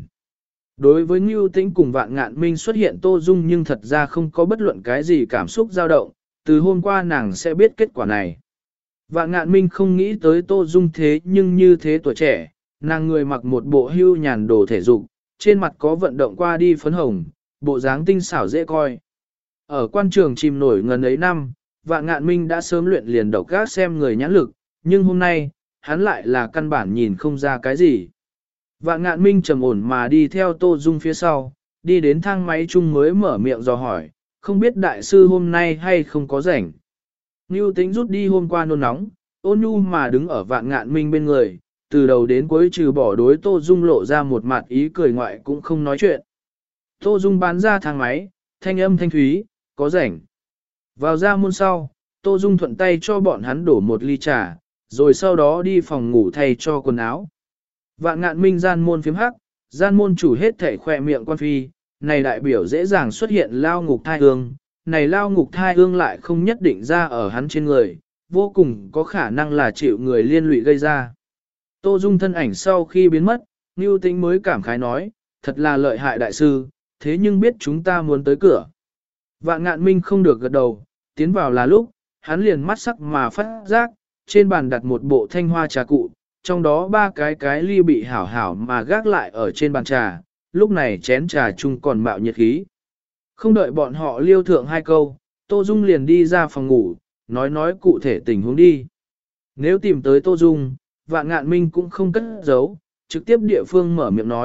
Đối với Ngưu Tĩnh cùng Vạn Ngạn Minh xuất hiện Tô Dung nhưng thật ra không có bất luận cái gì cảm xúc dao động, từ hôm qua nàng sẽ biết kết quả này. Vạn Ngạn Minh không nghĩ tới Tô Dung thế nhưng như thế tuổi trẻ, nàng người mặc một bộ hưu nhàn đồ thể dục, trên mặt có vận động qua đi phấn hồng, bộ dáng tinh xảo dễ coi. Ở quan trường chìm nổi ngần ấy năm, Vạn Ngạn Minh đã sớm luyện liền độc gác xem người nhãn lực, nhưng hôm nay, hắn lại là căn bản nhìn không ra cái gì. Vạn Ngạn Minh trầm ổn mà đi theo Tô Dung phía sau, đi đến thang máy chung mới mở miệng dò hỏi, không biết đại sư hôm nay hay không có rảnh. Ngưu Tĩnh rút đi hôm qua nôn nóng, ôn nhu mà đứng ở Vạn Ngạn Minh bên người, từ đầu đến cuối trừ bỏ đối Tô Dung lộ ra một mặt ý cười ngoại cũng không nói chuyện. Tô Dung bán ra thang máy, thanh âm thanh thúy, có rảnh. Vào ra môn sau, Tô Dung thuận tay cho bọn hắn đổ một ly trà, rồi sau đó đi phòng ngủ thay cho quần áo. Vạn Ngạn Minh gian môn phiếm hắc, gian môn chủ hết thể khỏe miệng quan phi, này đại biểu dễ dàng xuất hiện lao ngục thai hương, này lao ngục thai hương lại không nhất định ra ở hắn trên người, vô cùng có khả năng là chịu người liên lụy gây ra. Tô Dung thân ảnh sau khi biến mất, Ngưu Tĩnh mới cảm khái nói, thật là lợi hại đại sư, thế nhưng biết chúng ta muốn tới cửa. Vạn Ngạn Minh không được gật đầu, tiến vào là lúc, hắn liền mắt sắc mà phát giác, trên bàn đặt một bộ thanh hoa trà cụ, trong đó ba cái ly bị hảo hảo mà gác lại ở trên bàn trà, lúc này chén trà chung còn mạo nhiệt khí. Không đợi bọn họ liêu thượng hai câu, Tô Dung liền đi ra phòng ngủ, nói cụ thể tình huống đi. Nếu tìm tới Tô Dung, Vạn Ngạn Minh cũng không cất giấu, trực tiếp địa phương mở miệng nói,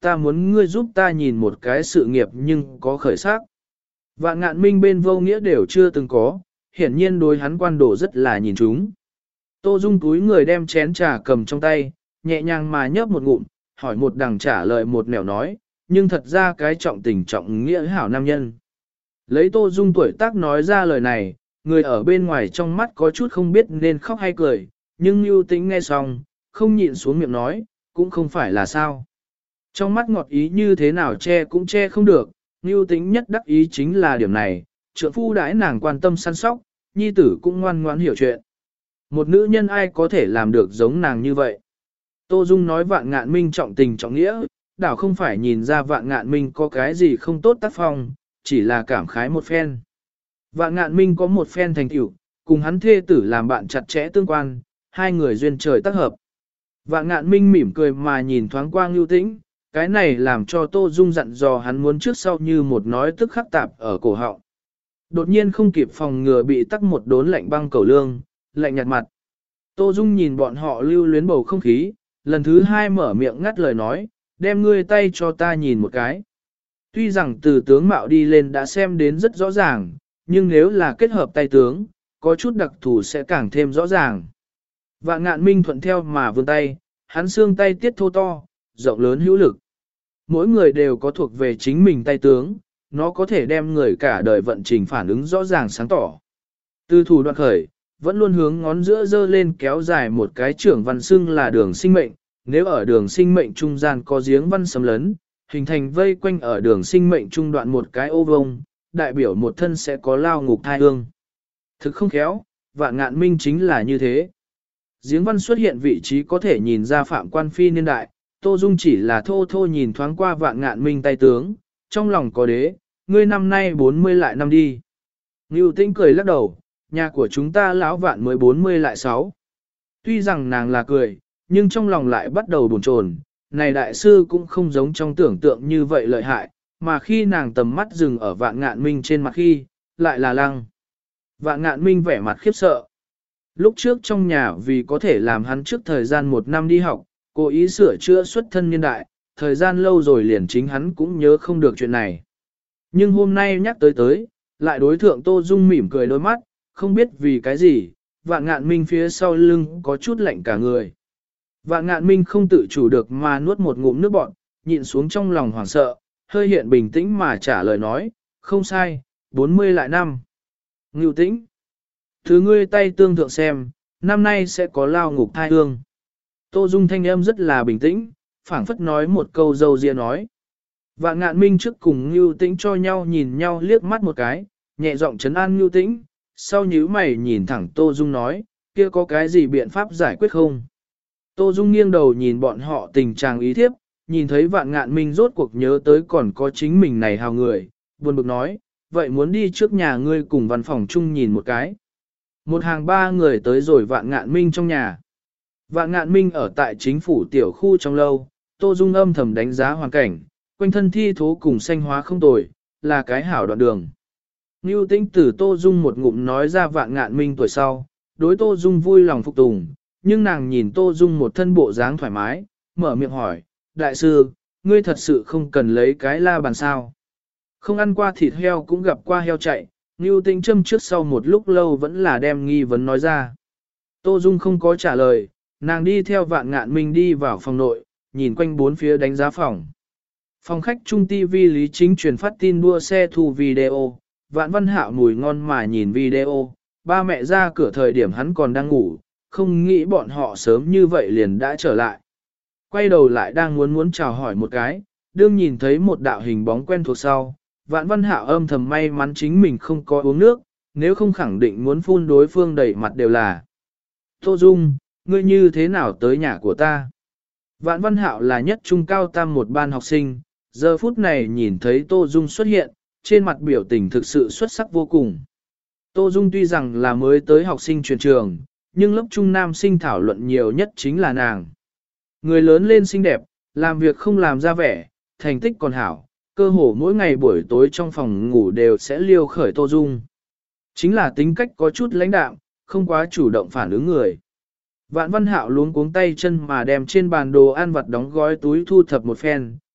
ta muốn ngươi giúp ta nhìn một cái sự nghiệp nhưng có khởi sắc. Vạn Ngạn Minh bên vô nghĩa đều chưa từng có, hiển nhiên đối hắn quan đồ rất là nhìn chúng. Tô Dung túi người đem chén trà cầm trong tay, nhẹ nhàng mà nhấp một ngụm, hỏi một đằng trả lời một nẻo nói, nhưng thật ra cái trọng tình trọng nghĩa hảo nam nhân. Lấy Tô Dung tuổi tác nói ra lời này, người ở bên ngoài trong mắt có chút không biết nên khóc hay cười, nhưng Nưu Tĩnh nghe xong, không nhịn xuống miệng nói, cũng không phải là sao. Trong mắt ngọt ý như thế nào che cũng che không được, Nưu Tĩnh nhất đắc ý chính là điểm này, trượng phu đãi nàng quan tâm săn sóc, nhi tử cũng ngoan ngoãn hiểu chuyện. Một nữ nhân ai có thể làm được giống nàng như vậy? Tô Dung nói Vạn Ngạn Minh trọng tình trọng nghĩa, đảo không phải nhìn ra Vạn Ngạn Minh có cái gì không tốt tác phong, chỉ là cảm khái một phen. Vạn Ngạn Minh có một phen thành tựu, cùng hắn thê tử làm bạn chặt chẽ tương quan, hai người duyên trời tác hợp. Vạn Ngạn Minh mỉm cười mà nhìn thoáng qua Nưu Tĩnh, cái này làm cho Tô Dung dặn dò hắn muốn trước sau như một nói tức khắc tạp ở cổ họng. Đột nhiên không kịp phòng ngừa bị tắc một đốn lạnh băng cầu lương, lạnh nhạt mặt. Tô Dung nhìn bọn họ lưu luyến bầu không khí, lần thứ hai mở miệng ngắt lời nói, đem ngươi tay cho ta nhìn một cái. Tuy rằng từ tướng mạo đi lên đã xem đến rất rõ ràng, nhưng nếu là kết hợp tay tướng, có chút đặc thù sẽ càng thêm rõ ràng. Vạn Ngạn Minh thuận theo mà vươn tay, hắn xương tay tiết thô to, rộng lớn hữu lực. Mỗi người đều có thuộc về chính mình tay tướng, nó có thể đem người cả đời vận trình phản ứng rõ ràng sáng tỏ. Từ thủ đoạn khởi, vẫn luôn hướng ngón giữa dơ lên kéo dài một cái trưởng văn xưng là đường sinh mệnh, nếu ở đường sinh mệnh trung gian có giếng văn sấm lấn, hình thành vây quanh ở đường sinh mệnh trung đoạn một cái ô vông, đại biểu một thân sẽ có lao ngục thai hương. Thực không khéo, Vạn Ngạn Minh chính là như thế. Giếng văn xuất hiện vị trí có thể nhìn ra phạm quan phi niên đại, Tô Dung chỉ là thô thô nhìn thoáng qua Vạn Ngạn Minh tay tướng, trong lòng có đế, ngươi năm nay 40 lại năm đi. Ngưu Tĩnh cười lắc đầu, nhà của chúng ta lão Vạn mới 40 lại 6. Tuy rằng nàng là cười, nhưng trong lòng lại bắt đầu buồn chồn. Này đại sư cũng không giống trong tưởng tượng như vậy lợi hại, mà khi nàng tầm mắt dừng ở Vạn Ngạn Minh trên mặt khi, lại là lăng. Vạn Ngạn Minh vẻ mặt khiếp sợ. Lúc trước trong nhà vì có thể làm hắn trước thời gian 1 năm đi học, cố ý sửa chữa xuất thân niên đại, thời gian lâu rồi liền chính hắn cũng nhớ không được chuyện này. Nhưng hôm nay nhắc tới, lại đối thượng Tô Dung mỉm cười đôi mắt, không biết vì cái gì, Vạn Ngạn Minh phía sau lưng có chút lạnh cả người. Vạn Ngạn Minh không tự chủ được mà nuốt một ngụm nước bọt, nhịn xuống trong lòng hoảng sợ, hơi hiện bình tĩnh mà trả lời nói, không sai, 40 lại năm. Ngưu Tĩnh, thứ ngươi tay tương thượng xem, năm nay sẽ có lao ngục thai hương. Tô Dung thanh âm rất là bình tĩnh, phảng phất nói một câu dâu ria nói. Vạn Ngạn Minh trước cùng Ngưu Tĩnh cho nhau nhìn nhau liếc mắt một cái, nhẹ giọng trấn an Ngưu Tĩnh, sau nhíu mày nhìn thẳng Tô Dung nói, kia có cái gì biện pháp giải quyết không? Tô Dung nghiêng đầu nhìn bọn họ tình trạng ý thiếp, nhìn thấy Vạn Ngạn Minh rốt cuộc nhớ tới còn có chính mình này hào người, buồn bực nói, vậy muốn đi trước nhà ngươi cùng văn phòng chung nhìn một cái. Một hàng 3 người tới rồi Vạn Ngạn Minh trong nhà. Vạn Ngạn Minh ở tại chính phủ tiểu khu trong lâu, Tô Dung âm thầm đánh giá hoàn cảnh, quanh thân thi thố cùng xanh hóa không tồi, là cái hảo đoạn đường. Ngưu Tĩnh từ Tô Dung một ngụm nói ra Vạn Ngạn Minh tuổi sau, đối Tô Dung vui lòng phục tùng, nhưng nàng nhìn Tô Dung một thân bộ dáng thoải mái, mở miệng hỏi, đại sư, ngươi thật sự không cần lấy cái la bàn sao. Không ăn qua thịt heo cũng gặp qua heo chạy, Ngưu Tĩnh châm trước sau một lúc lâu vẫn là đem nghi vấn nói ra. Tô Dung không có trả lời, nàng đi theo Vạn Ngạn Minh đi vào phòng nội, nhìn quanh bốn phía đánh giá phòng. Phòng khách trung TV Lý Chính truyền phát tin đua xe thu video, Vạn Văn Hạo mùi ngon mà nhìn video, ba mẹ ra cửa thời điểm hắn còn đang ngủ, không nghĩ bọn họ sớm như vậy liền đã trở lại. Quay đầu lại đang muốn chào hỏi một cái, đương nhìn thấy một đạo hình bóng quen thuộc sau, Vạn Văn Hạo âm thầm may mắn chính mình không có uống nước, nếu không khẳng định muốn phun đối phương đầy mặt đều là. Tô Dung, ngươi như thế nào tới nhà của ta? Vạn Văn Hạo là nhất trung cao tam một ban học sinh, giờ phút này nhìn thấy Tô Dung xuất hiện, trên mặt biểu tình thực sự xuất sắc vô cùng. Tô Dung tuy rằng là mới tới học sinh truyền trường, nhưng lớp trung nam sinh thảo luận nhiều nhất chính là nàng. Người lớn lên xinh đẹp, làm việc không làm ra vẻ, thành tích còn hảo, cơ hồ mỗi ngày buổi tối trong phòng ngủ đều sẽ liêu khởi Tô Dung. Chính là tính cách có chút lãnh đạm, không quá chủ động phản ứng người. Vạn Văn Hạo luống cuống tay chân mà đem trên bàn đồ ăn vặt đóng gói túi thu thập một phen,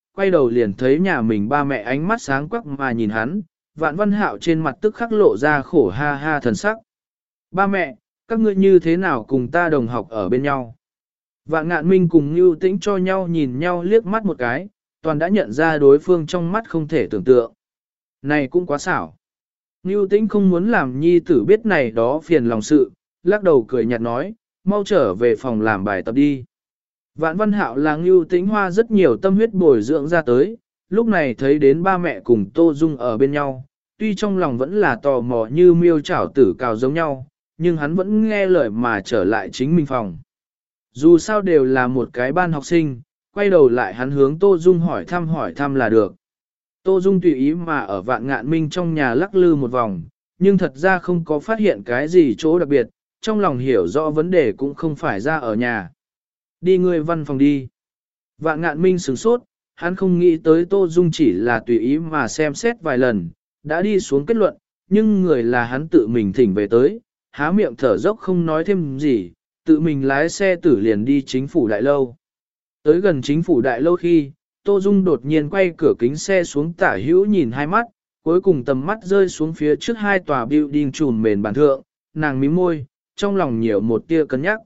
quay đầu liền thấy nhà mình ba mẹ ánh mắt sáng quắc mà nhìn hắn, Vạn Văn Hạo trên mặt tức khắc lộ ra khổ ha ha thần sắc. Ba mẹ, các ngươi như thế nào cùng ta đồng học ở bên nhau? Vạn Ngạn Minh cùng Nưu Tĩnh cho nhau nhìn nhau liếc mắt một cái, toàn đã nhận ra đối phương trong mắt không thể tưởng tượng. Này cũng quá xảo. Nưu Tĩnh không muốn làm nhi tử biết này đó phiền lòng sự, lắc đầu cười nhạt nói, mau trở về phòng làm bài tập đi. Vạn Văn Hạo là Nưu Tĩnh hoa rất nhiều tâm huyết bồi dưỡng ra tới, lúc này thấy đến ba mẹ cùng Tô Dung ở bên nhau, tuy trong lòng vẫn là tò mò như miêu chảo tử cào giống nhau, nhưng hắn vẫn nghe lời mà trở lại chính mình phòng. Dù sao đều là một cái ban học sinh, quay đầu lại hắn hướng Tô Dung hỏi thăm là được. Tô Dung tùy ý mà ở Vạn Ngạn Minh trong nhà lắc lư một vòng, nhưng thật ra không có phát hiện cái gì chỗ đặc biệt, trong lòng hiểu rõ vấn đề cũng không phải ra ở nhà. Đi ngươi văn phòng đi. Vạn Ngạn Minh sửng sốt, hắn không nghĩ tới Tô Dung chỉ là tùy ý mà xem xét vài lần, đã đi xuống kết luận, nhưng người là hắn tự mình thỉnh về tới, há miệng thở dốc không nói thêm gì, tự mình lái xe tử liền đi chính phủ đại lâu. Tới gần chính phủ đại lâu khi, Tô Dung đột nhiên quay cửa kính xe xuống tả hữu nhìn hai mắt, cuối cùng tầm mắt rơi xuống phía trước hai tòa building trùm mền bàn thượng, nàng mím môi, trong lòng nhiều một tia cân nhắc.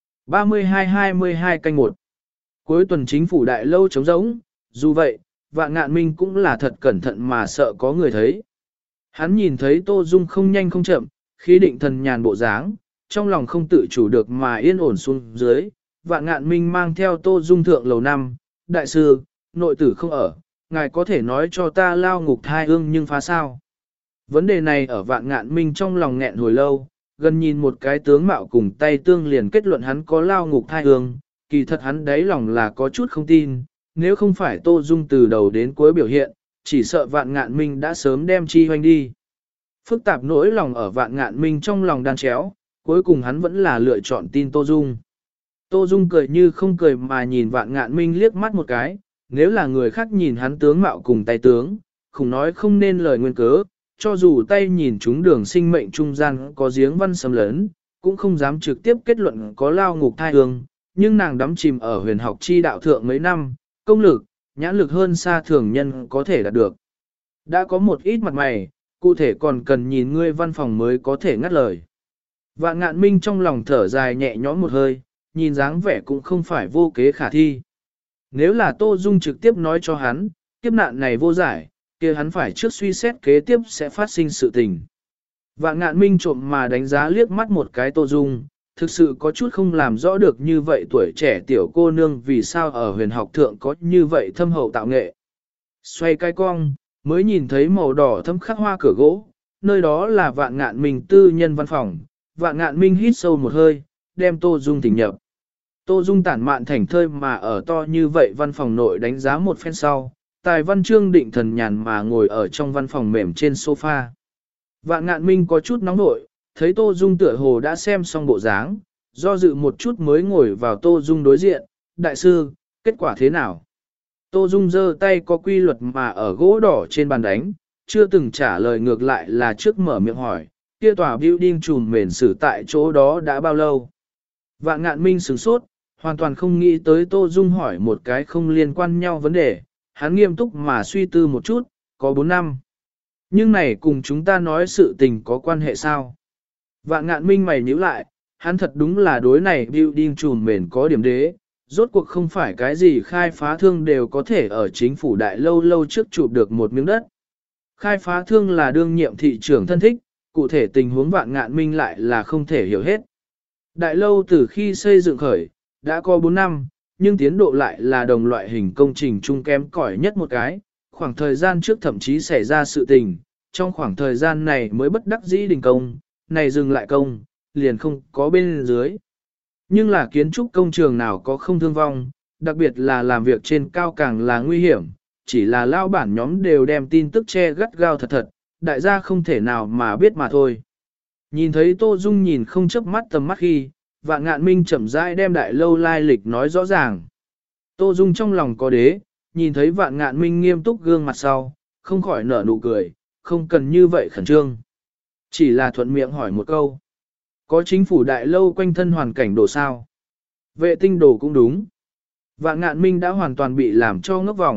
32-22 canh 1 Cuối tuần chính phủ đại lâu trống rỗng, dù vậy, Vạn Ngạn Minh cũng là thật cẩn thận mà sợ có người thấy. Hắn nhìn thấy Tô Dung không nhanh không chậm, khí định thần nhàn bộ dáng, trong lòng không tự chủ được mà yên ổn xuống dưới. Vạn Ngạn Minh mang theo Tô Dung thượng lầu 5, đại sư, nội tử không ở, ngài có thể nói cho ta lao ngục thai ương nhưng phá sao. Vấn đề này ở Vạn Ngạn Minh trong lòng nghẹn hồi lâu, gần nhìn một cái tướng mạo cùng tay tương liền kết luận hắn có lao ngục thai ương, kỳ thật hắn đáy lòng là có chút không tin, nếu không phải Tô Dung từ đầu đến cuối biểu hiện, chỉ sợ Vạn Ngạn Minh đã sớm đem chi hoành đi. Phức tạp nỗi lòng ở Vạn Ngạn Minh trong lòng đan chéo, cuối cùng hắn vẫn là lựa chọn tin Tô Dung. Tô Dung cười như không cười mà nhìn Vạn Ngạn Minh liếc mắt một cái, nếu là người khác nhìn hắn tướng mạo cùng tay tướng, không nói không nên lời nguyên cớ, cho dù tay nhìn chúng đường sinh mệnh trung gian có giếng văn xâm lớn, cũng không dám trực tiếp kết luận có lao ngục thai hương, nhưng nàng đắm chìm ở huyền học chi đạo thượng mấy năm, công lực, nhãn lực hơn xa thường nhân có thể đạt được. Đã có một ít mặt mày, cụ thể còn cần nhìn ngươi văn phòng mới có thể ngắt lời. Vạn Ngạn Minh trong lòng thở dài nhẹ nhõm một hơi, nhìn dáng vẻ cũng không phải vô kế khả thi. Nếu là Tô Dung trực tiếp nói cho hắn, kiếp nạn này vô giải, kia hắn phải trước suy xét kế tiếp sẽ phát sinh sự tình. Vạn Ngạn Minh trộm mà đánh giá liếc mắt một cái Tô Dung, thực sự có chút không làm rõ được như vậy tuổi trẻ tiểu cô nương vì sao ở huyền học thượng có như vậy thâm hậu tạo nghệ. Xoay cái cong, mới nhìn thấy màu đỏ thâm khắc hoa cửa gỗ, nơi đó là Vạn Ngạn Minh tư nhân văn phòng. Vạn Ngạn Minh hít sâu một hơi, đem Tô Dung thỉnh nhập. Tô Dung tản mạn thảnh thơi mà ở to như vậy văn phòng nội đánh giá một phen sau, Tài Văn Chương định thần nhàn mà ngồi ở trong văn phòng mềm trên sofa. Vạn Ngạn Minh có chút nóng nội, thấy Tô Dung tựa hồ đã xem xong bộ dáng, do dự một chút mới ngồi vào Tô Dung đối diện, đại sư, kết quả thế nào? Tô Dung giơ tay có quy luật mà ở gỗ đỏ trên bàn đánh, chưa từng trả lời ngược lại là trước mở miệng hỏi, kia tòa building trùm mền xử tại chỗ đó đã bao lâu? Vạn Ngạn Minh sửng sốt, hoàn toàn không nghĩ tới Tô Dung hỏi một cái không liên quan nhau vấn đề, hắn nghiêm túc mà suy tư một chút, có 4 năm. Nhưng này cùng chúng ta nói sự tình có quan hệ sao? Vạn Ngạn Minh mày nhíu lại, hắn thật đúng là đối này building trùm mền có điểm đế, rốt cuộc không phải cái gì khai phá thương đều có thể ở chính phủ đại lâu lâu trước chụp được một miếng đất. Khai phá thương là đương nhiệm thị trưởng thân thích, cụ thể tình huống Vạn Ngạn Minh lại là không thể hiểu hết. Đại lâu từ khi xây dựng khởi, đã có 4 năm, nhưng tiến độ lại là đồng loại hình công trình chung kém cỏi nhất một cái, khoảng thời gian trước thậm chí xảy ra sự tình, trong khoảng thời gian này mới bất đắc dĩ đình công, này dừng lại công, liền không có bên dưới. Nhưng là kiến trúc công trường nào có không thương vong, đặc biệt là làm việc trên cao càng là nguy hiểm, chỉ là lao bản nhóm đều đem tin tức che gắt gao thật thật, đại gia không thể nào mà biết mà thôi. Nhìn thấy Tô Dung nhìn không chớp mắt tầm mắt khi, Vạn Ngạn Minh chậm rãi đem đại lâu lai lịch nói rõ ràng. Tô Dung trong lòng có đế, nhìn thấy Vạn Ngạn Minh nghiêm túc gương mặt sau, không khỏi nở nụ cười, không cần như vậy khẩn trương. Chỉ là thuận miệng hỏi một câu. Có chính phủ đại lâu quanh thân hoàn cảnh đồ sao? Vệ tinh đồ cũng đúng. Vạn Ngạn Minh đã hoàn toàn bị làm cho ngốc vòng,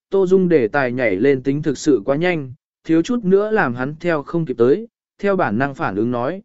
Tô Dung đề tài nhảy lên tính thực sự quá nhanh, thiếu chút nữa làm hắn theo không kịp tới, theo bản năng phản ứng nói,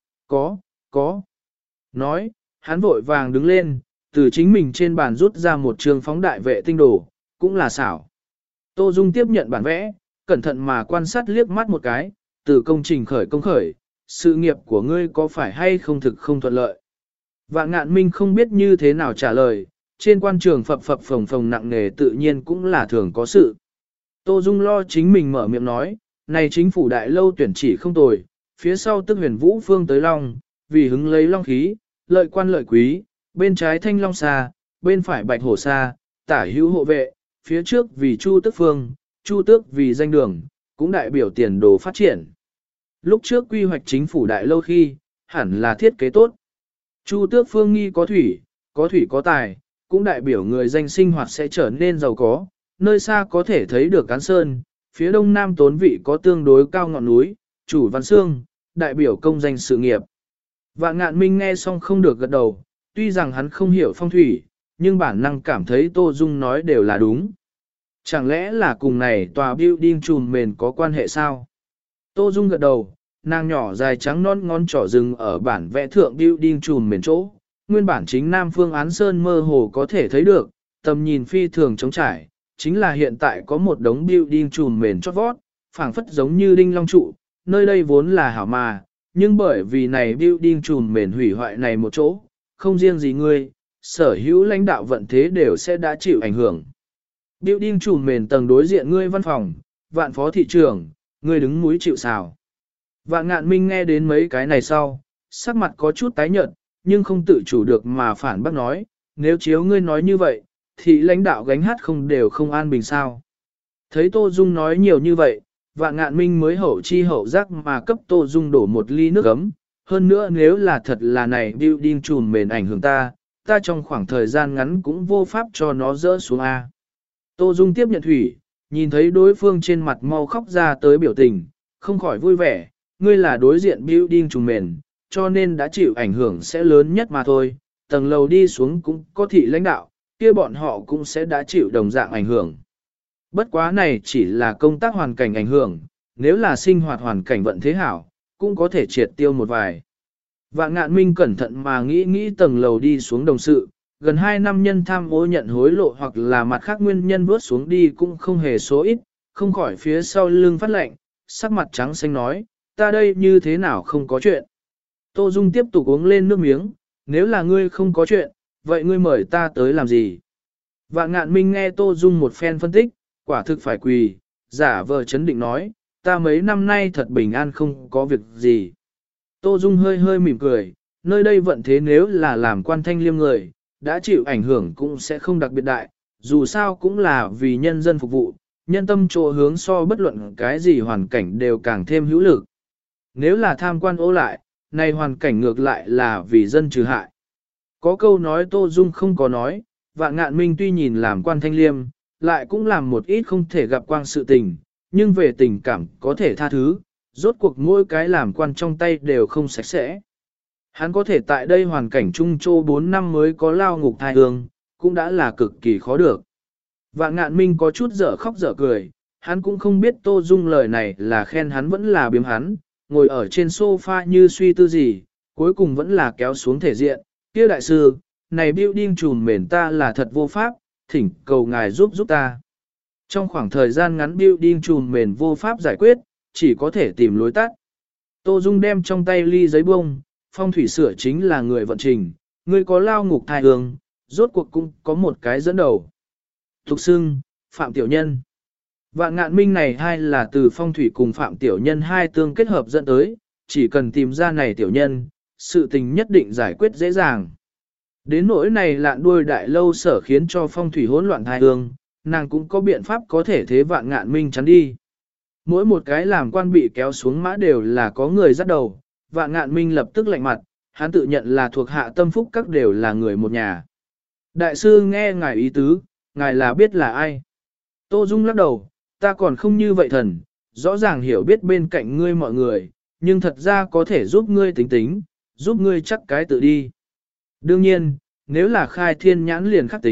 có. Nói, hắn vội vàng đứng lên, từ chính mình trên bàn rút ra một trường phóng đại vệ tinh đồ, cũng là xảo. Tô Dung tiếp nhận bản vẽ, cẩn thận mà quan sát liếc mắt một cái, từ công trình công khởi, sự nghiệp của ngươi có phải hay không thực không thuận lợi. Vạn Ngạn Minh không biết như thế nào trả lời, trên quan trường phập phập phồng phồng nặng nề tự nhiên cũng là thường có sự. Tô Dung lo chính mình mở miệng nói, này chính phủ đại lâu tuyển chỉ không tồi, phía sau tức huyền vũ phương tới long, vì hứng lấy long khí, lợi quan lợi quý, bên trái thanh long xa, bên phải bạch hổ xa, tả hữu hộ vệ, phía trước vì chu tức phương, chu tước vì danh đường, cũng đại biểu tiền đồ phát triển. Lúc trước quy hoạch chính phủ đại lâu khi, hẳn là thiết kế tốt. Chu tước phương nghi có thủy có tài, cũng đại biểu người danh sinh hoạt sẽ trở nên giàu có, nơi xa có thể thấy được Cán Sơn, phía đông nam tốn vị có tương đối cao ngọn núi, chủ văn xương, đại biểu công danh sự nghiệp. Vạn Ngạn Minh nghe xong không được gật đầu, tuy rằng hắn không hiểu phong thủy, nhưng bản năng cảm thấy Tô Dung nói đều là đúng. Chẳng lẽ là cùng này tòa building trùm mền có quan hệ sao? Tô Dung gật đầu, nàng nhỏ dài trắng non ngón trỏ rừng ở bản vẽ thượng building trùm mền chỗ, nguyên bản chính nam phương Án Sơn mơ hồ có thể thấy được, tầm nhìn phi thường trống trải, chính là hiện tại có một đống building trùm mền chót vót, phảng phất giống như đinh long trụ, nơi đây vốn là hảo mà, nhưng bởi vì này building trùm mền hủy hoại này một chỗ, không riêng gì ngươi, sở hữu lãnh đạo vận thế đều sẽ đã chịu ảnh hưởng. Building trùm mền tầng đối diện ngươi văn phòng, Vạn phó thị trưởng, ngươi đứng mũi chịu sào. Vạn Ngạn Minh nghe đến mấy cái này sau, sắc mặt có chút tái nhợt, nhưng không tự chủ được mà phản bác nói, nếu chiếu ngươi nói như vậy, thì lãnh đạo gánh hát không đều không an bình sao. Thấy Tô Dung nói nhiều như vậy, Vạn Ngạn Minh mới hậu chi hậu giác mà cấp Tô Dung đổ một ly nước ấm. Hơn nữa nếu là thật là này building trùm mền ảnh hưởng ta trong khoảng thời gian ngắn cũng vô pháp cho nó rỡ xuống A. Tô Dung tiếp nhận thủy, nhìn thấy đối phương trên mặt mau khóc ra tới biểu tình, không khỏi vui vẻ, ngươi là đối diện building trùm mền, cho nên đã chịu ảnh hưởng sẽ lớn nhất mà thôi, tầng lầu đi xuống cũng có thị lãnh đạo, kia bọn họ cũng sẽ đã chịu đồng dạng ảnh hưởng. Bất quá này chỉ là công tác hoàn cảnh ảnh hưởng, nếu là sinh hoạt hoàn cảnh vận thế hảo, cũng có thể triệt tiêu một vài. Vạn Ngạn Minh cẩn thận mà nghĩ tầng lầu đi xuống đồng sự, gần 2 năm nhân tham ô nhận hối lộ hoặc là mặt khác nguyên nhân vớt xuống đi cũng không hề số ít, không khỏi phía sau lưng phát lệnh, sắc mặt trắng xanh nói, ta đây như thế nào không có chuyện. Tô Dung tiếp tục uống lên nước miếng, nếu là ngươi không có chuyện, vậy ngươi mời ta tới làm gì? Vạn Ngạn Minh nghe Tô Dung một phen phân tích, quả thực phải quỳ, giả vờ chấn định nói, ta mấy năm nay thật bình an không có việc gì. Tô Dung hơi mỉm cười, nơi đây vận thế nếu là làm quan thanh liêm người, đã chịu ảnh hưởng cũng sẽ không đặc biệt đại, dù sao cũng là vì nhân dân phục vụ, nhân tâm chỗ hướng so bất luận cái gì hoàn cảnh đều càng thêm hữu lực. Nếu là tham quan ố lại, này hoàn cảnh ngược lại là vì dân trừ hại. Có câu nói Tô Dung không có nói, Vạn Ngạn Minh tuy nhìn làm quan thanh liêm, lại cũng làm một ít không thể gặp quang sự tình, nhưng về tình cảm có thể tha thứ, rốt cuộc mỗi cái làm quan trong tay đều không sạch sẽ. Hắn có thể tại đây hoàn cảnh trung trô 4 năm mới có lao ngục thai hương, cũng đã là cực kỳ khó được. Vạn Ngạn Minh có chút dở khóc dở cười, hắn cũng không biết Tô Dung lời này là khen hắn vẫn là biếm hắn, ngồi ở trên sofa như suy tư gì, cuối cùng vẫn là kéo xuống thể diện, kia đại sư, này building trùm mền ta là thật vô pháp, thỉnh cầu ngài giúp ta. Trong khoảng thời gian ngắn building trùm mền vô pháp giải quyết, chỉ có thể tìm lối tắt. Tô Dung đem trong tay ly giấy bông, phong thủy sửa chính là người vận trình, người có lao ngục thai hương, rốt cuộc cũng có một cái dẫn đầu. Thục xưng, Phạm Tiểu Nhân. Vạn Ngạn Minh này hai là từ phong thủy cùng Phạm Tiểu Nhân hai tương kết hợp dẫn tới, chỉ cần tìm ra này Tiểu Nhân, sự tình nhất định giải quyết dễ dàng. Đến nỗi này lạn đuôi đại lâu sở khiến cho phong thủy hỗn loạn thai hương, nàng cũng có biện pháp có thể thế Vạn Ngạn Minh chắn đi. Mỗi một cái làm quan bị kéo xuống mã đều là có người dắt đầu, Vạn Ngạn Minh lập tức lạnh mặt, hắn tự nhận là thuộc hạ tâm phúc các đều là người một nhà. Đại sư nghe ngài ý tứ, ngài là biết là ai. Tô Dung lắc đầu, ta còn không như vậy thần, rõ ràng hiểu biết bên cạnh ngươi mọi người, nhưng thật ra có thể giúp ngươi tính tính, giúp ngươi chắc cái tự đi. Đương nhiên, nếu là khai thiên nhãn liền khắc tính,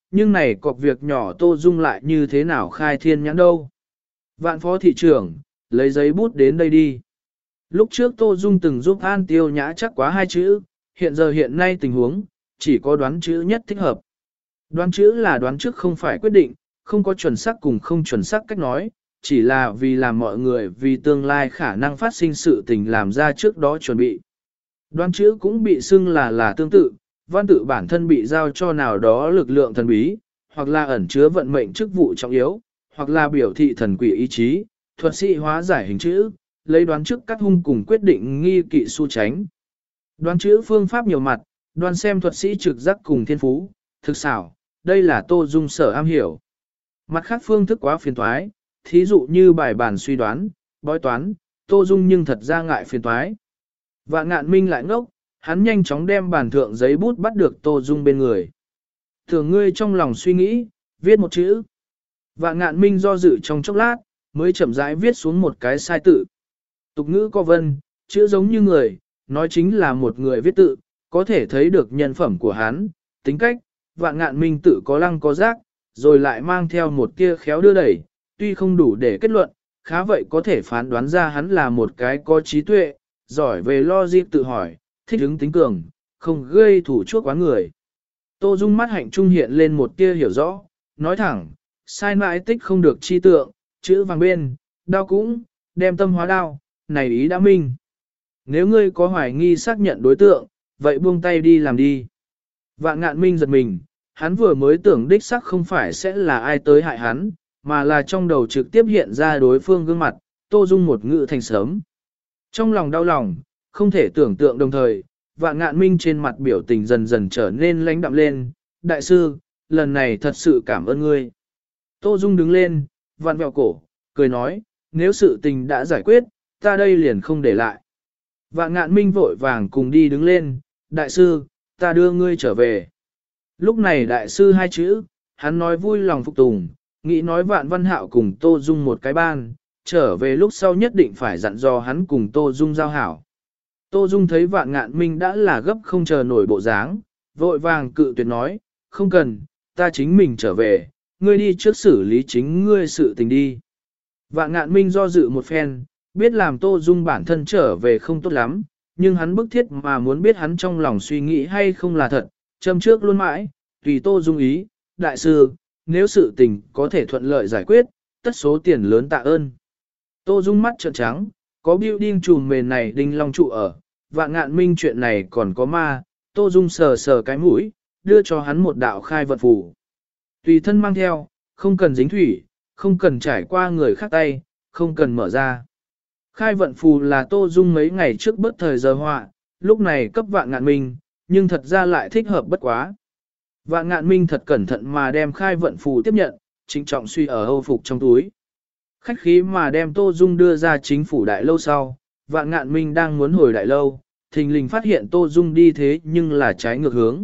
nhưng này cọc việc nhỏ Tô Dung lại như thế nào khai thiên nhãn đâu. Vạn phó thị trưởng, lấy giấy bút đến đây đi. Lúc trước Tô Dung từng giúp An Tiêu Nhã chắc quá 2 chữ, hiện nay tình huống, chỉ có đoán chữ nhất thích hợp. Đoán chữ là đoán trước không phải quyết định, không có chuẩn xác cùng không chuẩn xác cách nói, chỉ là vì làm mọi người vì tương lai khả năng phát sinh sự tình làm ra trước đó chuẩn bị. Đoán chữ cũng bị xưng là tương tự, văn tự bản thân bị giao cho nào đó lực lượng thần bí, hoặc là ẩn chứa vận mệnh chức vụ trọng yếu, hoặc là biểu thị thần quỷ ý chí, thuật sĩ hóa giải hình chữ, lấy đoán trước cắt hung cùng quyết định nghi kỵ su tránh. Đoán chữ phương pháp nhiều mặt, đoán xem thuật sĩ trực giác cùng thiên phú, thực xảo, đây là Tô Dung sở am hiểu. Mặt khác phương thức quá phiền toái, thí dụ như bài bản suy đoán, bói toán, Tô Dung nhưng thật ra ngại phiền toái. Vạn Ngạn Minh lại ngốc, hắn nhanh chóng đem bàn thượng giấy bút bắt được Tô Dung bên người. Thường ngươi trong lòng suy nghĩ, viết một chữ. Vạn Ngạn Minh do dự trong chốc lát, mới chậm rãi viết xuống một cái sai tự. Tục ngữ có vân, chữ giống như người, nói chính là một người viết tự, có thể thấy được nhân phẩm của hắn, tính cách. Vạn Ngạn Minh tự có lăng có giác, rồi lại mang theo một tia khéo đưa đẩy, tuy không đủ để kết luận, khá vậy có thể phán đoán ra hắn là một cái có trí tuệ, giỏi về logic tự hỏi, thích ứng tính cường, không gây thủ chuốc quá người. Tô Dung mắt hạnh trung hiện lên một tia hiểu rõ, nói thẳng, sai mãi tích không được chi tượng, chữ vàng bên, đao cũng, đem tâm hóa đao, này ý đã minh. Nếu ngươi có hoài nghi xác nhận đối tượng, vậy buông tay đi làm đi. Vạn Ngạn Minh giật mình, hắn vừa mới tưởng đích xác không phải sẽ là ai tới hại hắn, mà là trong đầu trực tiếp hiện ra đối phương gương mặt, Tô Dung một ngữ thành sớm. Trong lòng đau lòng, không thể tưởng tượng đồng thời, Vạn Ngạn Minh trên mặt biểu tình dần dần trở nên lãnh đạm lên, đại sư, lần này thật sự cảm ơn ngươi. Tô Dung đứng lên, vặn vẹo cổ, cười nói, nếu sự tình đã giải quyết, ta đây liền không để lại. Vạn Ngạn Minh vội vàng cùng đi đứng lên, đại sư, ta đưa ngươi trở về. Lúc này đại sư 2 chữ, hắn nói vui lòng phục tùng, nghĩ nói Vạn Văn Hạo cùng Tô Dung một cái ban, trở về lúc sau nhất định phải dặn dò hắn cùng Tô Dung giao hảo. Tô Dung thấy Vạn Ngạn Minh đã là gấp không chờ nổi bộ dáng, vội vàng cự tuyệt nói, không cần, ta chính mình trở về, ngươi đi trước xử lý chính ngươi sự tình đi. Vạn Ngạn Minh do dự một phen, biết làm Tô Dung bản thân trở về không tốt lắm, nhưng hắn bức thiết mà muốn biết hắn trong lòng suy nghĩ hay không là thật, châm trước luôn mãi, tùy Tô Dung ý, đại sư, nếu sự tình có thể thuận lợi giải quyết, tất số tiền lớn tạ ơn. Tô Dung mắt trợn trắng, có building trùm mền này đinh long trụ ở, Vạn Ngạn Minh chuyện này còn có ma, Tô Dung sờ sờ cái mũi, đưa cho hắn một đạo khai vận phù. Tùy thân mang theo, không cần dính thủy, không cần trải qua người khác tay, không cần mở ra. Khai vận phù là Tô Dung mấy ngày trước bớt thời giờ họa, lúc này cấp Vạn Ngạn Minh, nhưng thật ra lại thích hợp bất quá. Vạn Ngạn Minh thật cẩn thận mà đem khai vận phù tiếp nhận, trịnh trọng suy ở hâu phục trong túi. Khách khí mà đem Tô Dung đưa ra chính phủ đại lâu sau, Vạn Ngạn Minh đang muốn hồi đại lâu, thình lình phát hiện Tô Dung đi thế nhưng là trái ngược hướng.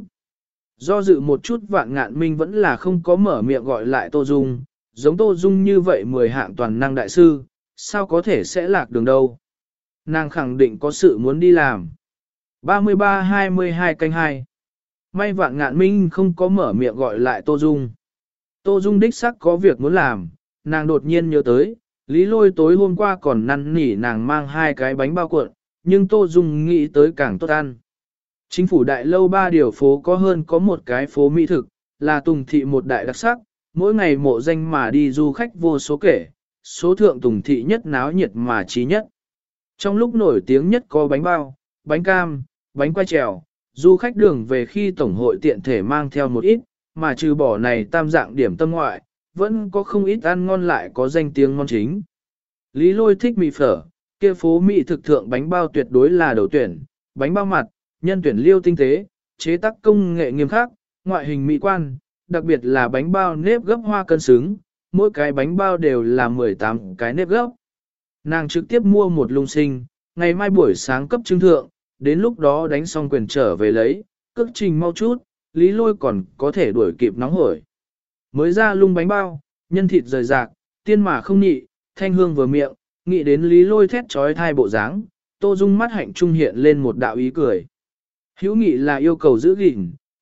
Do dự một chút Vạn Ngạn Minh vẫn là không có mở miệng gọi lại Tô Dung, giống Tô Dung như vậy 10 hạng toàn năng đại sư, sao có thể sẽ lạc đường đâu. Nàng khẳng định có sự muốn đi làm. 33-22 canh 2. May Vạn Ngạn Minh không có mở miệng gọi lại Tô Dung. Tô Dung đích xác có việc muốn làm, nàng đột nhiên nhớ tới, Lý Lôi tối hôm qua còn năn nỉ nàng mang 2 cái bánh bao cuộn, nhưng Tô Dung nghĩ tới càng tốt ăn. Chính phủ đại lâu 3 điều phố có hơn có một cái phố mỹ thực, là Tùng Thị một đại đặc sắc, mỗi ngày mộ danh mà đi du khách vô số kể, số thượng Tùng Thị nhất náo nhiệt mà trí nhất. Trong lúc nổi tiếng nhất có bánh bao, bánh cam, bánh quay trèo, du khách đường về khi tổng hội tiện thể mang theo một ít, mà trừ bỏ này tam dạng điểm tâm ngoại, vẫn có không ít ăn ngon lại có danh tiếng ngon chính. Lý Lôi thích mì phở, kia phố mỹ thực thượng bánh bao tuyệt đối là đầu tuyển, bánh bao mặt, nhân tuyển liêu tinh tế, chế tác công nghệ nghiêm khắc, ngoại hình mỹ quan, đặc biệt là bánh bao nếp gấp hoa cân xứng, mỗi cái bánh bao đều là 18 cái nếp gấp. Nàng trực tiếp mua một lung sinh, ngày mai buổi sáng cấp trưng thượng, đến lúc đó đánh xong quyền trở về lấy, cước trình mau chút, Lý Lôi còn có thể đuổi kịp nóng hổi. Mới ra lung bánh bao, nhân thịt rời rạc, tiên mà không nhị, thanh hương vừa miệng, nghĩ đến Lý Lôi thét trói thai bộ dáng, Tô Dung mắt hạnh trung hiện lên một đạo ý cười. Hữu nghị là yêu cầu giữ gìn,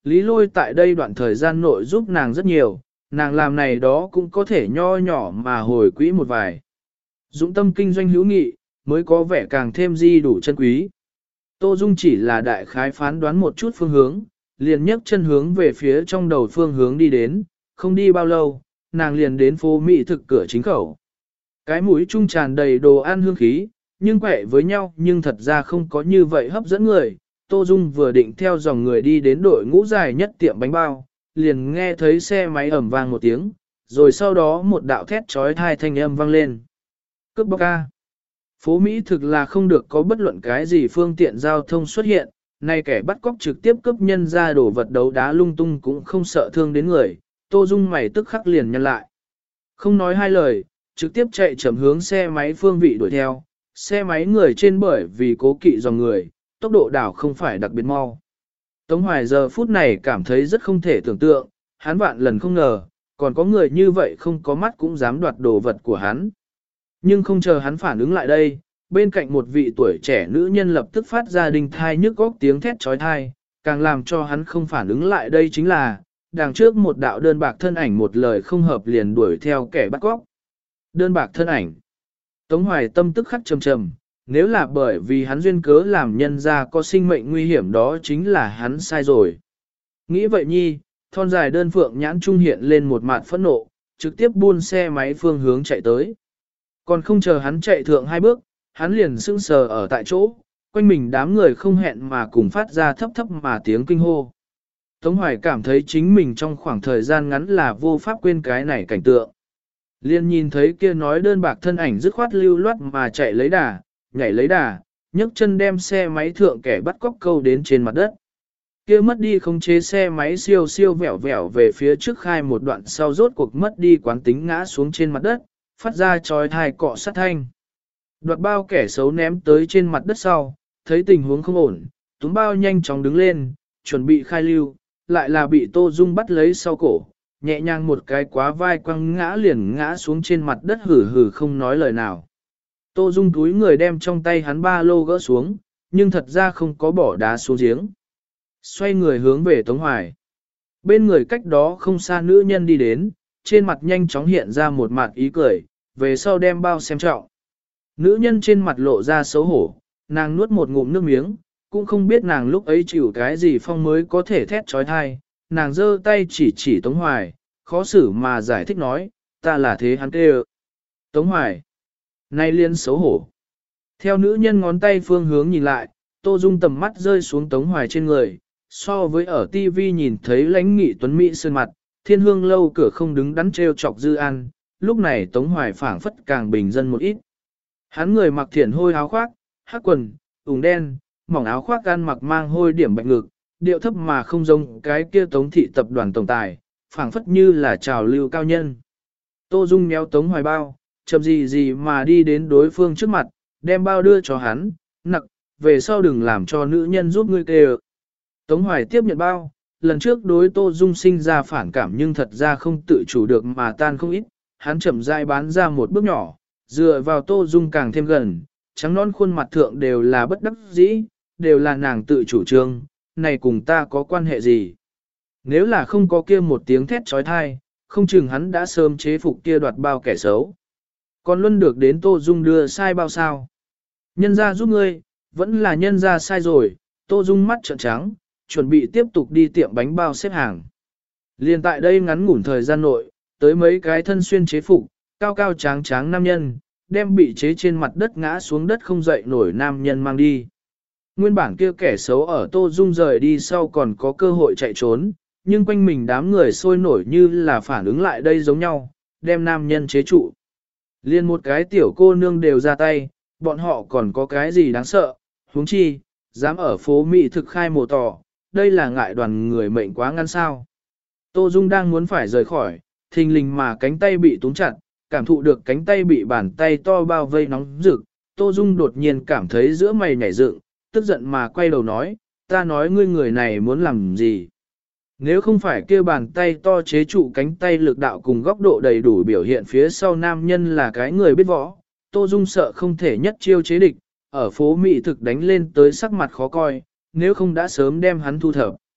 Lý Lôi tại đây đoạn thời gian nội giúp nàng rất nhiều, nàng làm này đó cũng có thể nho nhỏ mà hồi quỹ một vài. Dũng tâm kinh doanh hữu nghị, mới có vẻ càng thêm di đủ chân quý. Tô Dung chỉ là đại khái phán đoán một chút phương hướng, liền nhấc chân hướng về phía trong đầu phương hướng đi đến, không đi bao lâu, nàng liền đến phố mỹ thực cửa chính khẩu. Cái mũi trung tràn đầy đồ ăn hương khí, nhưng quẹ với nhau nhưng thật ra không có như vậy hấp dẫn người. Tô Dung vừa định theo dòng người đi đến đội ngũ dài nhất tiệm bánh bao, liền nghe thấy xe máy ầm vang một tiếng, rồi sau đó một đạo thét trói thai thanh âm vang lên. Cướp bóc ca. Phố Mỹ thực là không được có bất luận cái gì phương tiện giao thông xuất hiện, nay kẻ bắt cóc trực tiếp cướp nhân ra đổ vật đấu đá lung tung cũng không sợ thương đến người, Tô Dung mày tức khắc liền nhăn lại. Không nói hai lời, trực tiếp chạy chậm hướng xe máy phương vị đuổi theo, xe máy người trên bởi vì cố kỵ dòng người, tốc độ đảo không phải đặc biệt mau. Tống Hoài giờ phút này cảm thấy rất không thể tưởng tượng, hắn vạn lần không ngờ, còn có người như vậy không có mắt cũng dám đoạt đồ vật của hắn. Nhưng không chờ hắn phản ứng lại đây, bên cạnh một vị tuổi trẻ nữ nhân lập tức phát ra đinh thai nhức góc tiếng thét trói thai, càng làm cho hắn không phản ứng lại đây chính là, đằng trước một đạo đơn bạc thân ảnh một lời không hợp liền đuổi theo kẻ bắt cóc. Đơn bạc thân ảnh. Tống Hoài tâm tức khắc trầm trầm, nếu là bởi vì hắn duyên cớ làm nhân ra có sinh mệnh nguy hiểm đó chính là hắn sai rồi. Nghĩ vậy nhi, thon dài đơn phượng nhãn trung hiện lên một mạt phẫn nộ, trực tiếp buôn xe máy phương hướng chạy tới. Còn không chờ hắn chạy thượng hai bước, hắn liền sững sờ ở tại chỗ, quanh mình đám người không hẹn mà cùng phát ra thấp thấp mà tiếng kinh hô. Tống Hoài cảm thấy chính mình trong khoảng thời gian ngắn là vô pháp quên cái này cảnh tượng. Liên nhìn thấy kia nói đơn bạc thân ảnh dứt khoát lưu loát mà chạy lấy đà, nhảy lấy đà, nhấc chân đem xe máy thượng kẻ bắt cóc câu đến trên mặt đất. Kia mất đi khống chế xe máy siêu siêu vẹo vẹo về phía trước khai một đoạn sau rốt cuộc mất đi quán tính ngã xuống trên mặt đất, phát ra chói tai cọ sát thanh. Đoạt bao kẻ xấu ném tới trên mặt đất sau, thấy tình huống không ổn, túm bao nhanh chóng đứng lên, chuẩn bị khai lưu, lại là bị Tô Dung bắt lấy sau cổ, nhẹ nhàng một cái quá vai quăng ngã liền ngã xuống trên mặt đất hử hử không nói lời nào. Tô Dung túi người đem trong tay hắn ba lô gỡ xuống, nhưng thật ra không có bỏ đá xuống giếng. Xoay người hướng về Tống Hoài. Bên người cách đó không xa nữ nhân đi đến, trên mặt nhanh chóng hiện ra một mặt ý cười, về sau đem bao xem trọng. Nữ nhân trên mặt lộ ra xấu hổ, nàng nuốt một ngụm nước miếng, cũng không biết nàng lúc ấy chịu cái gì phong mới có thể thét trói thai, nàng giơ tay chỉ Tống Hoài, khó xử mà giải thích nói, ta là thế hắn kêu. Tống Hoài, nay liên xấu hổ. Theo nữ nhân ngón tay phương hướng nhìn lại, Tô Dung tầm mắt rơi xuống Tống Hoài trên người, so với ở TV nhìn thấy lãnh nghị tuấn mỹ sơn mặt, thiên hương lâu cửa không đứng đắn treo chọc dư an, lúc này Tống Hoài phảng phất càng bình dân một ít. Hắn người mặc thiển hôi áo khoác, hắc quần, ủng đen, mỏng áo khoác ăn mặc mang hôi điểm bạch ngực, điệu thấp mà không giống cái kia Tống thị tập đoàn tổng tài, phảng phất như là trào lưu cao nhân. Tô Dung méo Tống Hoài bao, chậm gì gì mà đi đến đối phương trước mặt, đem bao đưa cho hắn, nặc, về sau đừng làm cho nữ nhân giúp ngươi kêu. Tống Hoài tiếp nhận bao, lần trước đối Tô Dung sinh ra phản cảm nhưng thật ra không tự chủ được mà tan không ít, hắn chậm rãi bán ra một bước nhỏ, dựa vào Tô Dung càng thêm gần, trắng non khuôn mặt thượng đều là bất đắc dĩ, đều là nàng tự chủ trương, này cùng ta có quan hệ gì. Nếu là không có kia một tiếng thét trói thai, không chừng hắn đã sớm chế phục kia đoạt bao kẻ xấu. Còn luôn được đến Tô Dung đưa sai bao sao. Nhân ra giúp ngươi, vẫn là nhân ra sai rồi, Tô Dung mắt trợn trắng, chuẩn bị tiếp tục đi tiệm bánh bao xếp hàng. Liên tại đây ngắn ngủn thời gian nội, tới mấy cái thân xuyên chế phục, cao cao tráng tráng nam nhân, đem bị chế trên mặt đất ngã xuống đất không dậy nổi nam nhân mang đi. Nguyên bản kia kẻ xấu ở Tô Dung rời đi sau còn có cơ hội chạy trốn, nhưng quanh mình đám người sôi nổi như là phản ứng lại đây giống nhau, đem nam nhân chế trụ. Liên một cái tiểu cô nương đều ra tay, bọn họ còn có cái gì đáng sợ, huống chi, dám ở phố Mỹ thực khai mồ tỏ, đây là ngại đoàn người mệnh quá ngăn sao. Tô Dung đang muốn phải rời khỏi, thình lình mà cánh tay bị túng chặt, cảm thụ được cánh tay bị bàn tay to bao vây nóng rực, Tô Dung đột nhiên cảm thấy giữa mày nhảy dựng, tức giận mà quay đầu nói, ta nói ngươi người này muốn làm gì. Nếu không phải kia bàn tay to chế trụ cánh tay lực đạo cùng góc độ đầy đủ biểu hiện phía sau nam nhân là cái người biết võ, Tô Dung sợ không thể nhất chiêu chế địch, ở phố Mỹ thực đánh lên tới sắc mặt khó coi, nếu không đã sớm đem hắn thu thập.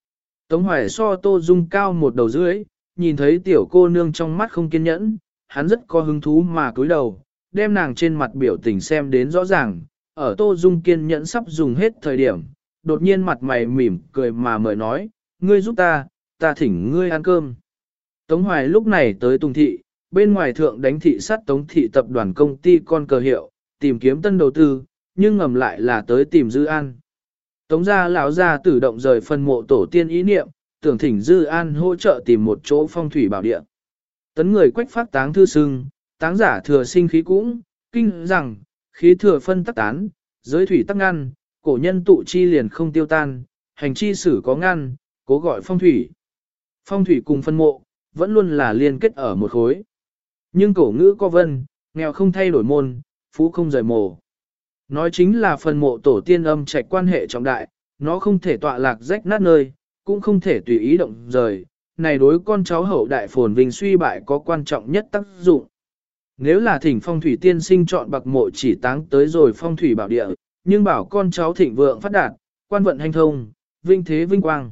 Tống Hoài so Tô Dung cao một đầu rưỡi, nhìn thấy tiểu cô nương trong mắt không kiên nhẫn, hắn rất có hứng thú mà cúi đầu, đem nàng trên mặt biểu tình xem đến rõ ràng, ở Tô Dung kiên nhẫn sắp dùng hết thời điểm, đột nhiên mặt mày mỉm cười mà mời nói, ngươi giúp ta thỉnh ngươi ăn cơm. Tống Hoài lúc này tới Tùng Thị, bên ngoài thượng đánh thị sát Tống Thị tập đoàn công ty con cờ hiệu, tìm kiếm tân đầu tư, nhưng ngầm lại là tới tìm Dư An. Tống gia lão gia tự động rời phân mộ tổ tiên ý niệm, tưởng thỉnh Dư An hỗ trợ tìm một chỗ phong thủy bảo địa. Tấn người quách phát táng thư sưng, táng giả thừa sinh khí cũng, kinh rằng, khí thừa phân tắc tán, giới thủy tắc ngăn, cổ nhân tụ chi liền không tiêu tan, hành chi sử có ngăn, cố gọi phong thủy. Phong thủy cùng phân mộ, vẫn luôn là liên kết ở một khối. Nhưng cổ ngữ có vân, nghèo không thay đổi môn, phú không rời mồ. Nói chính là phần mộ tổ tiên âm trạch quan hệ trọng đại, nó không thể tọa lạc rách nát nơi, cũng không thể tùy ý động rời, này đối con cháu hậu đại phồn vinh suy bại có quan trọng nhất tác dụng. Nếu là thỉnh phong thủy tiên sinh chọn bậc mộ chỉ táng tới rồi phong thủy bảo địa, nhưng bảo con cháu thịnh vượng phát đạt, quan vận hành thông, vinh thế vinh quang.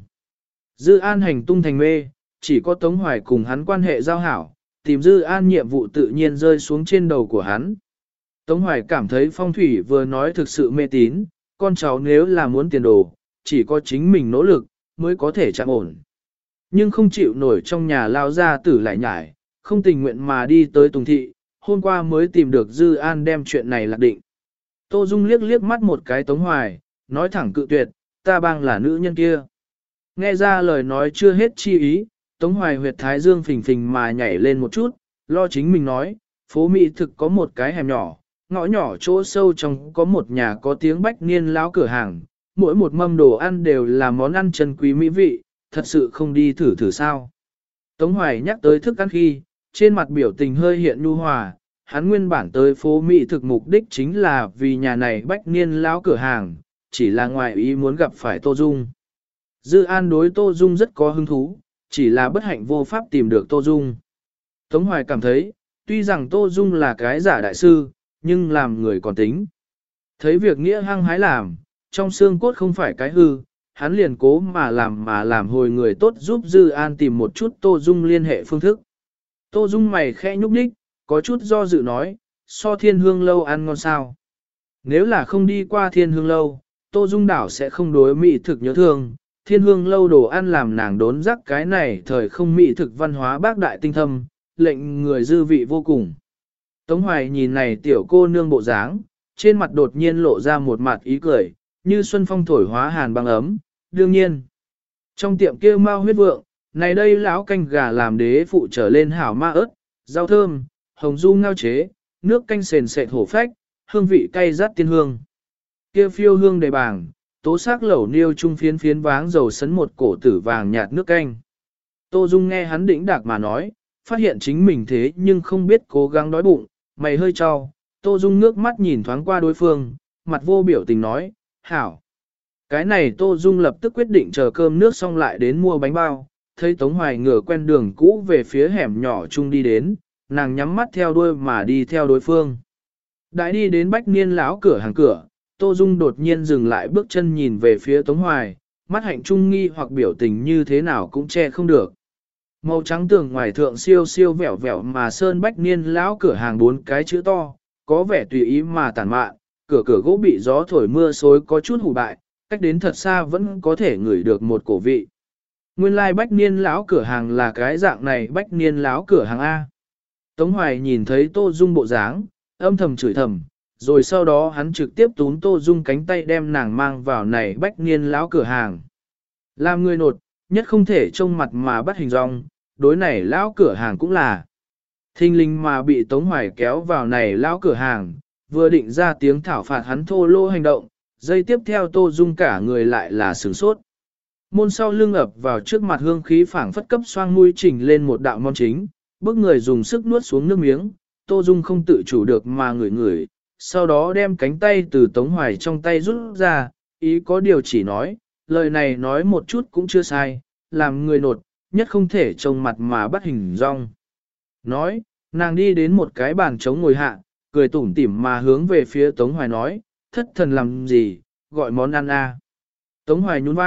Dư An hành tung thành mê, chỉ có Tống Hoài cùng hắn quan hệ giao hảo, tìm Dư An nhiệm vụ tự nhiên rơi xuống trên đầu của hắn. Tống Hoài cảm thấy phong thủy vừa nói thực sự mê tín, con cháu nếu là muốn tiền đồ, chỉ có chính mình nỗ lực, mới có thể chạm ổn. Nhưng không chịu nổi trong nhà lao ra tử lại nhải, không tình nguyện mà đi tới Tùng Thị, hôm qua mới tìm được Dư An đem chuyện này lạc định. Tô Dung liếc liếc mắt một cái Tống Hoài, nói thẳng cự tuyệt, ta bang là nữ nhân kia. Nghe ra lời nói chưa hết chi ý, Tống Hoài huyệt thái dương phình phình mà nhảy lên một chút, lo chính mình nói, phố Mỹ thực có một cái hẻm nhỏ, ngõ nhỏ chỗ sâu trong có một nhà có tiếng bách niên lão cửa hàng, mỗi một mâm đồ ăn đều là món ăn chân quý mỹ vị, thật sự không đi thử thử sao. Tống Hoài nhắc tới thức ăn khi, trên mặt biểu tình hơi hiện nhu hòa, hắn nguyên bản tới phố Mỹ thực mục đích chính là vì nhà này bách niên lão cửa hàng, chỉ là ngoài ý muốn gặp phải Tô Dung. Dư An đối Tô Dung rất có hứng thú, chỉ là bất hạnh vô pháp tìm được Tô Dung. Tống Hoài cảm thấy, tuy rằng Tô Dung là cái giả đại sư, nhưng làm người còn tính. Thấy việc nghĩa hăng hái làm, trong xương cốt không phải cái hư, hắn liền cố mà làm hồi người tốt giúp Dư An tìm một chút Tô Dung liên hệ phương thức. Tô Dung mày khẽ nhúc nhích, có chút do dự nói, so Thiên Hương lâu ăn ngon sao. Nếu là không đi qua Thiên Hương lâu, Tô Dung đảo sẽ không đối mỹ thực nhớ thương. Thiên Hương lâu đồ ăn làm nàng đốn rắc cái này thời không mỹ thực văn hóa bác đại tinh thâm, lệnh người dư vị vô cùng. Tống Hoài nhìn này tiểu cô nương bộ dáng, trên mặt đột nhiên lộ ra một mặt ý cười, như xuân phong thổi hóa hàn băng ấm, đương nhiên. Trong tiệm kia mau huyết vượng, này đây lão canh gà làm đế phụ trở lên hảo ma ớt, rau thơm, hồng du ngao chế, nước canh sền sệt hổ phách, hương vị cay rát tiên hương. Kia phiêu hương đầy bảng, tố sắc lẩu niêu trung phiến phiến váng dầu sấn một cổ tử vàng nhạt nước canh. Tô Dung nghe hắn đĩnh đạc mà nói, phát hiện chính mình thế nhưng không biết cố gắng đói bụng, mày hơi cho. Tô Dung ngước mắt nhìn thoáng qua đối phương, mặt vô biểu tình nói, hảo. Cái này Tô Dung lập tức quyết định chờ cơm nước xong lại đến mua bánh bao, thấy Tống Hoài ngửa quen đường cũ về phía hẻm nhỏ chung đi đến, nàng nhắm mắt theo đuôi mà đi theo đối phương. Đại đi đến bách niên lão cửa hàng cửa, Tô Dung đột nhiên dừng lại bước chân nhìn về phía Tống Hoài, mắt hạnh trung nghi hoặc biểu tình như thế nào cũng che không được. Màu trắng tường ngoài thượng siêu siêu vẹo vẹo mà sơn bách niên lão cửa hàng 4 cái chữ to, có vẻ tùy ý mà tàn mạn, cửa gỗ bị gió thổi mưa xối có chút hủ bại, cách đến thật xa vẫn có thể ngửi được một cổ vị. Nguyên lai bách niên lão cửa hàng là cái dạng này bách niên lão cửa hàng A. Tống Hoài nhìn thấy Tô Dung bộ dáng, âm thầm chửi thầm, rồi sau đó hắn trực tiếp túm Tô Dung cánh tay đem nàng mang vào này bách niên lão cửa hàng. Làm người nột, nhất không thể trông mặt mà bắt hình dong, đối này lão cửa hàng cũng là. Thinh linh mà bị Tống Hoài kéo vào này lão cửa hàng, vừa định ra tiếng thảo phạt hắn thô lô hành động, giây tiếp theo Tô Dung cả người lại là sửng sốt. Môn sau lưng ập vào trước mặt hương khí phảng phất cấp xoang mũi chỉnh lên một đạo món chính, bức người dùng sức nuốt xuống nước miếng, Tô Dung không tự chủ được mà ngửi, sau đó đem cánh tay từ Tống Hoài trong tay rút ra, ý có điều chỉ nói, lời này nói một chút cũng chưa sai, làm người nột, nhất không thể trông mặt mà bắt hình dong. Nói, nàng đi đến một cái bàn trống ngồi hạ, cười tủm tỉm mà hướng về phía Tống Hoài nói, thất thần làm gì, gọi món ăn à. Tống Hoài nhún vai,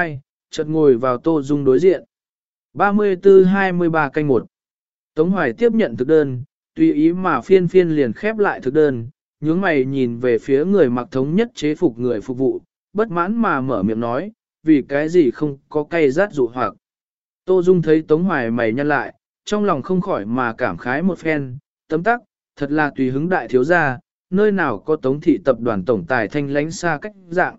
chợt ngồi vào Tô Dung đối diện. 34-23 canh 1. Tống Hoài tiếp nhận thực đơn, tùy ý mà phiên phiên liền khép lại thực đơn, nhướng mày nhìn về phía người mặc thống nhất chế phục người phục vụ, bất mãn mà mở miệng nói, vì cái gì không có cay rát dụ hoặc. Tô Dung thấy Tống Hoài mày nhăn lại, trong lòng không khỏi mà cảm khái một phen, tấm tắc, thật là tùy hứng đại thiếu gia, nơi nào có Tống thị tập đoàn tổng tài thanh lãnh xa cách dạng.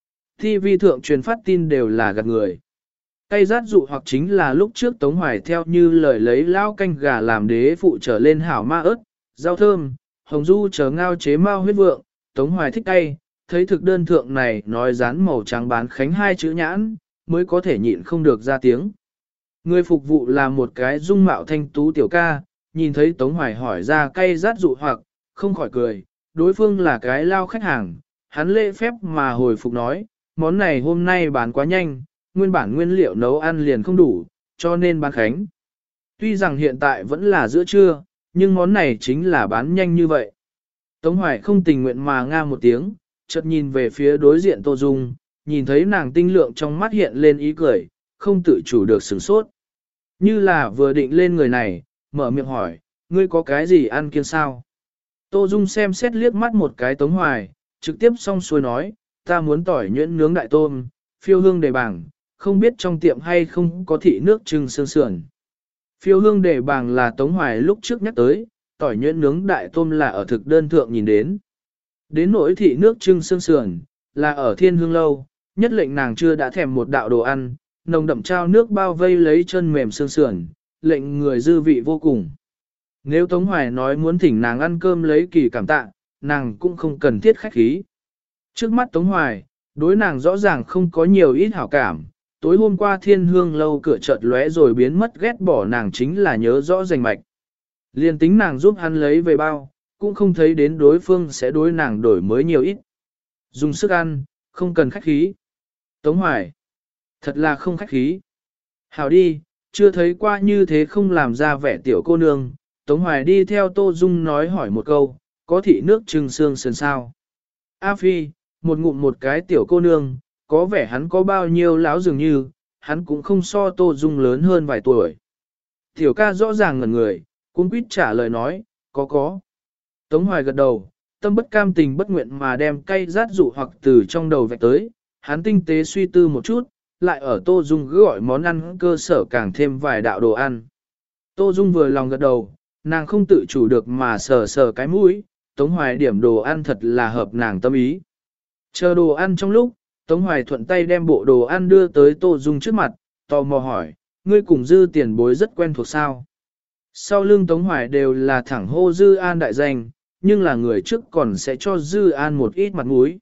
TV thượng truyền phát tin đều là gạt người. Cay rát dụ hoặc chính là lúc trước Tống Hoài theo như lời lấy lao canh gà làm đế phụ trở lên hảo ma ớt, rau thơm, hồng du chờ ngao chế mao huyết vượng, Tống Hoài thích cay, thấy thực đơn thượng này nói dán màu trắng bán khánh hai chữ nhãn, mới có thể nhịn không được ra tiếng. Người phục vụ là một cái dung mạo thanh tú tiểu ca, nhìn thấy Tống Hoài hỏi ra cay rát dụ hoặc, không khỏi cười, đối phương là cái lao khách hàng, hắn lễ phép mà hồi phục nói, món này hôm nay bán quá nhanh, nguyên bản nguyên liệu nấu ăn liền không đủ, cho nên bán khánh. Tuy rằng hiện tại vẫn là giữa trưa, nhưng món này chính là bán nhanh như vậy. Tống Hoài không tình nguyện mà nga một tiếng, chợt nhìn về phía đối diện Tô Dung, nhìn thấy nàng tinh lượng trong mắt hiện lên ý cười, không tự chủ được sửng sốt. Như là vừa định lên người này, mở miệng hỏi, ngươi có cái gì ăn kiêng sao? Tô Dung xem xét liếc mắt một cái Tống Hoài, trực tiếp xong xuôi nói, ta muốn tỏi nhuyễn nướng đại tôm, phiêu hương đề bảng, không biết trong tiệm hay không có thị nước trưng xương sườn. Phiêu hương đề bảng là Tống Hoài lúc trước nhắc tới, tỏi nhuyễn nướng đại tôm là ở thực đơn thượng nhìn đến. Đến nỗi thị nước trưng xương sườn, là ở thiên hương lâu, nhất lệnh nàng chưa đã thèm một đạo đồ ăn, nồng đậm trao nước bao vây lấy chân mềm xương sườn, lệnh người dư vị vô cùng. Nếu Tống Hoài nói muốn thỉnh nàng ăn cơm lấy kỳ cảm tạ, nàng cũng không cần thiết khách khí. Trước mắt Tống Hoài, đối nàng rõ ràng không có nhiều ít hảo cảm, tối hôm qua thiên hương lâu cửa chợt lóe rồi biến mất ghét bỏ nàng chính là nhớ rõ rành mạch. Liên tính nàng giúp hắn lấy về bao, cũng không thấy đến đối phương sẽ đối nàng đổi mới nhiều ít. Dùng sức ăn, không cần khách khí. Tống Hoài, thật là không khách khí. Hảo đi, chưa thấy qua như thế không làm ra vẻ tiểu cô nương. Tống Hoài đi theo Tô Dung nói hỏi một câu, có thị nước trưng xương sườn sao? A Phi, một ngụm một cái tiểu cô nương, có vẻ hắn có bao nhiêu láo dường như, hắn cũng không so Tô Dung lớn hơn vài tuổi. Tiểu ca rõ ràng ngẩn người, cũng quýt trả lời nói, có. Tống Hoài gật đầu, tâm bất cam tình bất nguyện mà đem cay rát dụ hoặc từ trong đầu vạch tới, hắn tinh tế suy tư một chút, lại ở Tô Dung gọi món ăn cơ sở càng thêm vài đạo đồ ăn. Tô Dung vừa lòng gật đầu, nàng không tự chủ được mà sờ sờ cái mũi, Tống Hoài điểm đồ ăn thật là hợp nàng tâm ý. Chờ đồ ăn trong lúc, Tống Hoài thuận tay đem bộ đồ ăn đưa tới Tô Dung trước mặt, tò mò hỏi, ngươi cùng Dư tiền bối rất quen thuộc sao? Sau lưng Tống Hoài đều là thẳng hô Dư An đại danh, nhưng là người trước còn sẽ cho Dư An một ít mặt mũi.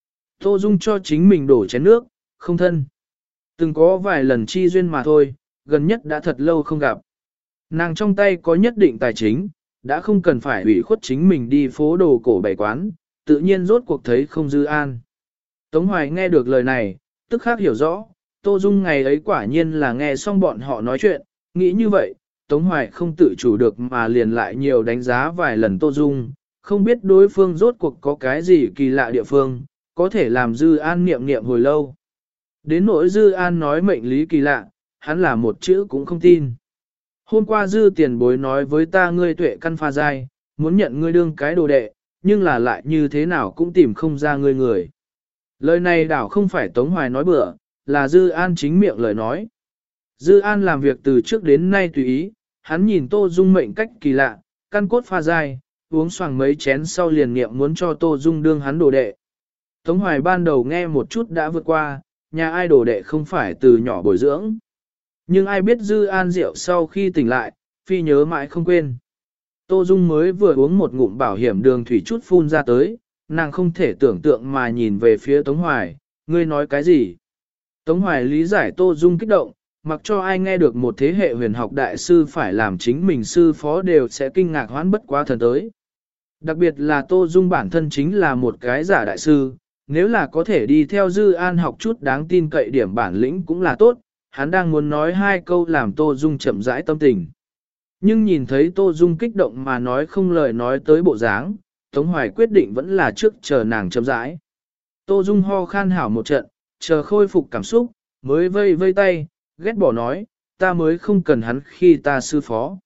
Tô Dung cho chính mình đổ chén nước, không thân. Từng có vài lần chi duyên mà thôi, gần nhất đã thật lâu không gặp. Nàng trong tay có nhất định tài chính, đã không cần phải ủy khuất chính mình đi phố đồ cổ bày quán, tự nhiên rốt cuộc thấy không Dư An. Tống Hoài nghe được lời này, tức khắc hiểu rõ, Tô Dung ngày ấy quả nhiên là nghe xong bọn họ nói chuyện, nghĩ như vậy, Tống Hoài không tự chủ được mà liền lại nhiều đánh giá vài lần Tô Dung, không biết đối phương rốt cuộc có cái gì kỳ lạ địa phương, có thể làm Dư An niệm niệm hồi lâu. Đến nỗi Dư An nói mệnh lý kỳ lạ, hắn là một chữ cũng không tin. Hôm qua Dư tiền bối nói với ta ngươi tuệ căn pha dai, muốn nhận ngươi đương cái đồ đệ, nhưng là lại như thế nào cũng tìm không ra ngươi người. Lời này đảo không phải Tống Hoài nói bừa, là Dư An chính miệng lời nói. Dư An làm việc từ trước đến nay tùy ý, hắn nhìn Tô Dung mệnh cách kỳ lạ, căn cốt pha dai, uống xoàng mấy chén sau liền niệm muốn cho Tô Dung đương hắn đồ đệ. Tống Hoài ban đầu nghe một chút đã vượt qua, nhà ai đồ đệ không phải từ nhỏ bồi dưỡng. Nhưng ai biết Dư An rượu sau khi tỉnh lại, phi nhớ mãi không quên. Tô Dung mới vừa uống một ngụm bảo hiểm đường thủy chút phun ra tới, nàng không thể tưởng tượng mà nhìn về phía Tống Hoài, ngươi nói cái gì? Tống Hoài lý giải Tô Dung kích động, mặc cho ai nghe được một thế hệ huyền học đại sư phải làm chính mình sư phó đều sẽ kinh ngạc hoán bất quá thần tới. Đặc biệt là Tô Dung bản thân chính là một cái giả đại sư, nếu là có thể đi theo Dư An học chút đáng tin cậy điểm bản lĩnh cũng là tốt, hắn đang muốn nói hai câu làm Tô Dung chậm rãi tâm tình. Nhưng nhìn thấy Tô Dung kích động mà nói không lời nói tới bộ dáng, Tống Hoài quyết định vẫn là trước chờ nàng chậm rãi. Tô Dung ho khan hảo một trận, chờ khôi phục cảm xúc, mới vây vây tay, ghét bỏ nói, ta mới không cần hắn khi ta sư phó.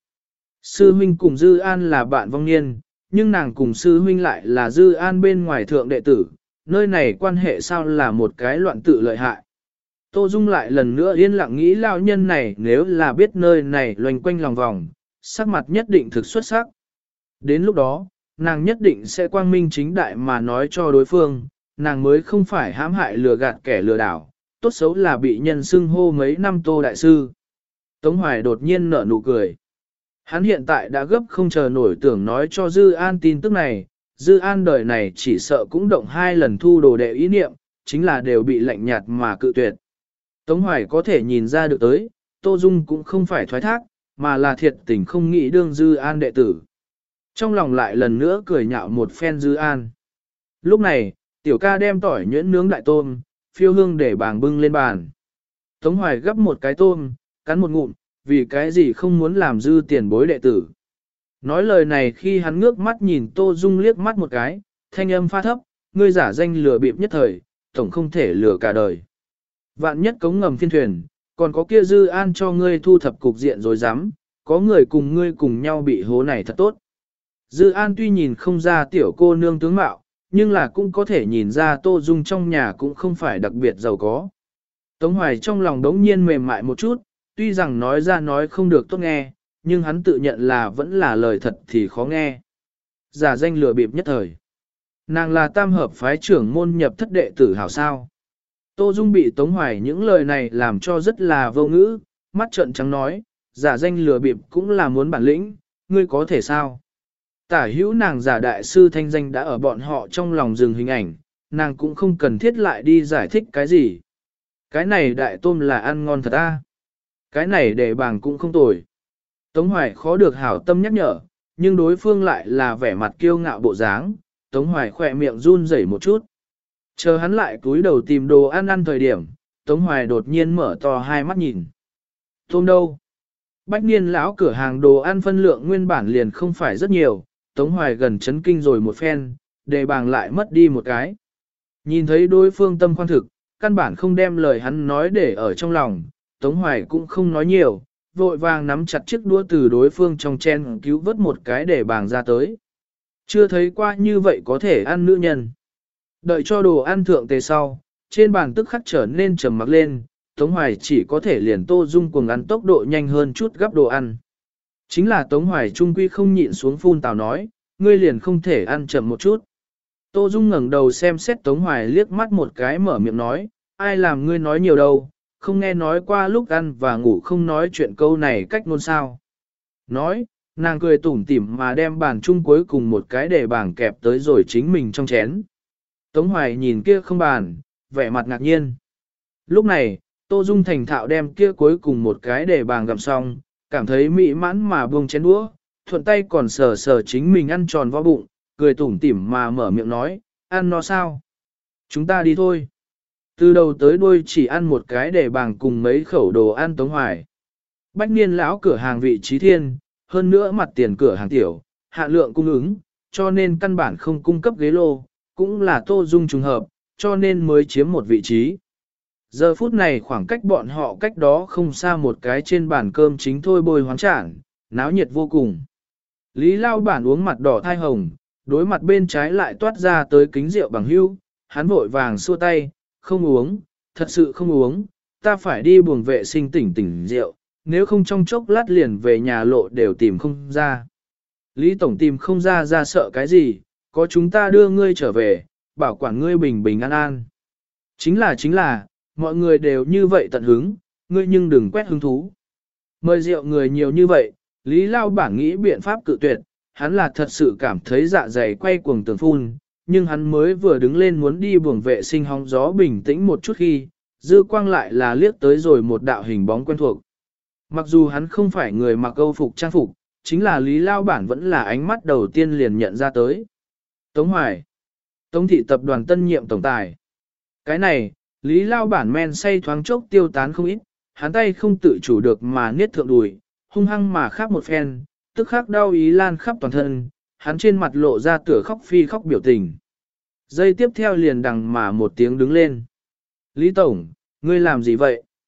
Sư huynh cùng Dư An là bạn vong niên, nhưng nàng cùng sư huynh lại là Dư An bên ngoài thượng đệ tử, nơi này quan hệ sao là một cái loạn tự lợi hại. Tô Dung lại lần nữa yên lặng nghĩ lao nhân này nếu là biết nơi này loanh quanh lòng vòng, sắc mặt nhất định thực xuất sắc. Đến lúc đó, nàng nhất định sẽ quang minh chính đại mà nói cho đối phương, nàng mới không phải hãm hại lừa gạt kẻ lừa đảo, tốt xấu là bị nhân xưng hô mấy năm Tô Đại Sư. Tống Hoài đột nhiên nở nụ cười. Hắn hiện tại đã gấp không chờ nổi tưởng nói cho Dư An tin tức này, Dư An đời này chỉ sợ cũng động 2 lần thu đồ đệ ý niệm, chính là đều bị lạnh nhạt mà cự tuyệt. Tống Hoài có thể nhìn ra được tới, Tô Dung cũng không phải thoái thác, mà là thiệt tình không nghĩ đương Dư An đệ tử. Trong lòng lại lần nữa cười nhạo một phen Dư An. Lúc này, tiểu ca đem tỏi nhuyễn nướng đại tôm, phiêu hương để bảng bưng lên bàn. Tống Hoài gấp một cái tôm, cắn một ngụm, vì cái gì không muốn làm Dư tiền bối đệ tử. Nói lời này khi hắn ngước mắt nhìn Tô Dung liếc mắt một cái, thanh âm pha thấp, ngươi giả danh lừa bịp nhất thời, tổng không thể lừa cả đời. Vạn nhất cống ngầm phiên thuyền, còn có kia Dư An cho ngươi thu thập cục diện rồi dám, có người cùng ngươi cùng nhau bị hố này thật tốt. Dư An tuy nhìn không ra tiểu cô nương tướng mạo, nhưng là cũng có thể nhìn ra Tô Dung trong nhà cũng không phải đặc biệt giàu có. Tống Hoài trong lòng đống nhiên mềm mại một chút, tuy rằng nói ra nói không được tốt nghe, nhưng hắn tự nhận là vẫn là lời thật thì khó nghe. Giả danh lừa bịp nhất thời. Nàng là tam hợp phái trưởng môn nhập thất đệ tử hảo sao. Tô Dung bị Tống Hoài những lời này làm cho rất là vô ngữ, mắt trợn trắng nói, giả danh lừa bịp cũng là muốn bản lĩnh, ngươi có thể sao? Tả hữu nàng giả đại sư thanh danh đã ở bọn họ trong lòng dừng hình ảnh, nàng cũng không cần thiết lại đi giải thích cái gì. Cái này đại tôm là ăn ngon thật a. Cái này để bàng cũng không tồi. Tống Hoài khó được hảo tâm nhắc nhở, nhưng đối phương lại là vẻ mặt kiêu ngạo bộ dáng, Tống Hoài khỏe miệng run rẩy một chút. Chờ hắn lại cúi đầu tìm đồ ăn ăn thời điểm, Tống Hoài đột nhiên mở to hai mắt nhìn. Tôm đâu? Bách niên lão cửa hàng đồ ăn phân lượng nguyên bản liền không phải rất nhiều, Tống Hoài gần chấn kinh rồi một phen, đề bàng lại mất đi một cái. Nhìn thấy đối phương tâm khoan thực, căn bản không đem lời hắn nói để ở trong lòng, Tống Hoài cũng không nói nhiều, vội vàng nắm chặt chiếc đũa từ đối phương trong chen cứu vớt một cái để bàng ra tới. Chưa thấy qua như vậy có thể ăn nữ nhân. Đợi cho đồ ăn thượng tề sau, trên bàn tức khắc trở nên trầm mặc lên, Tống Hoài chỉ có thể liền Tô Dung cùng ăn tốc độ nhanh hơn chút gấp đồ ăn. Chính là Tống Hoài trung quy không nhịn xuống phun tào nói, ngươi liền không thể ăn chậm một chút. Tô Dung ngẩng đầu xem xét Tống Hoài liếc mắt một cái mở miệng nói, ai làm ngươi nói nhiều đâu, không nghe nói qua lúc ăn và ngủ không nói chuyện câu này cách ngôn sao. Nói, nàng cười tủm tỉm mà đem bàn chung cuối cùng một cái để bảng kẹp tới rồi chính mình trong chén. Tống Hoài nhìn kia không bàn, vẻ mặt ngạc nhiên. Lúc này, Tô Dung thành thạo đem kia cuối cùng một cái để bảng gặm xong, cảm thấy mỹ mãn mà buông chén đũa, thuận tay còn sờ sờ chính mình ăn tròn vào bụng, cười tủm tỉm mà mở miệng nói, ăn no sao? Chúng ta đi thôi. Từ đầu tới đuôi chỉ ăn một cái để bảng cùng mấy khẩu đồ ăn Tống Hoài. Bách niên lão cửa hàng vị trí thiên, hơn nữa mặt tiền cửa hàng tiểu, hạ lượng cung ứng, cho nên căn bản không cung cấp ghế lô, cũng là Tô Dung trùng hợp, cho nên mới chiếm một vị trí. Giờ phút này khoảng cách bọn họ cách đó không xa một cái trên bàn cơm chính thôi bồi hoán trản, náo nhiệt vô cùng. Lý Lao Bản uống mặt đỏ thai hồng, đối mặt bên trái lại toát ra tới kính rượu bằng hưu, hắn vội vàng xua tay, không uống, thật sự không uống, ta phải đi buồng vệ sinh tỉnh rượu, nếu không trong chốc lát liền về nhà lộ đều tìm không ra. Lý Tổng tìm không ra ra sợ cái gì, có chúng ta đưa ngươi trở về, bảo quản ngươi bình bình an an. Chính là, mọi người đều như vậy tận hứng, ngươi nhưng đừng quét hứng thú. Mời rượu người nhiều như vậy, Lý Lao Bản nghĩ biện pháp cự tuyệt, hắn là thật sự cảm thấy dạ dày quay cuồng tường phun, nhưng hắn mới vừa đứng lên muốn đi buồng vệ sinh hóng gió bình tĩnh một chút khi, dư quang lại là liếc tới rồi một đạo hình bóng quen thuộc. Mặc dù hắn không phải người mặc câu phục trang phục, chính là Lý Lao Bản vẫn là ánh mắt đầu tiên liền nhận ra tới. Tống Hoài, Tống thị tập đoàn tân nhiệm tổng tài. Cái này, Lý Lao Bản men say thoáng chốc tiêu tán không ít, hắn tay không tự chủ được mà niết thượng đùi, hung hăng mà khắp một phen, tức khắc đau ý lan khắp toàn thân, hắn trên mặt lộ ra tựa khóc phi khóc biểu tình. Giây tiếp theo liền đằng mà một tiếng đứng lên. Lý Tổng, ngươi làm gì vậy?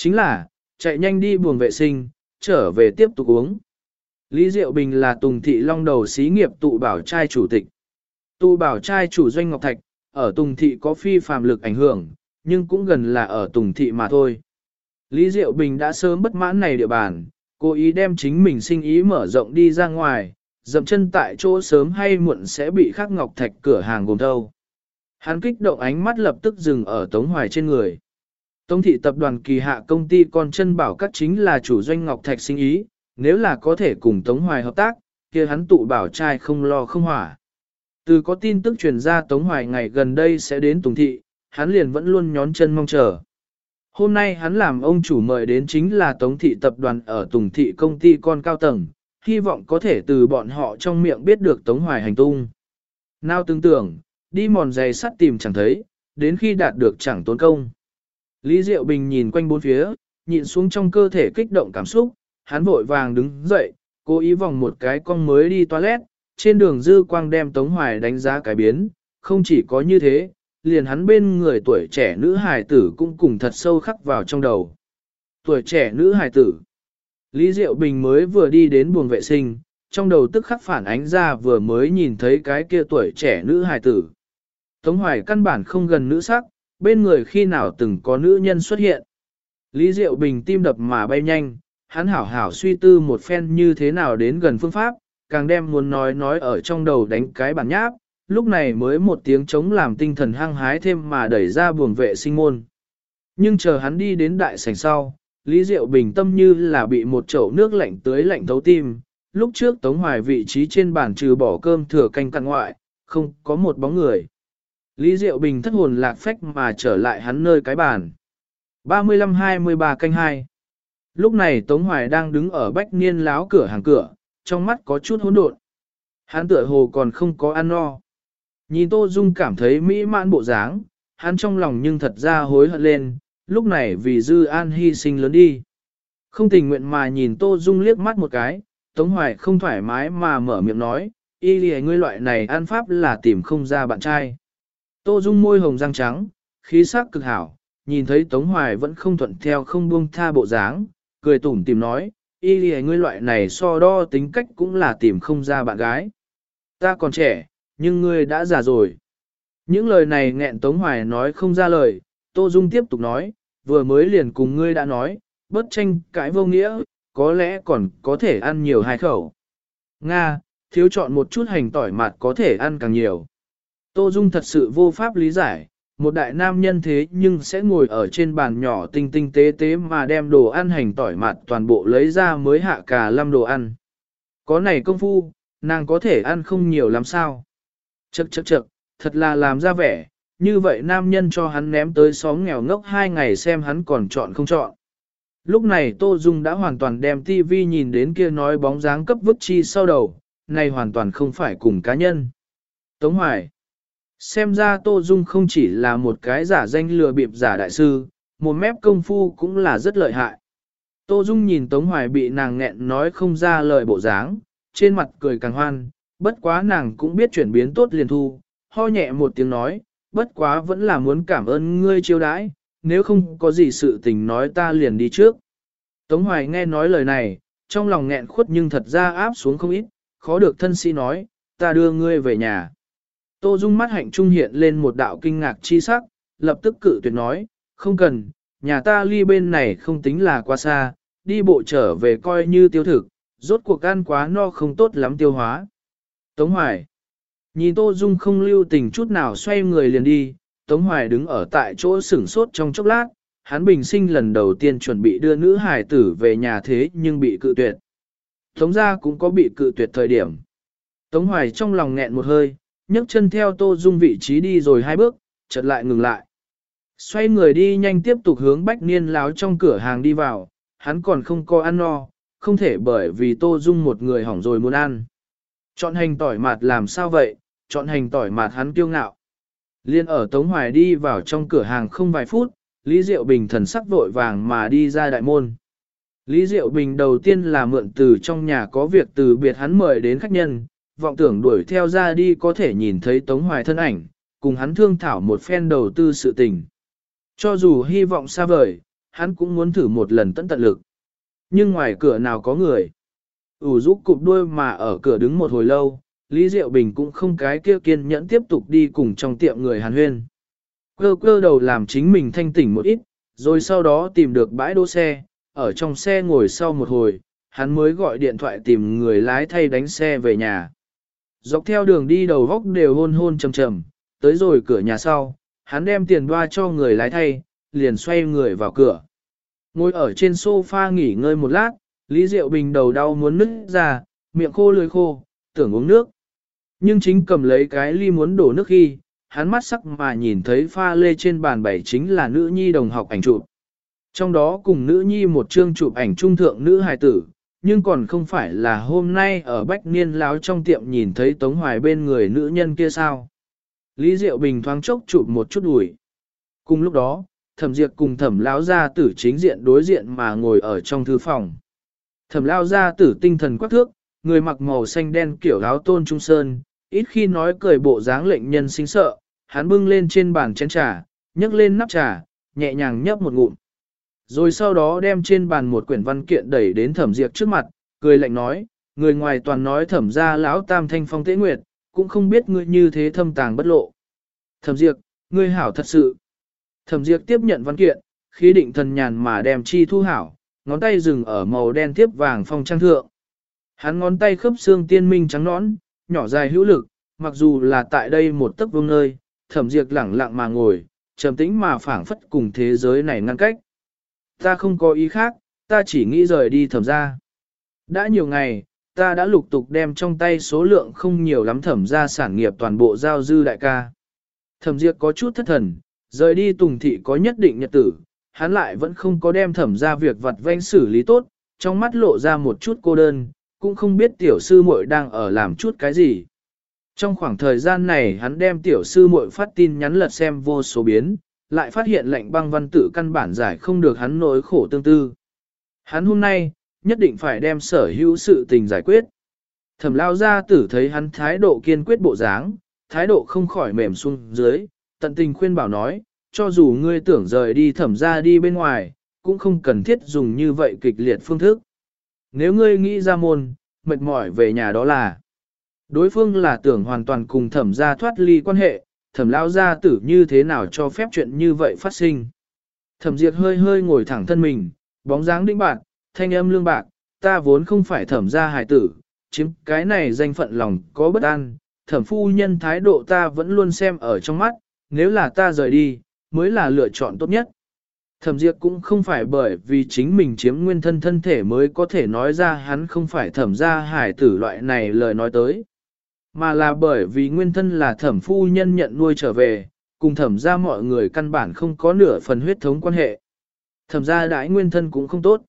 Chính là, chạy nhanh đi buồng vệ sinh, trở về tiếp tục uống. Lý Diệu Bình là Tùng Thị Long đầu xí nghiệp tụ bảo trai chủ tịch. Tụ bảo trai chủ doanh Ngọc Thạch, ở Tùng Thị có phi phàm lực ảnh hưởng, nhưng cũng gần là ở Tùng Thị mà thôi. Lý Diệu Bình đã sớm bất mãn này địa bàn, cố ý đem chính mình sinh ý mở rộng đi ra ngoài, dậm chân tại chỗ sớm hay muộn sẽ bị khắc Ngọc Thạch cửa hàng gồm thâu. Hắn kích động ánh mắt lập tức dừng ở Tống Hoài trên người. Tống Thị tập đoàn kỳ hạ công ty con chân bảo các chính là chủ doanh Ngọc Thạch sinh ý, nếu là có thể cùng Tống Hoài hợp tác, kia hắn tụ bảo trai không lo không hỏa. Từ có tin tức truyền ra Tống Hoài ngày gần đây sẽ đến Tùng Thị, hắn liền vẫn luôn nhón chân mong chờ. Hôm nay hắn làm ông chủ mời đến chính là Tống Thị tập đoàn ở Tùng Thị công ty con cao tầng, hy vọng có thể từ bọn họ trong miệng biết được Tống Hoài hành tung. Nào tưởng tưởng, đi mòn giày sắt tìm chẳng thấy, đến khi đạt được chẳng tốn công. Lý Diệu Bình nhìn quanh bốn phía, nhịn xuống trong cơ thể kích động cảm xúc, hắn vội vàng đứng dậy, cố ý vòng một cái cong mới đi toilet, trên đường dư quang đem Tống Hoài đánh giá cái biến, không chỉ có như thế, liền hắn bên người tuổi trẻ nữ hài tử cũng cùng thật sâu khắc vào trong đầu. Tuổi trẻ nữ hài tử. Lý Diệu Bình mới vừa đi đến buồng vệ sinh, trong đầu tức khắc phản ánh ra vừa mới nhìn thấy cái kia tuổi trẻ nữ hài tử. Tống Hoài căn bản không gần nữ sắc, bên người khi nào từng có nữ nhân xuất hiện. Lý Diệu Bình tim đập mà bay nhanh, hắn hảo hảo suy tư một phen như thế nào đến gần phương pháp, càng đem muốn nói ở trong đầu đánh cái bản nháp, lúc này mới một tiếng chống làm tinh thần hăng hái thêm mà đẩy ra buồng vệ sinh môn. Nhưng chờ hắn đi đến đại sảnh sau, Lý Diệu Bình tâm như là bị một chậu nước lạnh tưới lạnh thấu tim, lúc trước Tống Hoài vị trí trên bàn trừ bỏ cơm thừa canh cặn ngoại, không có một bóng người. Lý Diệu Bình thất hồn lạc phách mà trở lại hắn nơi cái bàn. 35-23 canh 2. Lúc này Tống Hoài đang đứng ở bách niên láo cửa hàng cửa, trong mắt có chút hỗn độn. Hắn tựa hồ còn không có ăn no. Nhìn Tô Dung cảm thấy mỹ mãn bộ dáng, hắn trong lòng nhưng thật ra hối hận lên, lúc này vì Dư An hy sinh lớn đi. Không tình nguyện mà nhìn Tô Dung liếc mắt một cái, Tống Hoài không thoải mái mà mở miệng nói, y lìa ngươi loại này ăn pháp là tìm không ra bạn trai. Tô Dung môi hồng răng trắng, khí sắc cực hảo, nhìn thấy Tống Hoài vẫn không thuận theo không buông tha bộ dáng, cười tủm tìm nói, y lìa ngươi loại này so đo tính cách cũng là tìm không ra bạn gái. Ta còn trẻ, nhưng ngươi đã già rồi. Những lời này nghẹn Tống Hoài nói không ra lời, Tô Dung tiếp tục nói, vừa mới liền cùng ngươi đã nói, bớt tranh cãi vô nghĩa, có lẽ còn có thể ăn nhiều hai khẩu. Nga, thiếu chọn một chút hành tỏi mạt có thể ăn càng nhiều. Tô Dung thật sự vô pháp lý giải, một đại nam nhân thế nhưng sẽ ngồi ở trên bàn nhỏ tinh tinh tế tế mà đem đồ ăn hành tỏi mạt toàn bộ lấy ra mới hạ cả 5 đồ ăn. Có này công phu, nàng có thể ăn không nhiều lắm sao. Chậc, thật là làm ra vẻ, như vậy nam nhân cho hắn ném tới xóm nghèo ngốc 2 ngày xem hắn còn chọn không chọn. Lúc này Tô Dung đã hoàn toàn đem tivi nhìn đến kia nói bóng dáng cấp vứt chi sau đầu, này hoàn toàn không phải cùng cá nhân. Tống Hoài. Xem ra Tô Dung không chỉ là một cái giả danh lừa bịp giả đại sư, một mép công phu cũng là rất lợi hại. Tô Dung nhìn Tống Hoài bị nàng nghẹn nói không ra lời bộ dáng, trên mặt cười càng hoan, bất quá nàng cũng biết chuyển biến tốt liền thu, ho nhẹ một tiếng nói, bất quá vẫn là muốn cảm ơn ngươi chiêu đãi, nếu không có gì sự tình nói ta liền đi trước. Tống Hoài nghe nói lời này, trong lòng nghẹn khuất nhưng thật ra áp xuống không ít, khó được thân sĩ nói, ta đưa ngươi về nhà. Tô Dung mắt hạnh trung hiện lên một đạo kinh ngạc chi sắc, lập tức cự tuyệt nói, không cần, nhà ta ly bên này không tính là quá xa, đi bộ trở về coi như tiêu thực, rốt cuộc ăn quá no không tốt lắm tiêu hóa. Tống Hoài nhìn Tô Dung không lưu tình chút nào xoay người liền đi, Tống Hoài đứng ở tại chỗ sửng sốt trong chốc lát, hắn bình sinh lần đầu tiên chuẩn bị đưa nữ hài tử về nhà thế nhưng bị cự tuyệt. Tống gia cũng có bị cự tuyệt thời điểm. Tống Hoài trong lòng nghẹn một hơi, nhấc chân theo Tô Dung vị trí đi rồi 2 bước, chợt lại ngừng lại. Xoay người đi nhanh tiếp tục hướng bách niên láo trong cửa hàng đi vào, hắn còn không có ăn no, không thể bởi vì Tô Dung một người hỏng rồi muốn ăn. Chọn hành tỏi mạt làm sao vậy, chọn hành tỏi mạt hắn kiêu ngạo. Liên ở Tống Hoài đi vào trong cửa hàng không vài phút, Lý Diệu Bình thần sắc vội vàng mà đi ra đại môn. Lý Diệu Bình đầu tiên là mượn từ trong nhà có việc từ biệt hắn mời đến khách nhân, vọng tưởng đuổi theo ra đi có thể nhìn thấy Tống Hoài thân ảnh, cùng hắn thương thảo một phen đầu tư sự tình. Cho dù hy vọng xa vời, hắn cũng muốn thử một lần tận lực. Nhưng ngoài cửa nào có người. ủ rũ cụp đuôi mà ở cửa đứng một hồi lâu, Lý Diệu Bình cũng không cái kia kiên nhẫn tiếp tục đi cùng trong tiệm người hàn huyên. Cơ cơ đầu làm chính mình thanh tỉnh một ít, rồi sau đó tìm được bãi đỗ xe, ở trong xe ngồi sau một hồi, hắn mới gọi điện thoại tìm người lái thay đánh xe về nhà. Dọc theo đường đi đầu góc đều hôn hôn trầm trầm, tới rồi cửa nhà sau, hắn đem tiền đoa cho người lái thay, liền xoay người vào cửa. Ngồi ở trên sofa nghỉ ngơi một lát, Lý Diệu Bình đầu đau muốn nứt ra, miệng khô lưỡi khô, tưởng uống nước. Nhưng chính cầm lấy cái ly muốn đổ nước khi, hắn mắt sắc mà nhìn thấy pha lê trên bàn bày chính là nữ nhi đồng học ảnh chụp. Trong đó cùng nữ nhi một chương chụp ảnh trung thượng nữ hài tử, nhưng còn không phải là hôm nay ở Bách Niên Láo trong tiệm nhìn thấy Tống Hoài bên người nữ nhân kia sao. Lý Diệu Bình thoáng chốc chụp một chút đùi. Cùng lúc đó, Thẩm Diệp cùng Thẩm Lão gia tử chính diện đối diện mà ngồi ở trong thư phòng. Thẩm Lão gia tử tinh thần quắc thước, người mặc màu xanh đen kiểu áo tôn trung sơn, ít khi nói cười bộ dáng lệnh nhân sinh sợ, hắn bưng lên trên bàn chén trà, nhấc lên nắp trà, nhẹ nhàng nhấp một ngụm. Rồi sau đó đem trên bàn một quyển văn kiện đẩy đến Thẩm Diệp trước mặt, cười lạnh nói, người ngoài toàn nói Thẩm gia lão tam thanh phong tế nguyệt, cũng không biết ngươi như thế thâm tàng bất lộ. Thẩm Diệp, ngươi hảo thật sự. Thẩm Diệp tiếp nhận văn kiện, khí định thần nhàn mà đem chi thu hảo, ngón tay dừng ở màu đen tiếp vàng phong trang thượng. Hắn ngón tay khớp xương tiên minh trắng nõn, nhỏ dài hữu lực, mặc dù là tại đây một tấc vương nơi, Thẩm Diệp lẳng lặng mà ngồi, trầm tĩnh mà phảng phất cùng thế giới này ngăn cách. Ta không có ý khác, ta chỉ nghĩ rời đi Thẩm gia. Đã nhiều ngày, ta đã lục tục đem trong tay số lượng không nhiều lắm Thẩm gia sản nghiệp toàn bộ giao dư đại ca. Thẩm Diệp có chút thất thần, rời đi Tùng thị có nhất định nhật tử, hắn lại vẫn không có đem Thẩm gia việc vặt vãnh xử lý tốt, trong mắt lộ ra một chút cô đơn, cũng không biết tiểu sư muội đang ở làm chút cái gì. Trong khoảng thời gian này hắn đem tiểu sư muội phát tin nhắn lật xem vô số biến, lại phát hiện lệnh băng văn tự căn bản giải không được hắn nỗi khổ tương tư. Hắn hôm nay, nhất định phải đem sở hữu sự tình giải quyết. Thẩm lao gia tử thấy hắn thái độ kiên quyết bộ dáng, thái độ không khỏi mềm xuống dưới, tận tình khuyên bảo nói, cho dù ngươi tưởng rời đi Thẩm gia đi bên ngoài, cũng không cần thiết dùng như vậy kịch liệt phương thức. Nếu ngươi nghĩ ra môn, mệt mỏi về nhà đó là. Đối phương là tưởng hoàn toàn cùng Thẩm gia thoát ly quan hệ, Thẩm lão gia tử như thế nào cho phép chuyện như vậy phát sinh. Thẩm Diệp hơi hơi ngồi thẳng thân mình, bóng dáng đĩnh bạc, thanh âm lương bạc, ta vốn không phải Thẩm gia hài tử, chiếm cái này danh phận lòng có bất an, Thẩm phu nhân thái độ ta vẫn luôn xem ở trong mắt, nếu là ta rời đi, mới là lựa chọn tốt nhất. Thẩm Diệp cũng không phải bởi vì chính mình chiếm nguyên thân thân thể mới có thể nói ra hắn không phải Thẩm gia hài tử loại này lời nói tới. Mà là bởi vì nguyên thân là Thẩm phu nhân nhận nuôi trở về, cùng Thẩm gia mọi người căn bản không có nửa phần huyết thống quan hệ. Thẩm gia đãi nguyên thân cũng không tốt.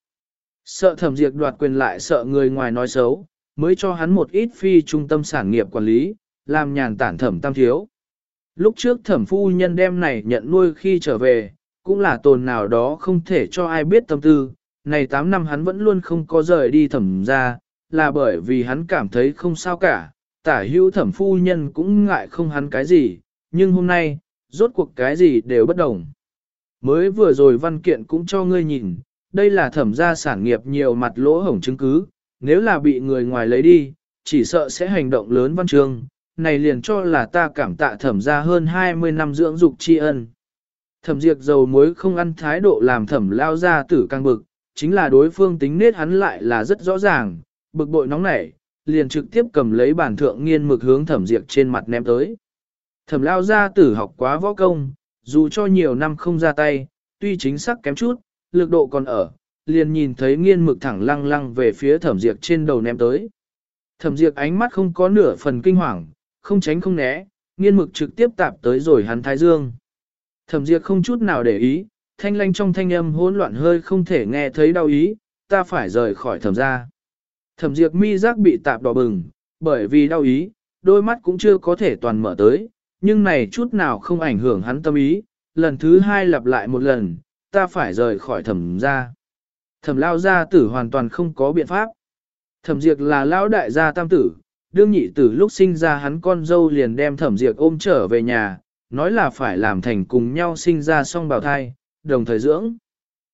Sợ Thẩm Diệp đoạt quyền lại sợ người ngoài nói xấu, mới cho hắn một ít phi trung tâm sản nghiệp quản lý, làm nhàn tản Thẩm tam thiếu. Lúc trước Thẩm phu nhân đem này nhận nuôi khi trở về, cũng là tồn nào đó không thể cho ai biết tâm tư, này 8 năm hắn vẫn luôn không có rời đi Thẩm gia, là bởi vì hắn cảm thấy không sao cả, tả hữu Thẩm phu nhân cũng ngại không hắn cái gì, nhưng hôm nay, rốt cuộc cái gì đều bất đồng. Mới vừa rồi văn kiện cũng cho ngươi nhìn, đây là Thẩm gia sản nghiệp nhiều mặt lỗ hổng chứng cứ, nếu là bị người ngoài lấy đi, chỉ sợ sẽ hành động lớn văn chương, này liền cho là ta cảm tạ Thẩm gia hơn 20 năm dưỡng dục tri ân. Thẩm Diệp dầu muối không ăn thái độ làm Thẩm lao gia tử căng bực, chính là đối phương tính nết hắn lại là rất rõ ràng, bực bội nóng nảy, liền trực tiếp cầm lấy bản thượng nghiên mực hướng Thẩm Diệp trên mặt ném tới. Thẩm lao gia tử học quá võ công, dù cho nhiều năm không ra tay, tuy chính xác kém chút, lực độ còn ở, liền nhìn thấy nghiên mực thẳng lăng lăng về phía Thẩm Diệp trên đầu ném tới. Thẩm Diệp ánh mắt không có nửa phần kinh hoàng, không tránh không né, nghiên mực trực tiếp tạp tới rồi hắn thái dương. Thẩm Diệp không chút nào để ý, thanh lanh trong thanh âm hỗn loạn hơi không thể nghe thấy đau ý, ta phải rời khỏi Thẩm gia. Thẩm Diệp mi giác bị tạp đỏ bừng, bởi vì đau ý, đôi mắt cũng chưa có thể toàn mở tới, nhưng này chút nào không ảnh hưởng hắn tâm ý, lần thứ hai lặp lại một lần, ta phải rời khỏi Thẩm gia. Thẩm lao gia tử hoàn toàn không có biện pháp. Thẩm Diệp là lão đại gia tam tử, đương nhị tử lúc sinh ra hắn con dâu liền đem Thẩm Diệp ôm trở về nhà, nói là phải làm thành cùng nhau sinh ra song bào thai, đồng thời dưỡng.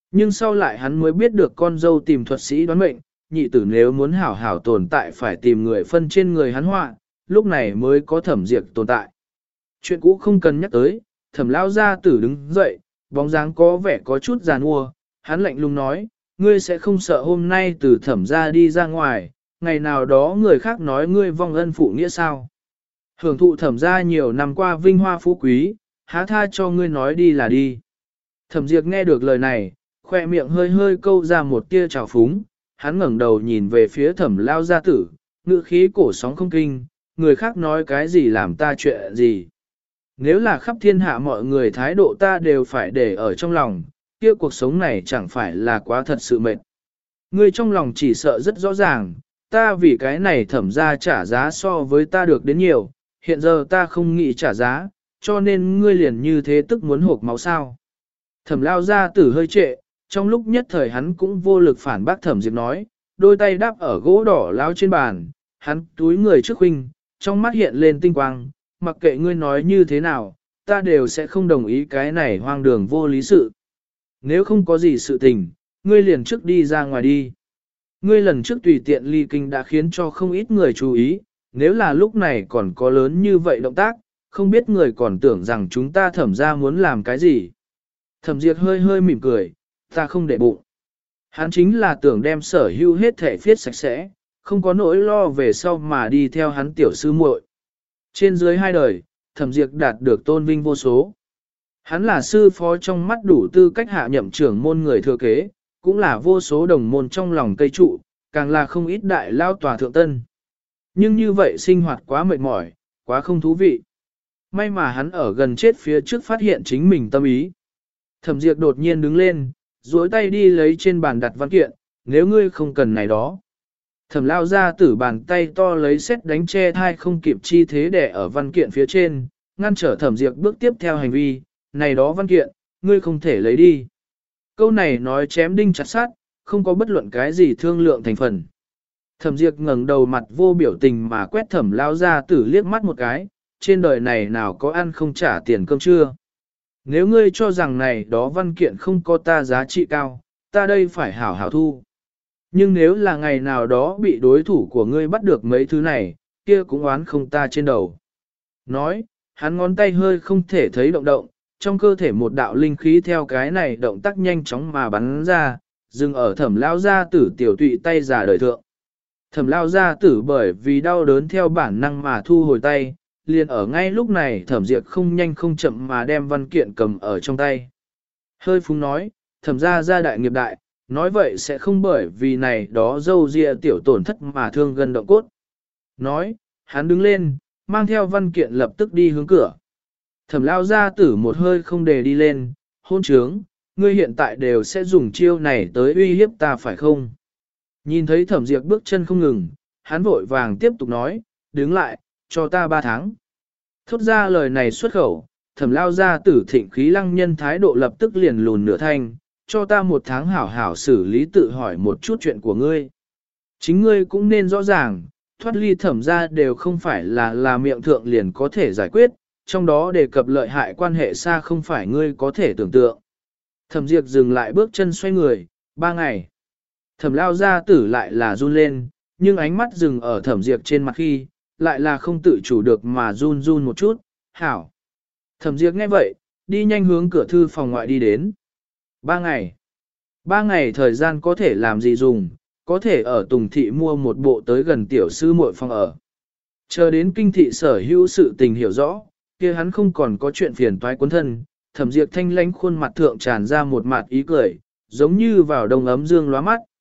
Nhưng sau lại hắn mới biết được con dâu tìm thuật sĩ đoán mệnh, nhị tử nếu muốn hảo hảo tồn tại phải tìm người phân trên người hắn họa, lúc này mới có Thẩm Diệp tồn tại. Chuyện cũ không cần nhắc tới, Thẩm lao gia tử đứng dậy, bóng dáng có vẻ có chút giàn ua, hắn lạnh lùng nói, ngươi sẽ không sợ hôm nay từ Thẩm gia đi ra ngoài, ngày nào đó người khác nói ngươi vong ân phụ nghĩa sao. Hưởng thụ Thẩm gia nhiều năm qua vinh hoa phú quý, há tha cho ngươi nói đi là đi. Thẩm Diệp nghe được lời này, khoe miệng hơi hơi câu ra một tia trào phúng, hắn ngẩng đầu nhìn về phía Thẩm lao gia tử, ngữ khí cổ sóng không kinh, người khác nói cái gì làm ta chuyện gì. Nếu là khắp thiên hạ mọi người thái độ ta đều phải để ở trong lòng, kia cuộc sống này chẳng phải là quá thật sự mệt. Ngươi trong lòng chỉ sợ rất rõ ràng, ta vì cái này Thẩm ra trả giá so với ta được đến nhiều, hiện giờ ta không nghĩ trả giá, cho nên ngươi liền như thế tức muốn hộp máu sao. Thẩm lao gia tử hơi trệ, trong lúc nhất thời hắn cũng vô lực phản bác Thẩm Diệp nói, đôi tay đáp ở gỗ đỏ lao trên bàn, hắn túi người trước huynh, trong mắt hiện lên tinh quang, mặc kệ ngươi nói như thế nào, ta đều sẽ không đồng ý cái này hoang đường vô lý sự. Nếu không có gì sự tình, ngươi liền trước đi ra ngoài đi. Ngươi lần trước tùy tiện ly kinh đã khiến cho không ít người chú ý, nếu là lúc này còn có lớn như vậy động tác, không biết người còn tưởng rằng chúng ta Thẩm ra muốn làm cái gì. Thẩm Diệp hơi hơi mỉm cười, ta không để bụng. Hắn chính là tưởng đem sở hữu hết thể phiết sạch sẽ, không có nỗi lo về sau mà đi theo hắn tiểu sư muội. Trên dưới hai đời, Thẩm Diệp đạt được tôn vinh vô số. Hắn là sư phó trong mắt đủ tư cách hạ nhậm trưởng môn người thừa kế, cũng là vô số đồng môn trong lòng cây trụ, càng là không ít đại lao tòa thượng tân. Nhưng như vậy sinh hoạt quá mệt mỏi, quá không thú vị. May mà hắn ở gần chết phía trước phát hiện chính mình tâm ý. Thẩm Diệp đột nhiên đứng lên, duỗi tay đi lấy trên bàn đặt văn kiện, nếu ngươi không cần này đó. Thẩm lao ra tử bàn tay to lấy xét đánh che thai không kịp chi thế để ở văn kiện phía trên, ngăn trở Thẩm Diệp bước tiếp theo hành vi, này đó văn kiện, ngươi không thể lấy đi. Câu này nói chém đinh chặt sát, không có bất luận cái gì thương lượng thành phần. Thẩm Diệp ngẩng đầu mặt vô biểu tình mà quét Thẩm lao ra tử liếc mắt một cái, trên đời này nào có ăn không trả tiền cơm trưa. Nếu ngươi cho rằng này đó văn kiện không có ta giá trị cao, ta đây phải hảo hảo thu. Nhưng nếu là ngày nào đó bị đối thủ của ngươi bắt được mấy thứ này, kia cũng oán không ta trên đầu. Nói, hắn ngón tay hơi không thể thấy động động, trong cơ thể một đạo linh khí theo cái này động tác nhanh chóng mà bắn ra, dừng ở Thẩm lao gia tử tiểu tụy tay giả đời thượng. Thẩm lao gia tử bởi vì đau đớn theo bản năng mà thu hồi tay, liền ở ngay lúc này Thẩm Diệp không nhanh không chậm mà đem văn kiện cầm ở trong tay. Hơi phúng nói, Thẩm gia đại nghiệp đại, nói vậy sẽ không bởi vì này đó dâu ria tiểu tổn thất mà thương gần động cốt. Nói, hắn đứng lên, mang theo văn kiện lập tức đi hướng cửa. Thẩm lao gia tử một hơi không để đi lên, hôn trướng, ngươi hiện tại đều sẽ dùng chiêu này tới uy hiếp ta phải không? Nhìn thấy Thẩm Diệp bước chân không ngừng, hắn vội vàng tiếp tục nói, đứng lại, cho ta 3 tháng. Thốt ra lời này xuất khẩu, Thẩm lao gia tử thịnh khí lăng nhân thái độ lập tức liền lùn nửa thanh, cho ta 1 tháng hảo hảo xử lý tự hỏi một chút chuyện của ngươi. Chính ngươi cũng nên rõ ràng, thoát ly Thẩm gia đều không phải là miệng thượng liền có thể giải quyết, trong đó đề cập lợi hại quan hệ xa không phải ngươi có thể tưởng tượng. Thẩm Diệp dừng lại bước chân xoay người, 3 ngày. Thẩm lao gia tử lại là run lên, nhưng ánh mắt dừng ở Thẩm Diệp trên mặt khi, lại là không tự chủ được mà run run một chút, hảo. Thẩm Diệp nghe vậy, đi nhanh hướng cửa thư phòng ngoại đi đến. 3 ngày. 3 ngày thời gian có thể làm gì dùng, có thể ở Tùng Thị mua một bộ tới gần tiểu sư muội phòng ở. Chờ đến kinh thị sở hữu sự tình hiểu rõ, kia hắn không còn có chuyện phiền toái cuốn thân, Thẩm Diệp thanh lãnh khuôn mặt thượng tràn ra một mặt ý cười, giống như vào đông ấm dương lóa mắt.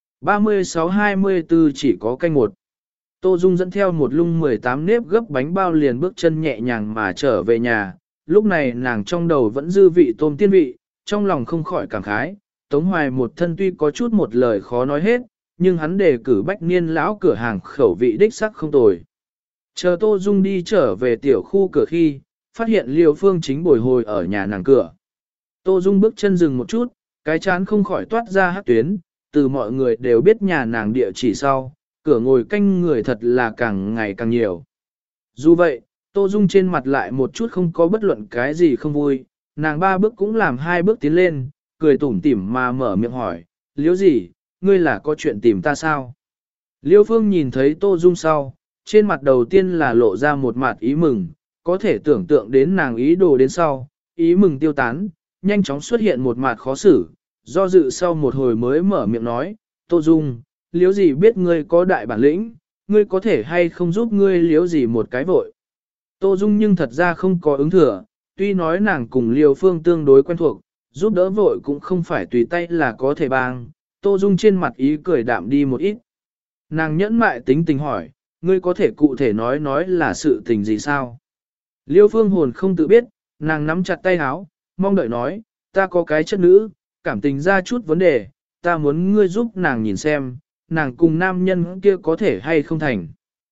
36-24 chỉ có canh một. Tô Dung dẫn theo một lung 18 nếp gấp bánh bao liền bước chân nhẹ nhàng mà trở về nhà, lúc này nàng trong đầu vẫn dư vị tôm tiên vị, trong lòng không khỏi cảm khái, Tống Hoài một thân tuy có chút một lời khó nói hết, nhưng hắn đề cử bách niên lão cửa hàng khẩu vị đích sắc không tồi. Chờ Tô Dung đi trở về tiểu khu cửa khi, phát hiện Liêu Phương chính bồi hồi ở nhà nàng cửa. Tô Dung bước chân dừng một chút, cái chán không khỏi toát ra hát tuyến, từ mọi người đều biết nhà nàng địa chỉ sau, cửa ngồi canh người thật là càng ngày càng nhiều. Dù vậy, Tô Dung trên mặt lại một chút không có bất luận cái gì không vui, nàng 3 bước cũng làm 2 bước tiến lên, cười tủm tỉm mà mở miệng hỏi, Liễu gì, ngươi là có chuyện tìm ta sao? Liêu Phương nhìn thấy Tô Dung sau, trên mặt đầu tiên là lộ ra một mặt ý mừng, có thể tưởng tượng đến nàng ý đồ đến sau, ý mừng tiêu tán, nhanh chóng xuất hiện một mặt khó xử, do dự sau một hồi mới mở miệng nói, Tô Dung, Liễu gì biết ngươi có đại bản lĩnh, ngươi có thể hay không giúp ngươi Liễu gì một cái vội. Tô Dung nhưng thật ra không có ứng thừa, tuy nói nàng cùng Liêu Phương tương đối quen thuộc, giúp đỡ vội cũng không phải tùy tay là có thể bang, Tô Dung trên mặt ý cười đạm đi một ít. Nàng nhẫn mại tính tình hỏi, ngươi có thể cụ thể nói là sự tình gì sao? Liêu Phương hồn không tự biết, nàng nắm chặt tay háo, mong đợi nói, ta có cái chất nữ, cảm tình ra chút vấn đề, ta muốn ngươi giúp nàng nhìn xem, nàng cùng nam nhân kia có thể hay không thành.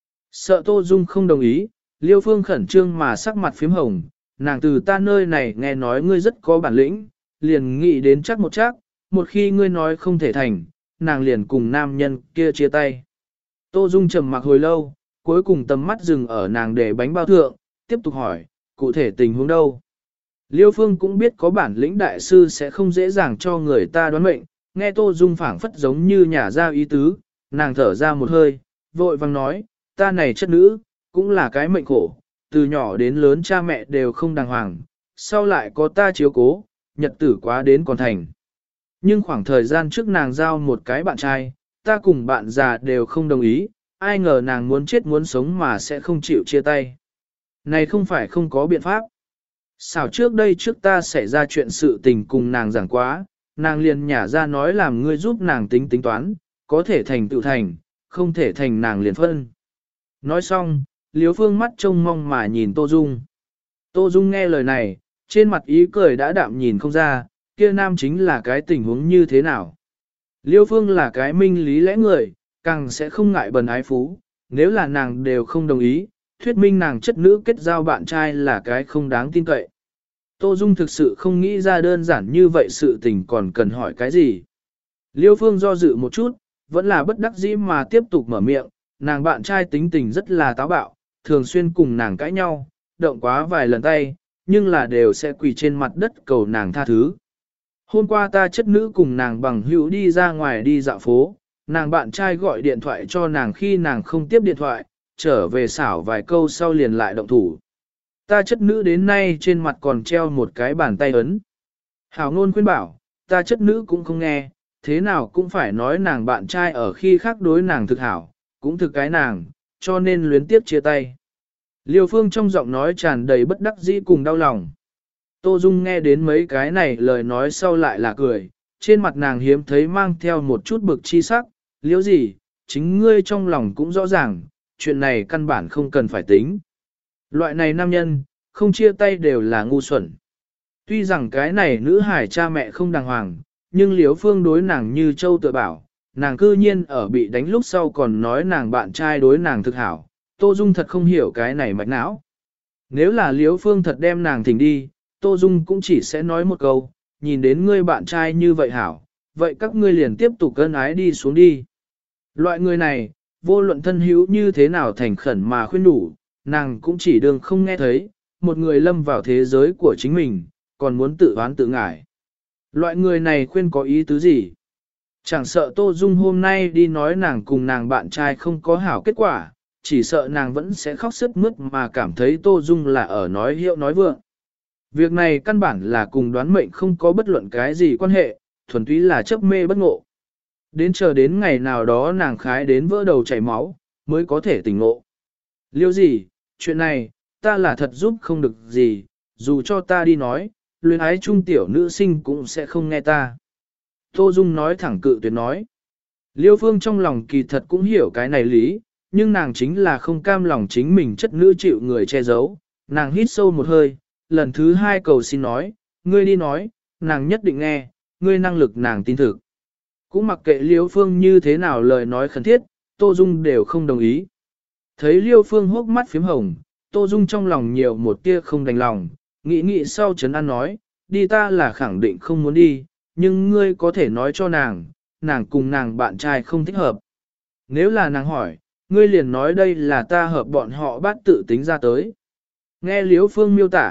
Sợ Tô Dung không đồng ý, Liêu Phương khẩn trương mà sắc mặt phím hồng, nàng từ ta nơi này nghe nói ngươi rất có bản lĩnh, liền nghĩ đến chắc một khi ngươi nói không thể thành, nàng liền cùng nam nhân kia chia tay. Tô Dung trầm mặc hồi lâu, cuối cùng tầm mắt dừng ở nàng để bánh bao thượng, tiếp tục hỏi, cụ thể tình huống đâu? Liêu Phương cũng biết có bản lĩnh đại sư sẽ không dễ dàng cho người ta đoán mệnh, nghe Tô Dung phảng phất giống như nhả ra ý tứ, nàng thở ra một hơi, vội vang nói, ta này chất nữ, cũng là cái mệnh khổ, từ nhỏ đến lớn cha mẹ đều không đàng hoàng, sau lại có ta chiếu cố, nhật tử quá đến còn thành. Nhưng khoảng thời gian trước nàng giao một cái bạn trai, ta cùng bạn già đều không đồng ý, ai ngờ nàng muốn chết muốn sống mà sẽ không chịu chia tay. Này không phải không có biện pháp. Xảo trước đây trước ta xảy ra chuyện sự tình cùng nàng giảng quá, nàng liền nhả ra nói làm ngươi giúp nàng tính tính toán, có thể thành tự thành, không thể thành nàng liền phân. Nói xong, Liếu Phương mắt trông mong mà nhìn Tô Dung. Tô Dung nghe lời này, trên mặt ý cười đã đạm nhìn không ra, kia nam chính là cái tình huống như thế nào. Liêu Phương là cái minh lý lẽ người, càng sẽ không ngại bần ái phú, nếu là nàng đều không đồng ý, thuyết minh nàng chất nữ kết giao bạn trai là cái không đáng tin cậy. Tô Dung thực sự không nghĩ ra đơn giản như vậy sự tình còn cần hỏi cái gì. Liêu Phương do dự một chút, vẫn là bất đắc dĩ mà tiếp tục mở miệng, nàng bạn trai tính tình rất là táo bạo, thường xuyên cùng nàng cãi nhau, động quá vài lần tay, nhưng là đều sẽ quỳ trên mặt đất cầu nàng tha thứ. Hôm qua ta chất nữ cùng nàng bằng hữu đi ra ngoài đi dạo phố, nàng bạn trai gọi điện thoại cho nàng khi nàng không tiếp điện thoại, trở về xảo vài câu sau liền lại động thủ. Ta chất nữ đến nay trên mặt còn treo một cái bàn tay ấn. Hảo ngôn khuyên bảo, ta chất nữ cũng không nghe, thế nào cũng phải nói nàng bạn trai ở khi khác đối nàng thực hảo, cũng thực cái nàng, cho nên luyến tiếp chia tay. Liêu Phương trong giọng nói tràn đầy bất đắc dĩ cùng đau lòng. Tô Dung nghe đến mấy cái này lời nói sau lại là cười, trên mặt nàng hiếm thấy mang theo một chút bực chi sắc, liếu gì, chính ngươi trong lòng cũng rõ ràng, chuyện này căn bản không cần phải tính. Loại này nam nhân, không chia tay đều là ngu xuẩn. Tuy rằng cái này nữ hải cha mẹ không đàng hoàng, nhưng Liếu Phương đối nàng như châu tự bảo, nàng cư nhiên ở bị đánh lúc sau còn nói nàng bạn trai đối nàng thực hảo, Tô Dung thật không hiểu cái này mạch não. Nếu là Liếu Phương thật đem nàng thỉnh đi, Tô Dung cũng chỉ sẽ nói một câu, nhìn đến ngươi bạn trai như vậy hảo, vậy các ngươi liền tiếp tục ân ái đi xuống đi. Loại người này, vô luận thân hữu như thế nào thành khẩn mà khuyên đủ, nàng cũng chỉ đường không nghe thấy, một người lâm vào thế giới của chính mình, còn muốn tự oán tự ngải. Loại người này khuyên có ý tứ gì? Chẳng sợ Tô Dung hôm nay đi nói nàng cùng nàng bạn trai không có hảo kết quả, chỉ sợ nàng vẫn sẽ khóc sướt mướt mà cảm thấy Tô Dung là ở nói hiệu nói vượng. Việc này căn bản là cùng đoán mệnh không có bất luận cái gì quan hệ, thuần túy là chấp mê bất ngộ. Đến chờ đến ngày nào đó nàng khái đến vỡ đầu chảy máu, mới có thể tỉnh ngộ. Liêu gì, chuyện này, ta là thật giúp không được gì, dù cho ta đi nói, luyến ái trung tiểu nữ sinh cũng sẽ không nghe ta. Tô Dung nói thẳng cự tuyệt nói. Liêu Phương trong lòng kỳ thật cũng hiểu cái này lý, nhưng nàng chính là không cam lòng chính mình chất nữ chịu người che giấu. Nàng hít sâu một hơi, lần thứ hai cầu xin nói, ngươi đi nói, nàng nhất định nghe, ngươi năng lực nàng tin thực. Cũng mặc kệ Liêu Phương như thế nào lời nói khẩn thiết, Tô Dung đều không đồng ý. Thấy Liêu Phương hốc mắt phím hồng, Tô Dung trong lòng nhiều một tia không đành lòng, nghĩ sau chấn an nói, đi ta là khẳng định không muốn đi, nhưng ngươi có thể nói cho nàng, nàng cùng nàng bạn trai không thích hợp. Nếu là nàng hỏi, ngươi liền nói đây là ta hợp bọn họ bắt tự tính ra tới. Nghe Liêu Phương miêu tả,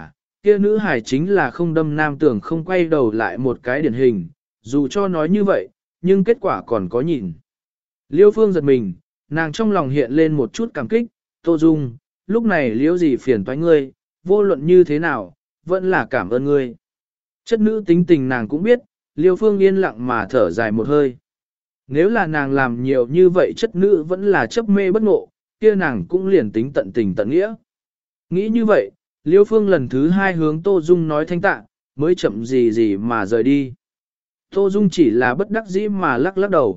kia nữ hải chính là không đâm nam tưởng không quay đầu lại một cái điển hình, dù cho nói như vậy, nhưng kết quả còn có nhìn. Liêu Phương giật mình, nàng trong lòng hiện lên một chút cảm kích, Tô Dung, lúc này liễu gì phiền toái ngươi, vô luận như thế nào, vẫn là cảm ơn ngươi. Chất nữ tính tình nàng cũng biết, Liêu Phương yên lặng mà thở dài một hơi. Nếu là nàng làm nhiều như vậy chất nữ vẫn là chấp mê bất ngộ, kia nàng cũng liền tính tận tình tận nghĩa. Nghĩ như vậy, Liêu Phương lần thứ hai hướng Tô Dung nói thanh tạ, mới chậm gì gì mà rời đi. Tô Dung chỉ là bất đắc dĩ mà lắc lắc đầu.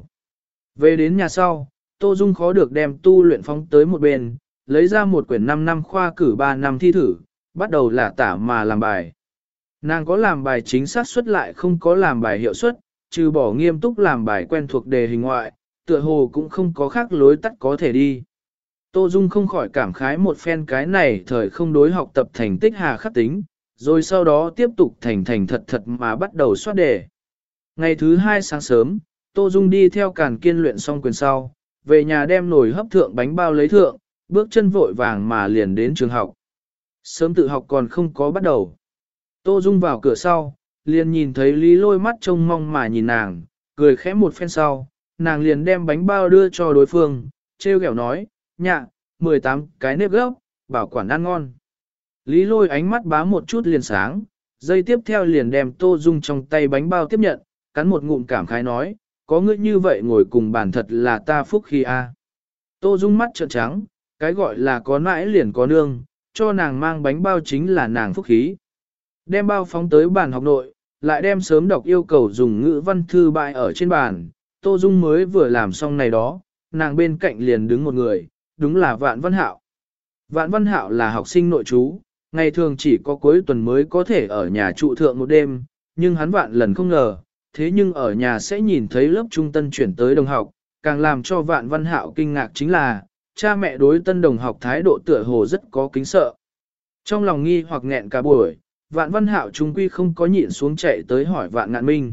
Về đến nhà sau, Tô Dung khó được đem tu luyện phóng tới một bên, lấy ra một quyển 5 năm khoa cử 3 năm thi thử, bắt đầu là tả mà làm bài. Nàng có làm bài chính xác suất lại không có làm bài hiệu suất, trừ bỏ nghiêm túc làm bài quen thuộc đề hình ngoại, tựa hồ cũng không có khác lối tắt có thể đi. Tô Dung không khỏi cảm khái một phen cái này thời không đối học tập thành tích hà khắc tính, rồi sau đó tiếp tục thành thành thật thật mà bắt đầu soát đề. Ngày thứ 2 sáng sớm, Tô Dung đi theo Càn Kiên luyện xong quyền sau, về nhà đem nồi hấp thượng bánh bao lấy thượng, bước chân vội vàng mà liền đến trường học. Sớm tự học còn không có bắt đầu. Tô Dung vào cửa sau, liền nhìn thấy Lý Lôi mắt trông mong mà nhìn nàng, cười khẽ một phen sau, nàng liền đem bánh bao đưa cho đối phương, treo kẹo nói, nhạ, 18 cái nếp gốc, bảo quản ăn ngon. Lý Lôi ánh mắt bá một chút liền sáng, giây tiếp theo liền đem Tô Dung trong tay bánh bao tiếp nhận, cắn một ngụm cảm khái nói, có ngươi như vậy ngồi cùng bàn thật là ta phúc khi a. Tô Dung mắt trợn trắng, cái gọi là có nãi liền có nương, cho nàng mang bánh bao chính là nàng phúc khí. Đem bao phóng tới bàn học nội, lại đem sớm đọc yêu cầu dùng ngữ văn thư bại ở trên bàn, Tô Dung mới vừa làm xong này đó, nàng bên cạnh liền đứng một người, đúng là Vạn Văn Hạo. Vạn Văn Hạo là học sinh nội trú, ngày thường chỉ có cuối tuần mới có thể ở nhà trụ thượng một đêm, nhưng hắn vạn lần không ngờ, thế nhưng ở nhà sẽ nhìn thấy lớp trung tân chuyển tới đồng học, càng làm cho Vạn Văn Hạo kinh ngạc chính là, cha mẹ đối tân đồng học thái độ tựa hồ rất có kính sợ. Trong lòng nghi hoặc nghẹn cả buổi, Vạn Văn Hạo trung quy không có nhịn xuống chạy tới hỏi Vạn Ngạn Minh.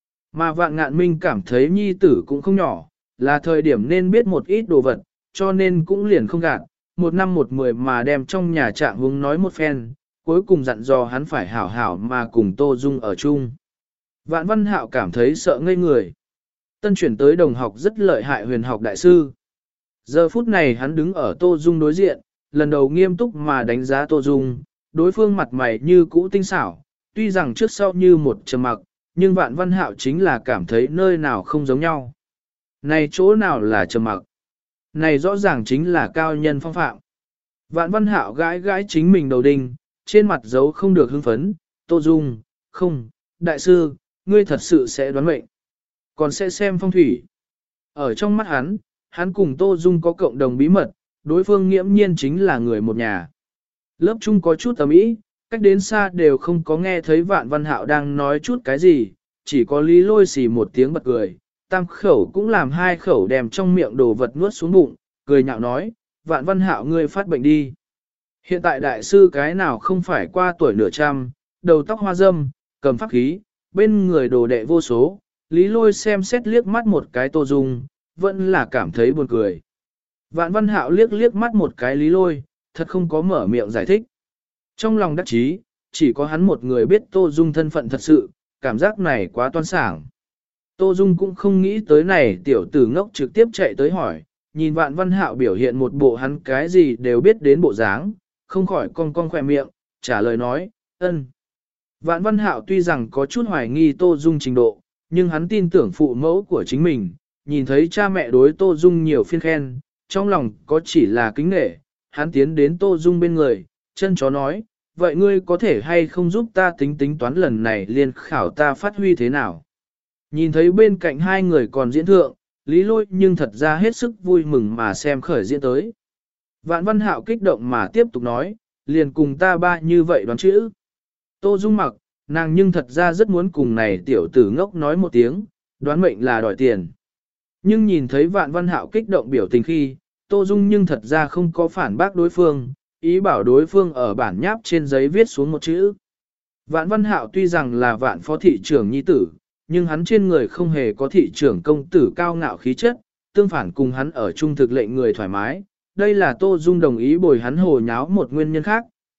Mà Vạn Ngạn Minh cảm thấy nhi tử cũng không nhỏ, là thời điểm nên biết một ít đồ vật, cho nên cũng liền không gạt, 1 năm 1 mười mà đem trong nhà trạng huống nói một phen, cuối cùng dặn dò hắn phải hảo hảo mà cùng Tô Dung ở chung. Vạn Văn Hạo cảm thấy sợ ngây người. Tân chuyển tới đồng học rất lợi hại huyền học đại sư. Giờ phút này hắn đứng ở Tô Dung đối diện, lần đầu nghiêm túc mà đánh giá Tô Dung, đối phương mặt mày như cũ tinh xảo, tuy rằng trước sau như một trầm mặc, nhưng Vạn Văn Hạo chính là cảm thấy nơi nào không giống nhau. Này chỗ nào là trầm mặc? Này rõ ràng chính là cao nhân phong phạm. Vạn Văn Hạo gãi gãi chính mình đầu đinh, trên mặt dấu không được hưng phấn, Tô Dung, không, đại sư, ngươi thật sự sẽ đoán mệnh, còn sẽ xem phong thủy. Ở trong mắt hắn cùng Tô Dung có cộng đồng bí mật, đối phương nghiễm nhiên chính là người một nhà. Lớp chung có chút ầm ĩ, cách đến xa đều không có nghe thấy Vạn Văn Hạo đang nói chút cái gì, chỉ có Lý Lôi xì một tiếng bật cười, tam khẩu cũng làm 2 khẩu đem trong miệng đồ vật nuốt xuống bụng, cười nhạo nói, Vạn Văn Hạo ngươi phát bệnh đi. Hiện tại đại sư cái nào không phải qua tuổi nửa trăm, đầu tóc hoa râm, cầm pháp khí, bên người đồ đệ vô số, Lý Lôi xem xét liếc mắt một cái Tô Dung, vẫn là cảm thấy buồn cười. Vạn Văn Hạo liếc mắt một cái Lý Lôi, thật không có mở miệng giải thích. Trong lòng đắc chí, chỉ có hắn một người biết Tô Dung thân phận thật sự, cảm giác này quá toan sảng. Tô Dung cũng không nghĩ tới này tiểu tử ngốc trực tiếp chạy tới hỏi, nhìn Vạn Văn Hạo biểu hiện một bộ hắn cái gì đều biết đến bộ dáng, không khỏi cong cong khỏe miệng, trả lời nói, ân. Vạn Văn Hạo tuy rằng có chút hoài nghi Tô Dung trình độ, nhưng hắn tin tưởng phụ mẫu của chính mình, nhìn thấy cha mẹ đối Tô Dung nhiều phiên khen, trong lòng có chỉ là kính nể, hắn tiến đến Tô Dung bên người, chân chó nói, vậy ngươi có thể hay không giúp ta tính toán lần này liên khảo ta phát huy thế nào? Nhìn thấy bên cạnh 2 người còn diễn thượng, Lý Lôi nhưng thật ra hết sức vui mừng mà xem khởi diễn tới. Vạn Văn Hạo kích động mà tiếp tục nói, liền cùng ta ba như vậy đoán chữ. Tô Dung mặc, nàng nhưng thật ra rất muốn cùng này tiểu tử ngốc nói một tiếng, đoán mệnh là đòi tiền. Nhưng nhìn thấy Vạn Văn Hạo kích động biểu tình khi, Tô Dung nhưng thật ra không có phản bác đối phương, ý bảo đối phương ở bản nháp trên giấy viết xuống một chữ. Vạn Văn Hạo tuy rằng là Vạn phó thị trưởng nhi tử, nhưng hắn trên người không hề có thị trưởng công tử cao ngạo khí chất, tương phản cùng hắn ở trung thực lệnh người thoải mái. Đây là Tô Dung đồng ý bồi hắn hồ nháo một nguyên nhân khác,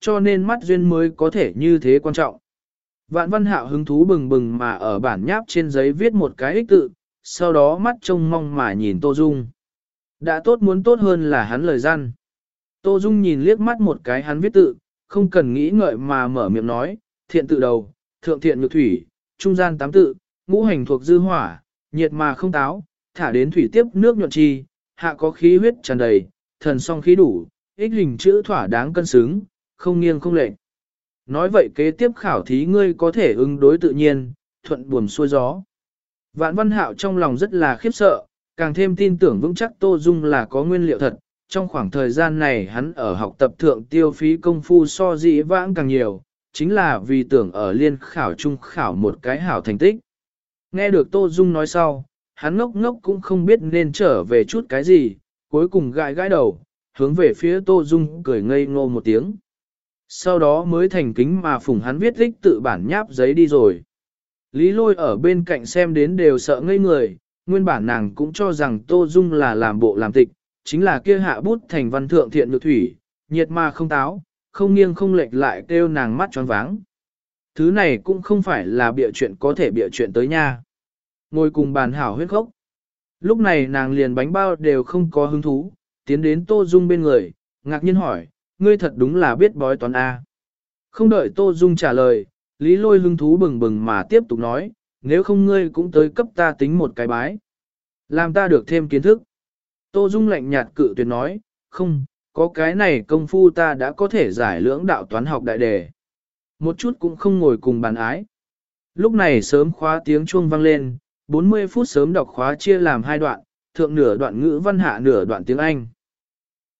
cho nên mắt duyên mới có thể như thế quan trọng. Vạn Văn Hạo hứng thú bừng bừng mà ở bản nháp trên giấy viết một cái ích tự, sau đó mắt trông mong mà nhìn Tô Dung. Đã tốt muốn tốt hơn là hắn lời răn. Tô Dung nhìn liếc mắt một cái hắn viết tự, không cần nghĩ ngợi mà mở miệng nói, thiện tự đầu, thượng thiện nhược thủy, trung gian tám tự, ngũ hành thuộc dư hỏa, nhiệt mà không táo, thả đến thủy tiếp nước nhuận chi, hạ có khí huyết tràn đầy, thần song khí đủ, ích hình chữ thỏa đáng cân xứng, không nghiêng không lệch. Nói vậy kế tiếp khảo thí ngươi có thể ứng đối tự nhiên, thuận buồm xuôi gió. Vạn Văn Hạo trong lòng rất là khiếp sợ, càng thêm tin tưởng vững chắc Tô Dung là có nguyên liệu thật. Trong khoảng thời gian này hắn ở học tập thượng tiêu phí công phu so dĩ vãng càng nhiều, chính là vì tưởng ở liên khảo trung khảo một cái hảo thành tích. Nghe được Tô Dung nói sau, hắn ngốc ngốc cũng không biết nên trở về chút cái gì, cuối cùng gãi gãi đầu, hướng về phía Tô Dung cười ngây ngô một tiếng. Sau đó mới thành kính mà phùng hắn viết tích tự bản nháp giấy đi rồi. Lý Lôi ở bên cạnh xem đến đều sợ ngây người, nguyên bản nàng cũng cho rằng Tô Dung là làm bộ làm tịch, chính là kia hạ bút thành văn thượng thiện nhược thủy, nhiệt mà không táo, không nghiêng không lệch lại kêu nàng mắt tròn váng. Thứ này cũng không phải là bịa chuyện có thể bịa chuyện tới nha. Ngồi cùng bàn hảo huyết khốc. Lúc này nàng liền bánh bao đều không có hứng thú, tiến đến Tô Dung bên người, ngạc nhiên hỏi, ngươi thật đúng là biết bói toán A. Không đợi Tô Dung trả lời, Lý Lôi hứng thú bừng bừng mà tiếp tục nói, nếu không ngươi cũng tới cấp ta tính một cái bái. Làm ta được thêm kiến thức. Tô Dung lạnh nhạt cự tuyệt nói, không, có cái này công phu ta đã có thể giải lưỡng đạo toán học đại đề. Một chút cũng không ngồi cùng bàn ái. Lúc này sớm khóa tiếng chuông vang lên, 40 phút sớm đọc khóa chia làm hai đoạn, thượng nửa đoạn ngữ văn hạ nửa đoạn tiếng Anh.